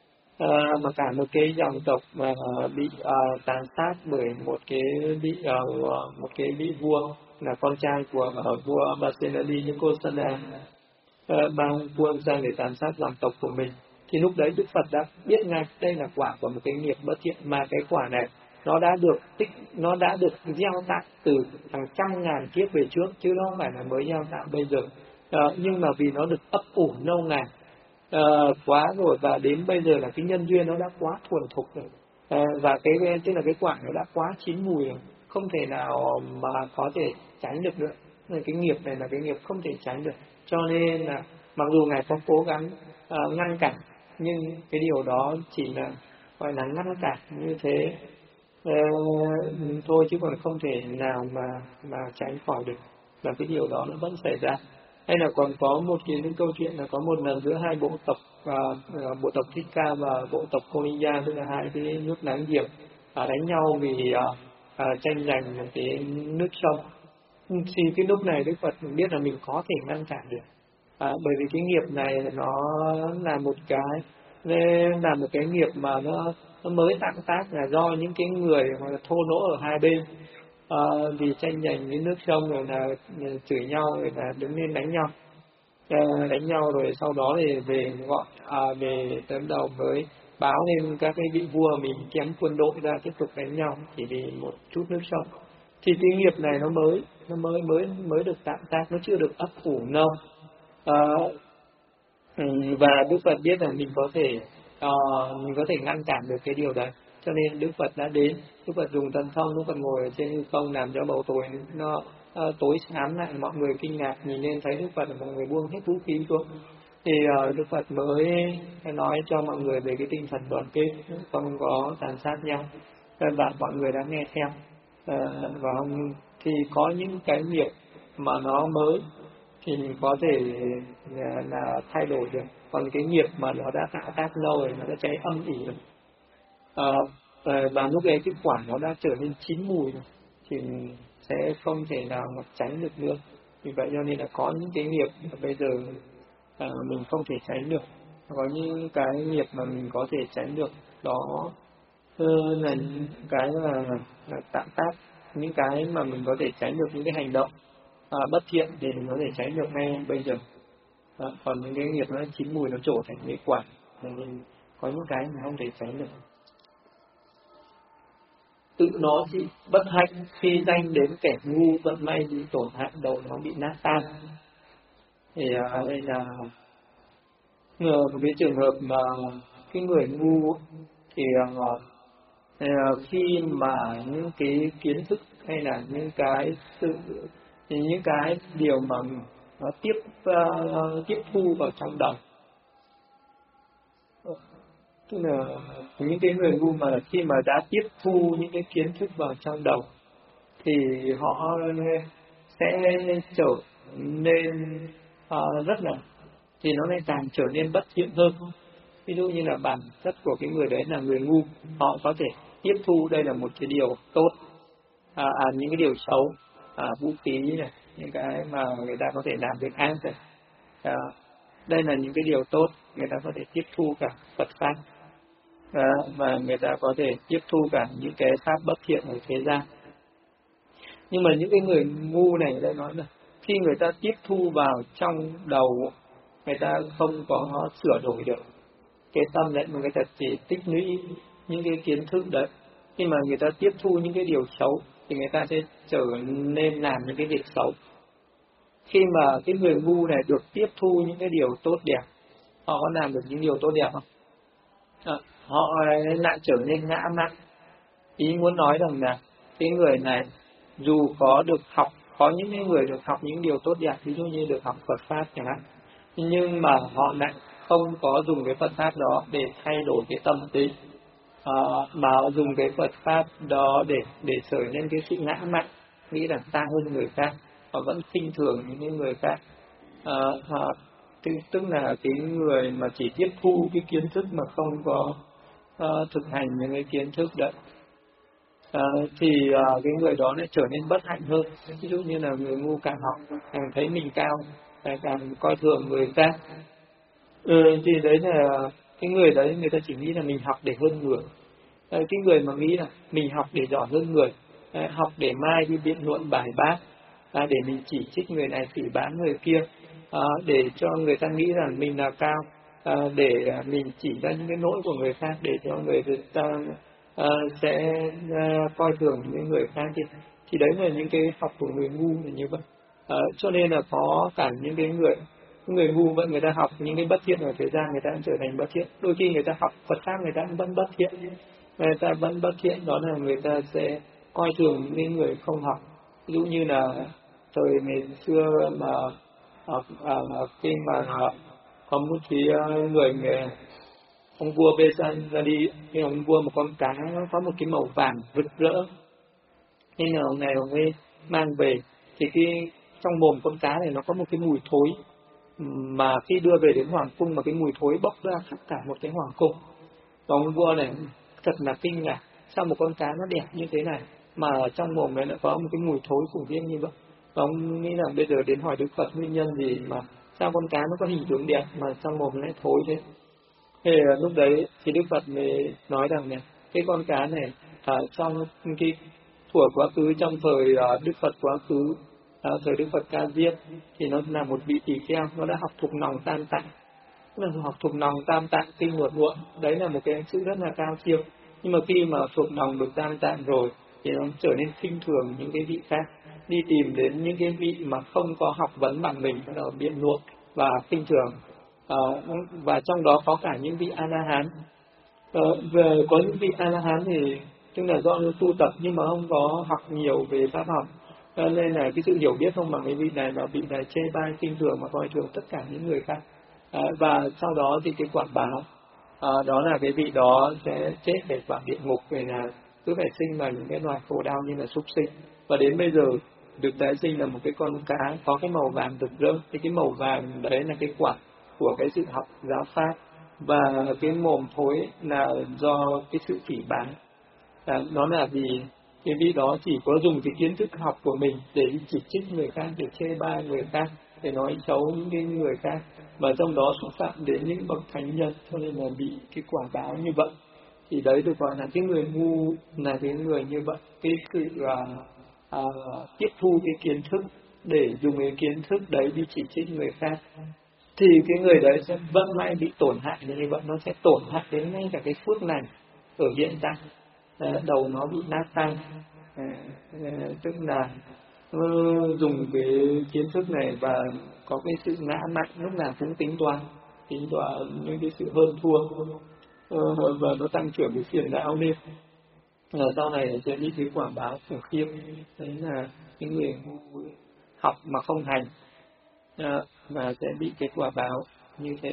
à, mà cả một cái dòng tộc mà bị à, tàn sát bởi một cái bị à, một cái vị vua là con trai của uh, vua Vasilali Nikosana, uh, mang quân sang để tàn sát dòng tộc của mình. Thì lúc đấy Đức Phật đã biết ngay đây là quả của một cái nghiệp bất thiện, mà cái quả này nó đã được tích, nó đã được gieo tạo từ hàng trăm ngàn kiếp về trước, chứ nó không phải là mới gieo tạo bây giờ. Uh, nhưng mà vì nó được ấp ủ lâu ngày uh, quá rồi, và đến bây giờ là cái nhân duyên nó đã quá thuần thục rồi, uh, và cái tức là cái quả nó đã quá chín mùi rồi, không thể nào mà có thể tránh được nữa. Nên cái nghiệp này là cái nghiệp không thể tránh được, cho nên là mặc dù ngài có cố gắng uh, ngăn cản, nhưng cái điều đó chỉ là gọi là ngăn cản như thế uh, thôi, chứ còn không thể nào mà mà tránh khỏi được, và cái điều đó nó vẫn xảy ra. Hay là còn có một cái những câu chuyện là có một lần giữa hai bộ tộc, uh, bộ tộc Thích Ca và bộ tộc Koniya, tức là hai cái nước láng giềng, uh, đánh nhau vì uh, uh, tranh giành một cái nước sông. Thì cái lúc này Đức Phật biết là mình có thể ngăn cản được, à, bởi vì cái nghiệp này nó là một cái nên là một cái nghiệp mà nó nó mới tạo tác là do những cái người mà thô lỗ ở hai bên, à, vì tranh giành cái nước sông rồi là chửi nhau rồi là đứng lên đánh nhau, à, đánh nhau rồi sau đó thì về gọi à, về tới đầu mới báo lên các cái vị vua mình kém quân đội ra tiếp tục đánh nhau chỉ vì một chút nước sông. Thì cái nghiệp này nó mới nó mới mới mới được tạo tác, nó chưa được ấp ủ lâu. À, và Đức Phật biết là mình có thể uh, mình có thể ngăn cản được cái điều đấy, cho nên Đức Phật đã đến. Đức Phật dùng thần thông, Đức Phật ngồi ở trên hư không làm cho bầu tối nó uh, tối xám lại, mọi người kinh ngạc nhìn lên thấy Đức Phật, mọi người buông hết vũ khí xuống. Thì uh, Đức Phật mới nói cho mọi người về cái tinh thần đoàn kết, không có tàn sát nhau, và mọi người đã nghe theo. Uh, và thì có những cái nghiệp mà nó mới thì mình có thể là, là thay đổi được, còn cái nghiệp mà nó đã tạo tác lâu rồi, nó đã cháy âm ỉ rồi, à, và lúc ấy cái quả nó đã trở nên chín mùi rồi thì mình sẽ không thể nào mà tránh được nữa. Vì vậy cho nên là có những cái nghiệp mà bây giờ à, mình không thể tránh được, có những cái nghiệp mà mình có thể tránh được, đó là những cái là, là tạo tác, những cái mà mình có thể tránh được, những cái hành động À, bất thiện thì mình có thể tránh được ngay bây giờ. À, còn những cái nghiệp nó chín mùi, nó trổ thành cái quả thì mình có những cái mình không thể tránh được. Tự nó chỉ bất hạnh khi danh đến kẻ ngu, vận may bị tổn hại, đầu nó bị nát tan. Thì à, đây là một cái trường hợp mà cái người ngu thì à, khi mà những cái kiến thức hay là những cái sự thì những cái điều mà nó tiếp uh, tiếp thu vào trong đầu, tức là những cái người ngu mà khi mà đã tiếp thu những cái kiến thức vào trong đầu thì họ sẽ trở nên uh, rất là thì nó lại càng trở nên bất thiện hơn. Ví dụ như là bản chất của cái người đấy là người ngu, họ có thể tiếp thu đây là một cái điều tốt, à, à, những cái điều xấu, à, vũ khí này, những cái mà người ta có thể làm việc ác này. À, đây là những cái điều tốt, người ta có thể tiếp thu cả Phật pháp, à, và người ta có thể tiếp thu cả những cái pháp bất thiện ở thế gian. Nhưng mà những cái người ngu này đây nói là khi người ta tiếp thu vào trong đầu, người ta không có sửa đổi được cái tâm đấy, mà người ta chỉ tích lũy những cái kiến thức đấy. Khi mà người ta tiếp thu những cái điều xấu thì người ta sẽ trở nên làm những cái việc xấu. Khi mà cái người ngu này được tiếp thu những cái điều tốt đẹp, họ có làm được những điều tốt đẹp không? À, họ lại trở nên ngã mạn. Ý muốn nói rằng là cái người này dù có được học, có những cái người được học những điều tốt đẹp, ví dụ như được học Phật pháp chẳng hạn, nhưng mà họ lại không có dùng cái Phật pháp đó để thay đổi cái tâm tính, à, mà dùng cái Phật pháp đó để để trở nên cái sự ngã mạn, nghĩ là ta hơn người khác, họ vẫn khinh thường những người khác. À, à, tức, tức là cái người mà chỉ tiếp thu cái kiến thức mà không có à, thực hành những cái kiến thức đấy, à, thì à, cái người đó lại trở nên bất hạnh hơn. Ví dụ như là người ngu càng học càng thấy mình cao, càng, càng coi thường người khác. Ừ, thì đấy là cái người đấy, người ta chỉ nghĩ là mình học để hơn người. À, cái người mà nghĩ là mình học để giỏi hơn người, à, học để mai đi biện luận bài bác, à, để mình chỉ trích người này phỉ báng người kia, à, để cho người ta nghĩ rằng mình là cao, à, để mình chỉ ra những cái lỗi của người khác, để cho người ta à, sẽ à, coi thường những người khác. Thì, thì đấy là những cái học của người ngu là như vậy. À, cho nên là có cả những cái người người ngu vẫn người ta học những cái bất thiện ở thế gian, người ta cũng trở thành bất thiện. Đôi khi người ta học Phật pháp người ta cũng vẫn bất thiện, người ta vẫn bất thiện, đó là người ta sẽ coi thường những người không học. Ví dụ như là thời ngày xưa mà à, à, khi mà có một cái người, người ông vua Bê San ra đi, cái ông vua một con cá nó có một cái màu vàng rực rỡ, nên là ngày ông ấy mang về thì cái trong mồm con cá này nó có một cái mùi thối, mà khi đưa về đến hoàng cung mà cái mùi thối bốc ra khắp cả một cái hoàng cung. Và ông vua này thật là kinh ngạc, sao một con cá nó đẹp như thế này mà trong mồm này lại có một cái mùi thối khủng khiếp như vậy. Và ông nghĩ là bây giờ đến hỏi Đức Phật nguyên nhân gì mà sao con cá nó có hình tướng đẹp mà trong mồm nó lại thối thế. Thì lúc đấy thì Đức Phật mới nói rằng này, cái con cá này ở trong cái thuở quá khứ, trong thời uh, Đức Phật quá khứ, uh, thời Đức Phật Ca Diếp, thì nó là một vị tỳ kheo, nó đã học thuộc lòng tam tạng, tức là học thuộc lòng tam tạng kinh luận luận, đấy là một cái chữ rất là cao siêu. Nhưng mà khi mà thuộc lòng được tam tạng rồi thì nó trở nên khinh thường những cái vị khác, đi tìm đến những cái vị mà không có học vấn bằng mình, bắt đầu biện luận và khinh thường. Ờ, và trong đó có cả những vị A La Hán. Ờ, về có những vị A La Hán thì tức là do tu tập nhưng mà không có học nhiều về pháp học, cho nên là cái sự hiểu biết không bằng cái vị này, mà vị này chê bai khinh thường mà coi thường tất cả những người khác. Ờ, và sau đó thì cái quả báo ờ, đó là cái vị đó sẽ chết để vào địa ngục, về là cứ phải sinh vào những cái loài khổ đau như là súc sinh. Và đến bây giờ được tái sinh là một cái con cá có cái màu vàng rực rỡ, thì cái màu vàng đấy là cái quả của cái sự học giáo pháp, và cái mồm thối là do cái sự phỉ báng. À, nó là vì cái vị đó chỉ có dùng cái kiến thức học của mình để đi chỉ trích người khác, để chê bai người khác, để nói xấu những cái người khác, mà trong đó xúc phạm đến những bậc thánh nhân, cho nên là bị cái quả báo như vậy. Thì đấy được gọi là cái người ngu, là cái người như vậy, cái sự à, à, tiếp thu cái kiến thức để dùng cái kiến thức đấy đi chỉ trích người khác, thì cái người đấy sẽ vẫn lại bị tổn hại như vậy, nó sẽ tổn hại đến ngay cả cái phước lành ở hiện tại. À, đầu nó bị nát tan. À, à, tức là uh, dùng cái kiến thức này và có cái sự ngã mạn, lúc nào cũng tính toán tính toán những cái sự hơn thua, uh, và nó tăng trưởng cái phiền não lên. À, sau này sẽ bị cái quả báo khủng khiếp. Đấy là những người ngu học mà không hành, à, và sẽ bị cái quả báo như thế.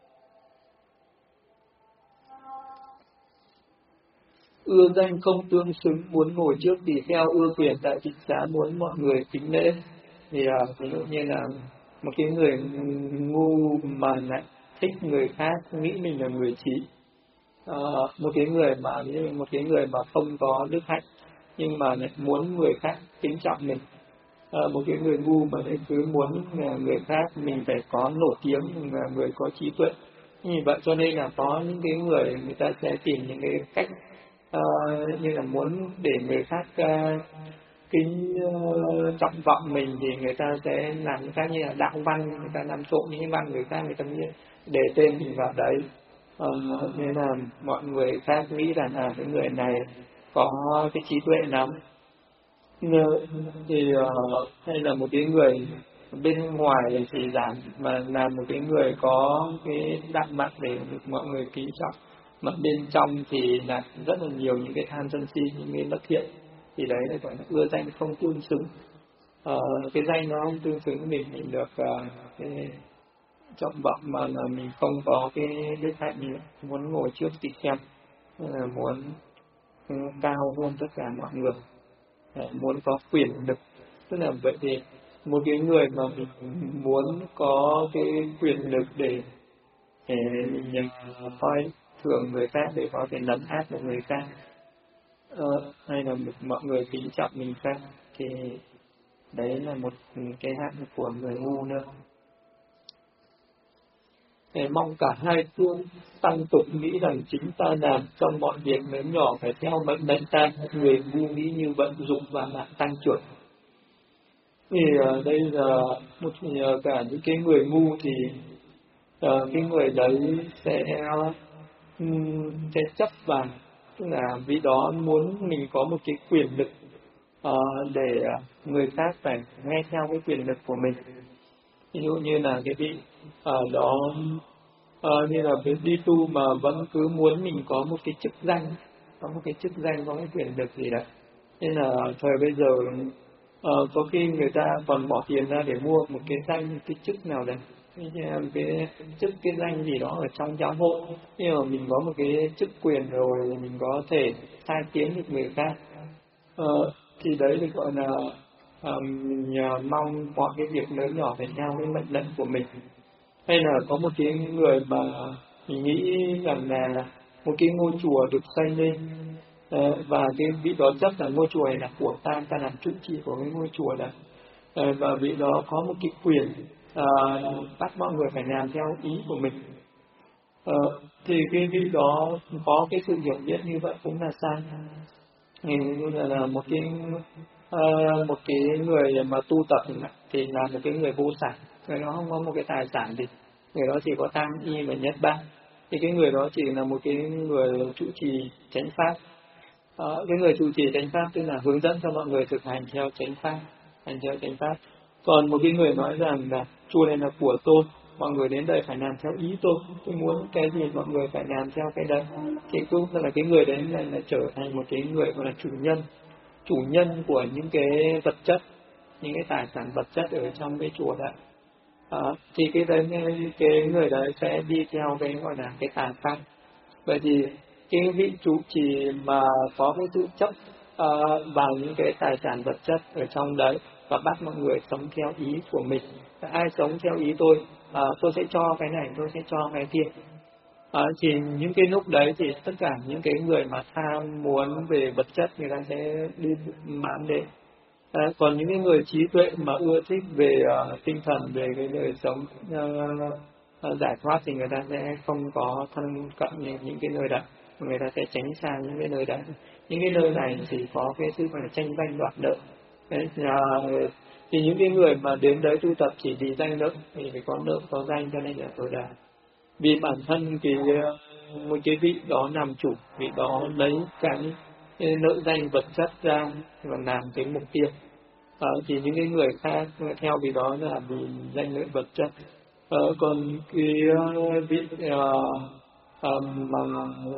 Ưa danh không tương xứng, muốn ngồi trước tỳ kheo, ưa quyền tại trịnh xá, muốn mọi người kính lễ. Thì à, ví dụ như là một cái người ngu mà lại thích người khác, nghĩ mình là người trí. À, một cái người mà một cái người mà không có đức hạnh nhưng mà lại muốn người khác kính trọng mình. À, một cái người ngu mà lại cứ muốn người khác mình phải có nổi tiếng, mình là người có trí tuệ. Như vậy cho nên là có những cái người người ta sẽ tìm những cái cách uh, như là muốn để người khác uh, kính uh, trọng vọng mình, thì người ta sẽ làm những cái như là đạo văn, người ta làm trộn những cái văn người ta, người ta nghĩ để tên mình vào đấy. Uh, nên là mọi người khác nghĩ rằng là cái người này có cái trí tuệ lắm. Thì uh, hay là một cái người bên ngoài thì giảm, mà là một cái người có cái đạo mặt để được mọi người kính trọng, mà bên trong thì là rất là nhiều những cái tham sân si, những cái bất thiện, thì đấy là gọi là ưa danh không tương xứng. Uh, cái danh nó không tương xứng mình mình được uh, cái trọng vọng, mà là mình không có cái đức hạnh, như muốn ngồi trước tỳ kheo, muốn cao hơn tất cả mọi người, muốn có quyền lực. Tức là vậy thì một cái người mà mình muốn có cái quyền lực để, để mình coi thường người khác, để có thể lấn át được người khác, ờ, hay là mọi người kính trọng mình khác, thì đấy là một cái hạng của người ngu nữa. Để mong cả hai phương tăng tục nghĩ rằng chính ta làm, trong mọi việc lớn nhỏ phải theo mệnh lệnh ta. Người ngu nghĩ như vậy dụng và mạng tăng trưởng. Thì uh, đây là một uh, cả những cái người ngu thì uh, cái người đấy sẽ um, sẽ chấp vào, tức là vì đó muốn mình có một cái quyền lực uh, để uh, người khác phải nghe theo cái quyền lực của mình. Ví dụ như là cái vị ở uh, đó uh, như là cái đi tu mà vẫn cứ muốn mình có một cái chức danh, có một cái chức danh, có cái quyền lực gì đấy. Nên là thời bây giờ uh, có khi người ta còn bỏ tiền ra để mua một cái danh, cái chức nào đấy, cái chức, cái danh gì đó ở trong giáo hội. Nhưng mà mình có một cái chức quyền rồi, mình có thể sai tiếng được người khác, uh, thì đấy được gọi là uh, mình uh, mong mọi cái việc lớn nhỏ phải theo cái mệnh lệnh của mình. Hay là có một cái người mà mình nghĩ rằng là một cái ngôi chùa được xây lên, và cái vị đó chấp là ngôi chùa này là của ta, ta làm trụ trì của cái ngôi chùa đó, và vị đó có một cái quyền à, bắt mọi người phải làm theo ý của mình. Ờ, thì cái vị đó có cái sự hiểu biết như vậy cũng là sai. Ví dụ như là, là một cái ờ, một cái người mà tu tập thì là một cái người vô sản, người đó không có một cái tài sản gì, người đó chỉ có tam y và nhất bang, thì cái người đó chỉ là một cái người trụ trì chánh pháp. Ờ, cái người trụ trì chánh pháp tức là hướng dẫn cho mọi người thực hành theo chánh pháp, hành theo chánh pháp. Còn một cái người nói rằng là chùa này là của tôi, mọi người đến đây phải làm theo ý tôi, tôi muốn cái gì mọi người phải làm theo cái đấy, thì cũng là cái người đấy là, là trở thành một cái người gọi là chủ nhân, chủ nhân của những cái vật chất, những cái tài sản vật chất ở trong cái chùa đấy. À, thì cái đấy cái người đấy sẽ đi theo cái gọi là cái tà pháp. Bởi vì cái vị trụ trì mà có cái sự chấp uh, vào những cái tài sản vật chất ở trong đấy và bắt mọi người sống theo ý của mình, ai sống theo ý tôi, uh, tôi sẽ cho cái này, tôi sẽ cho cái kia. Uh, thì những cái lúc đấy thì tất cả những cái người mà tham muốn về vật chất người ta sẽ đi mãn đến. À, còn những cái người trí tuệ mà ưa thích về uh, tinh thần, về cái đời sống uh, uh, giải thoát thì người ta sẽ không có thân cận những, những cái nơi đó, người ta sẽ tránh xa những cái nơi đó. Những cái nơi này chỉ có cái sự phải tranh danh đoạt lợi. Đấy, uh, thì những cái người mà đến đấy tu tập chỉ vì danh lợi thì phải có lợi có danh, cho nên là tôi đã vì bản thân cái một cái vị đó làm chủ, vị đó lấy cái lợi danh vật chất ra và làm cái mục tiêu. Ờ, thì những cái người khác theo vị đó là vì danh lợi vật chất. Ờ, còn cái vị uh, um, mà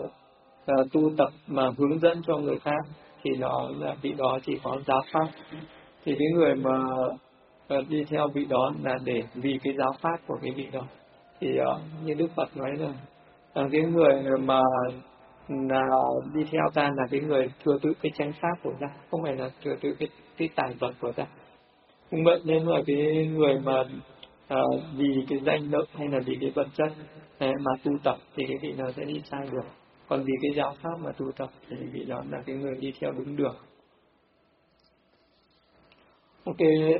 uh, tu tập mà hướng dẫn cho người khác thì đó là vị đó chỉ có giáo pháp. Thì cái người mà uh, đi theo vị đó là để vì cái giáo pháp của cái vị đó. Thì uh, như Đức Phật nói là uh, cái người mà là đi theo ta là cái người thừa tự cái chánh pháp của ta, không phải là thừa tự cái, cái tài vật của ta. Cũng vậy, nên là cái người mà à, vì cái danh lợi hay là vì cái vật chất à, mà tu tập thì cái vị nào sẽ đi sai được. Còn vì cái giáo pháp mà tu tập thì vị đó là cái người đi theo đúng đường. Ok,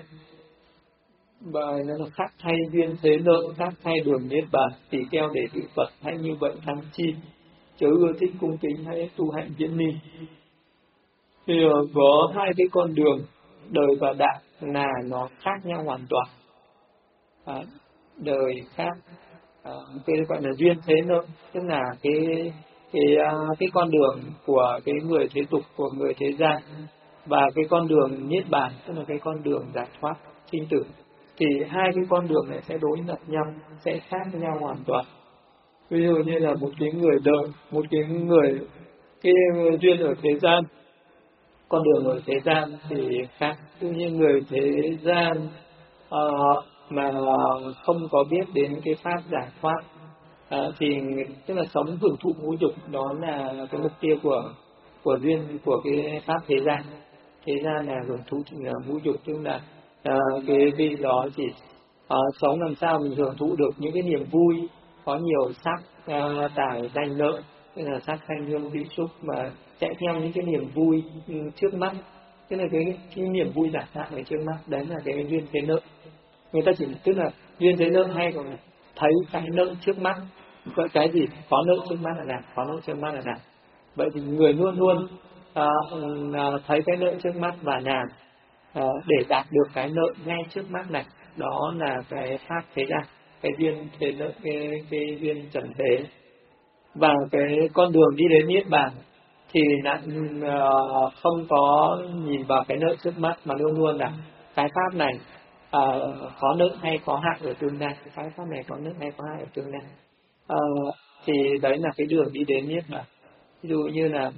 bài nó là khác thay duyên thế nợ, khác thay đường niết bàn, tỳ kheo để tự Phật, hay như vậy thắng chi, chớ ưa thích cung kính hãy tu hạnh viễn ni. Thì có hai cái con đường đời và đạo là nó khác nhau hoàn toàn. À, đời khác, à, cái gọi là duyên thế nợ, tức là cái cái cái con đường của cái người thế tục, của người thế gian, và cái con đường niết bàn, tức là cái con đường giải thoát sinh tử. Thì hai cái con đường này sẽ đối lập nhau, sẽ khác nhau hoàn toàn. Ví dụ như là một cái người đời, một cái người cái duyên ở thế gian, con đường ở thế gian thì khác. Tuy nhiên người thế gian uh, mà không có biết đến cái pháp giải thoát uh, thì tức là sống hưởng thụ ngũ dục, đó là cái mục tiêu của của duyên của cái pháp thế gian. Thế gian là hưởng thụ ngũ dục, tức là uh, cái vị đó chỉ uh, sống làm sao mình hưởng thụ được những cái niềm vui, có nhiều sắc uh, tài danh lợi, tức là sắc thanh hương vị xúc, mà chạy theo những cái niềm vui trước mắt, tức là cái, cái niềm vui giải thoát ở trước mắt, đấy là cái duyên thế nợ. Người ta chỉ tức là duyên thế nợ hay còn thấy cái nợ trước mắt, có cái gì có nợ trước mắt là làm, có nợ trước mắt là làm. Vậy thì người luôn luôn à, à, thấy cái nợ trước mắt và làm à, để đạt được cái nợ ngay trước mắt này, đó là cái pháp thế gian, cái duyên thế nợ, cái cái duyên trần thế. Và cái con đường đi đến niết bàn thì lại uh, không có nhìn vào cái nợ trước mắt, mà luôn luôn là cái pháp này uh, có nợ hay có hại ở tương lai, cái pháp này có nợ hay có hại ở tương lai. Uh, thì đấy là cái đường đi đến niết bàn. Ví dụ như là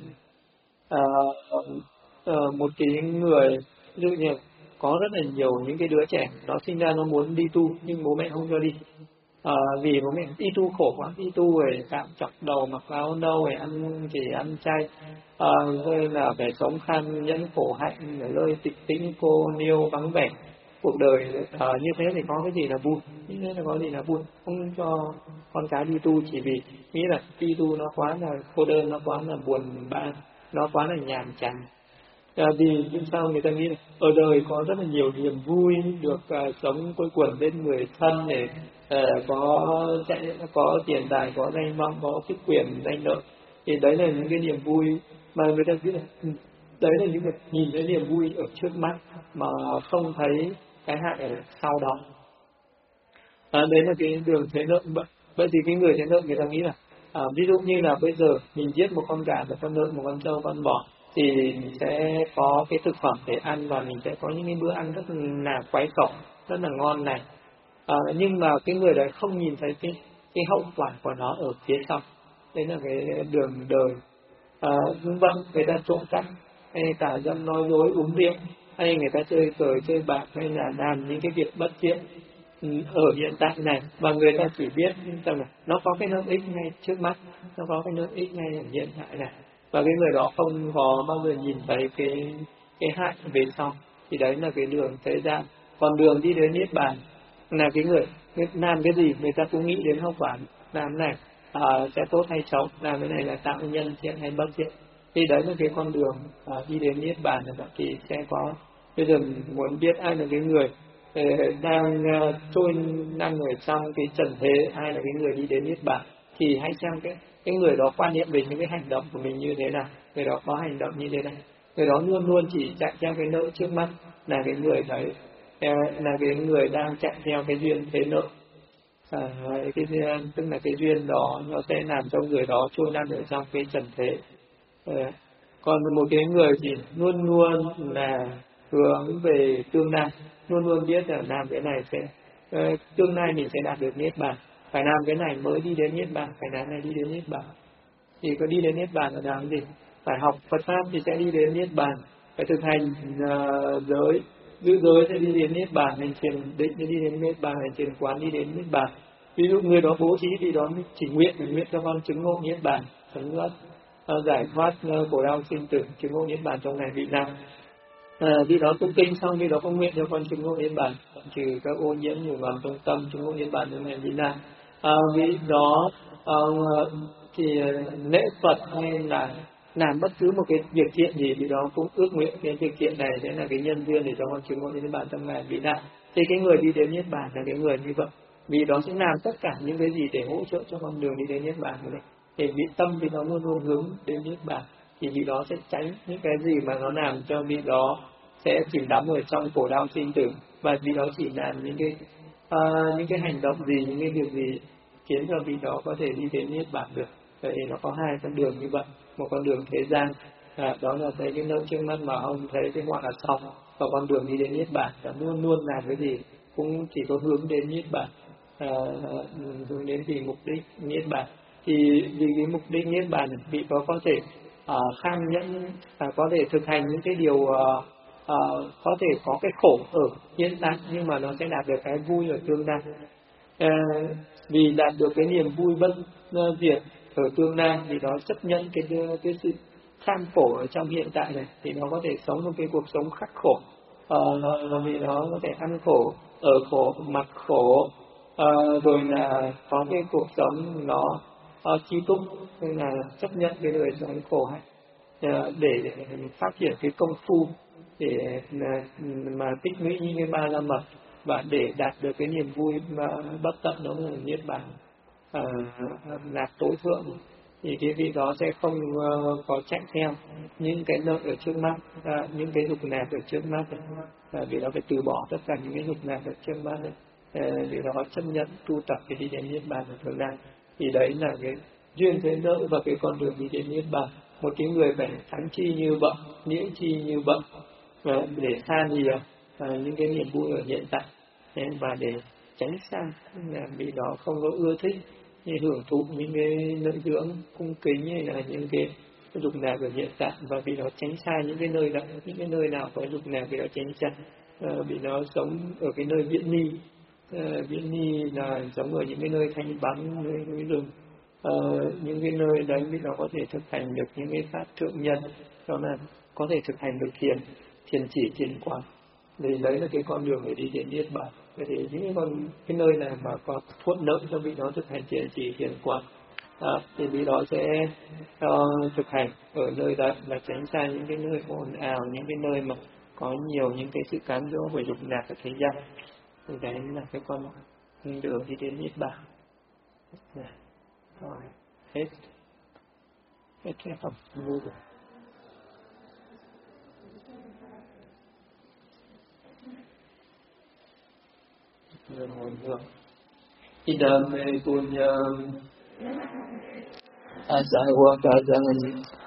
uh, uh, một cái người, ví dụ như có rất là nhiều những cái đứa trẻ nó sinh ra nó muốn đi tu nhưng bố mẹ không cho đi. À, vì bố mẹ đi tu khổ quá, đi tu rồi cạo chọc đầu, mặc áo nâu, rồi ăn chỉ ăn chay, à, rồi là phải sống khan nhẫn khổ hạnh ở nơi tịch tĩnh cô niêu vắng vẻ. Cuộc đời à, như thế thì có cái gì là vui, như thế là có gì là vui, không cho con cái đi tu chỉ vì nghĩ là đi tu nó quá là cô đơn, nó quá là buồn bã, nó quá là nhàm chán. À, vì nhưng sao người ta nghĩ là ở đời có rất là nhiều niềm vui, được uh, sống quây quần bên người thân, để uh, có chạy, có tiền tài, có danh vọng, có chức quyền, danh lợi. Thì đấy là những cái niềm vui mà người ta biết là đấy là những cái nhìn thấy niềm vui ở trước mắt mà không thấy cái hại ở sau đó. À, đấy là cái đường thế lợi. Vậy thì cái người thế lợi người ta nghĩ là à, ví dụ như là bây giờ mình giết một con gà, một con lợn, một con trâu, con bò thì mình sẽ có cái thực phẩm để ăn và mình sẽ có những cái bữa ăn rất là quái khẩu, rất là ngon này. À, nhưng mà cái người đấy không nhìn thấy cái cái hậu quả của nó ở phía sau. Đấy là cái đường đời. À, vâng, người ta trộm cắp hay tà dâm nói dối uống rượu, hay người ta chơi cờ chơi bạc, hay là làm những cái việc bất thiện ở hiện tại này, và người ta chỉ biết rằng là nó có cái lợi ích ngay trước mắt, nó có cái lợi ích ngay ở hiện tại này, và cái người đó không có bao giờ nhìn thấy cái cái hại về sau. Thì đấy là cái đường thế gian. Còn đường đi đến niết bàn là cái người làm cái gì người ta cũng nghĩ đến hậu quả, làm này à, sẽ tốt hay xấu, làm cái này là tạo nhân thiện hay bất thiện. Thì đấy là cái con đường à, đi đến niết bàn là bạn thì sẽ có. Bây giờ muốn biết ai là cái người đang uh, trôi đang ở trong cái trần thế, ai là cái người đi đến niết bàn, thì hãy xem cái cái người đó quan niệm về những cái hành động của mình như thế nào. Người đó có hành động như thế này, người đó luôn luôn chỉ chạy theo cái nợ trước mắt, là cái người đấy là cái người đang chạy theo cái duyên thế nợ. À, cái tức là cái duyên đó nó sẽ làm cho người đó trôi lăn ở trong cái trần thế. À, còn một cái người thì luôn luôn là hướng về tương lai, luôn luôn biết là làm cái này sẽ uh, tương lai mình sẽ đạt được niết bàn, phải làm cái này mới đi đến niết bàn, phải làm cái này đi đến niết bàn. Thì có đi đến niết bàn là làm gì? Phải học Phật pháp thì sẽ đi đến niết bàn, phải thực hành uh, giới, giữ giới sẽ đi đến niết bàn, hành thiền định sẽ đi đến niết bàn, hành thiền quán đi đến niết bàn. Ví dụ người đó bố trí thì đó chỉ nguyện nguyện cho con chứng ngộ niết bàn, chứng ngộ uh, giải thoát uh, khổ đau sinh tử, chứng ngộ niết bàn trong này vị nào. À, khi đó tụng kinh xong, khi đó không nguyện cho con chứng ngộ niết bàn, trừ các ô nhiễm nhiều ngầm trong tâm, chứng ngộ niết bàn trong này vị nào. À, vì đó à, thì lễ Phật hay là làm bất cứ một cái việc thiện gì thì đó cũng ước nguyện cái việc thiện này sẽ là cái nhân duyên để cho con chứng ngộ niết bàn trong này vị nào. Thì cái người đi đến niết bàn là cái người như vậy, vì đó sẽ làm tất cả những cái gì để hỗ trợ cho con đường đi đến niết bàn của mình. Thì vị tâm thì nó luôn luôn hướng đến niết bàn, thì vị đó sẽ tránh những cái gì mà nó làm cho vị đó sẽ chìm đắm ở trong khổ đau sinh tử, và vị đó chỉ làm những cái uh, những cái hành động gì, những cái việc gì khiến cho vị đó có thể đi đến niết bàn được. Vậy nó có hai con đường như vậy, một con đường thế gian, à, đó là thấy cái nợ trước mắt mà ông thấy cái ngoại là xong, và con đường đi đến niết bàn là luôn luôn làm cái gì cũng chỉ có hướng đến niết bàn, à, hướng đến vì mục đích niết bàn. Thì vì cái mục đích niết bàn vị có có thể uh, kham nhẫn, uh, có thể thực hành những cái điều uh, uh, có thể có cái khổ ở hiện tại, nhưng mà nó sẽ đạt được cái vui ở tương lai. Uh, vì đạt được cái niềm vui bất uh, diệt ở tương lai, vì nó chấp nhận cái cái sự kham khổ ở trong hiện tại này, thì nó có thể sống một cái cuộc sống khắc khổ, uh, vì nó có thể ăn khổ, ở khổ, mặc khổ, uh, rồi là có cái cuộc sống nó uh, chi túc, nên là chấp nhận cái đời sống khổ hạnh, uh, để, để phát triển cái công phu để uh, mà tích lũy những cái ba la mật, và để đạt được cái niềm vui mà bất tận, đó là niết bàn uh, đạt tối thượng. Thì cái vị đó sẽ không uh, có chạy theo những cái nợ ở trước mắt, uh, những cái dục lạc ở trước mắt, uh, vì đó phải từ bỏ tất cả những cái dục lạc ở trước mắt, uh, vì đó chấp nhận tu tập để đi đến niết bàn ở tương lai. Thì đấy là cái duyên thế nợ và cái con đường đi đến niết bàn. Một cái người phải thắng chi như vậy, nghĩa chi như vậy, uh, để xa nhiều uh, những cái niềm vui ở hiện tại, uh, và để tránh xa là vì đó không có ưa thích như hưởng thụ những cái lợi dưỡng cung kính hay là những cái dục lạc ở hiện tại, và vì nó tránh xa những cái nơi đó, những cái nơi nào có dục lạc vì nó tránh xa, à, vì nó sống ở cái nơi viễn ni, à, viễn ni là sống ở những cái nơi thanh vắng, nơi núi rừng, à, những cái nơi đấy vì nó có thể thực hành được những cái pháp thượng nhân, đó là có thể thực hành được thiền, thiền chỉ, thiền quán. Thì đấy là cái con đường để đi đến niết bàn. Thì những con cái nơi này mà có thuận lợi cho vị đó thực hành thiền chỉ, thiền quán, à, thì vị đó sẽ uh, thực hành ở nơi đó, là tránh xa những cái nơi ồn ào, những cái nơi mà có nhiều những cái sự cám dỗ về dục lạc ở thế gian. Thì đấy là cái con đường đi đến Niết Bàn. Rồi, hết. Hết cái phẩm ngu rồi. Người hồi hướng. Idame punyam asawa kadang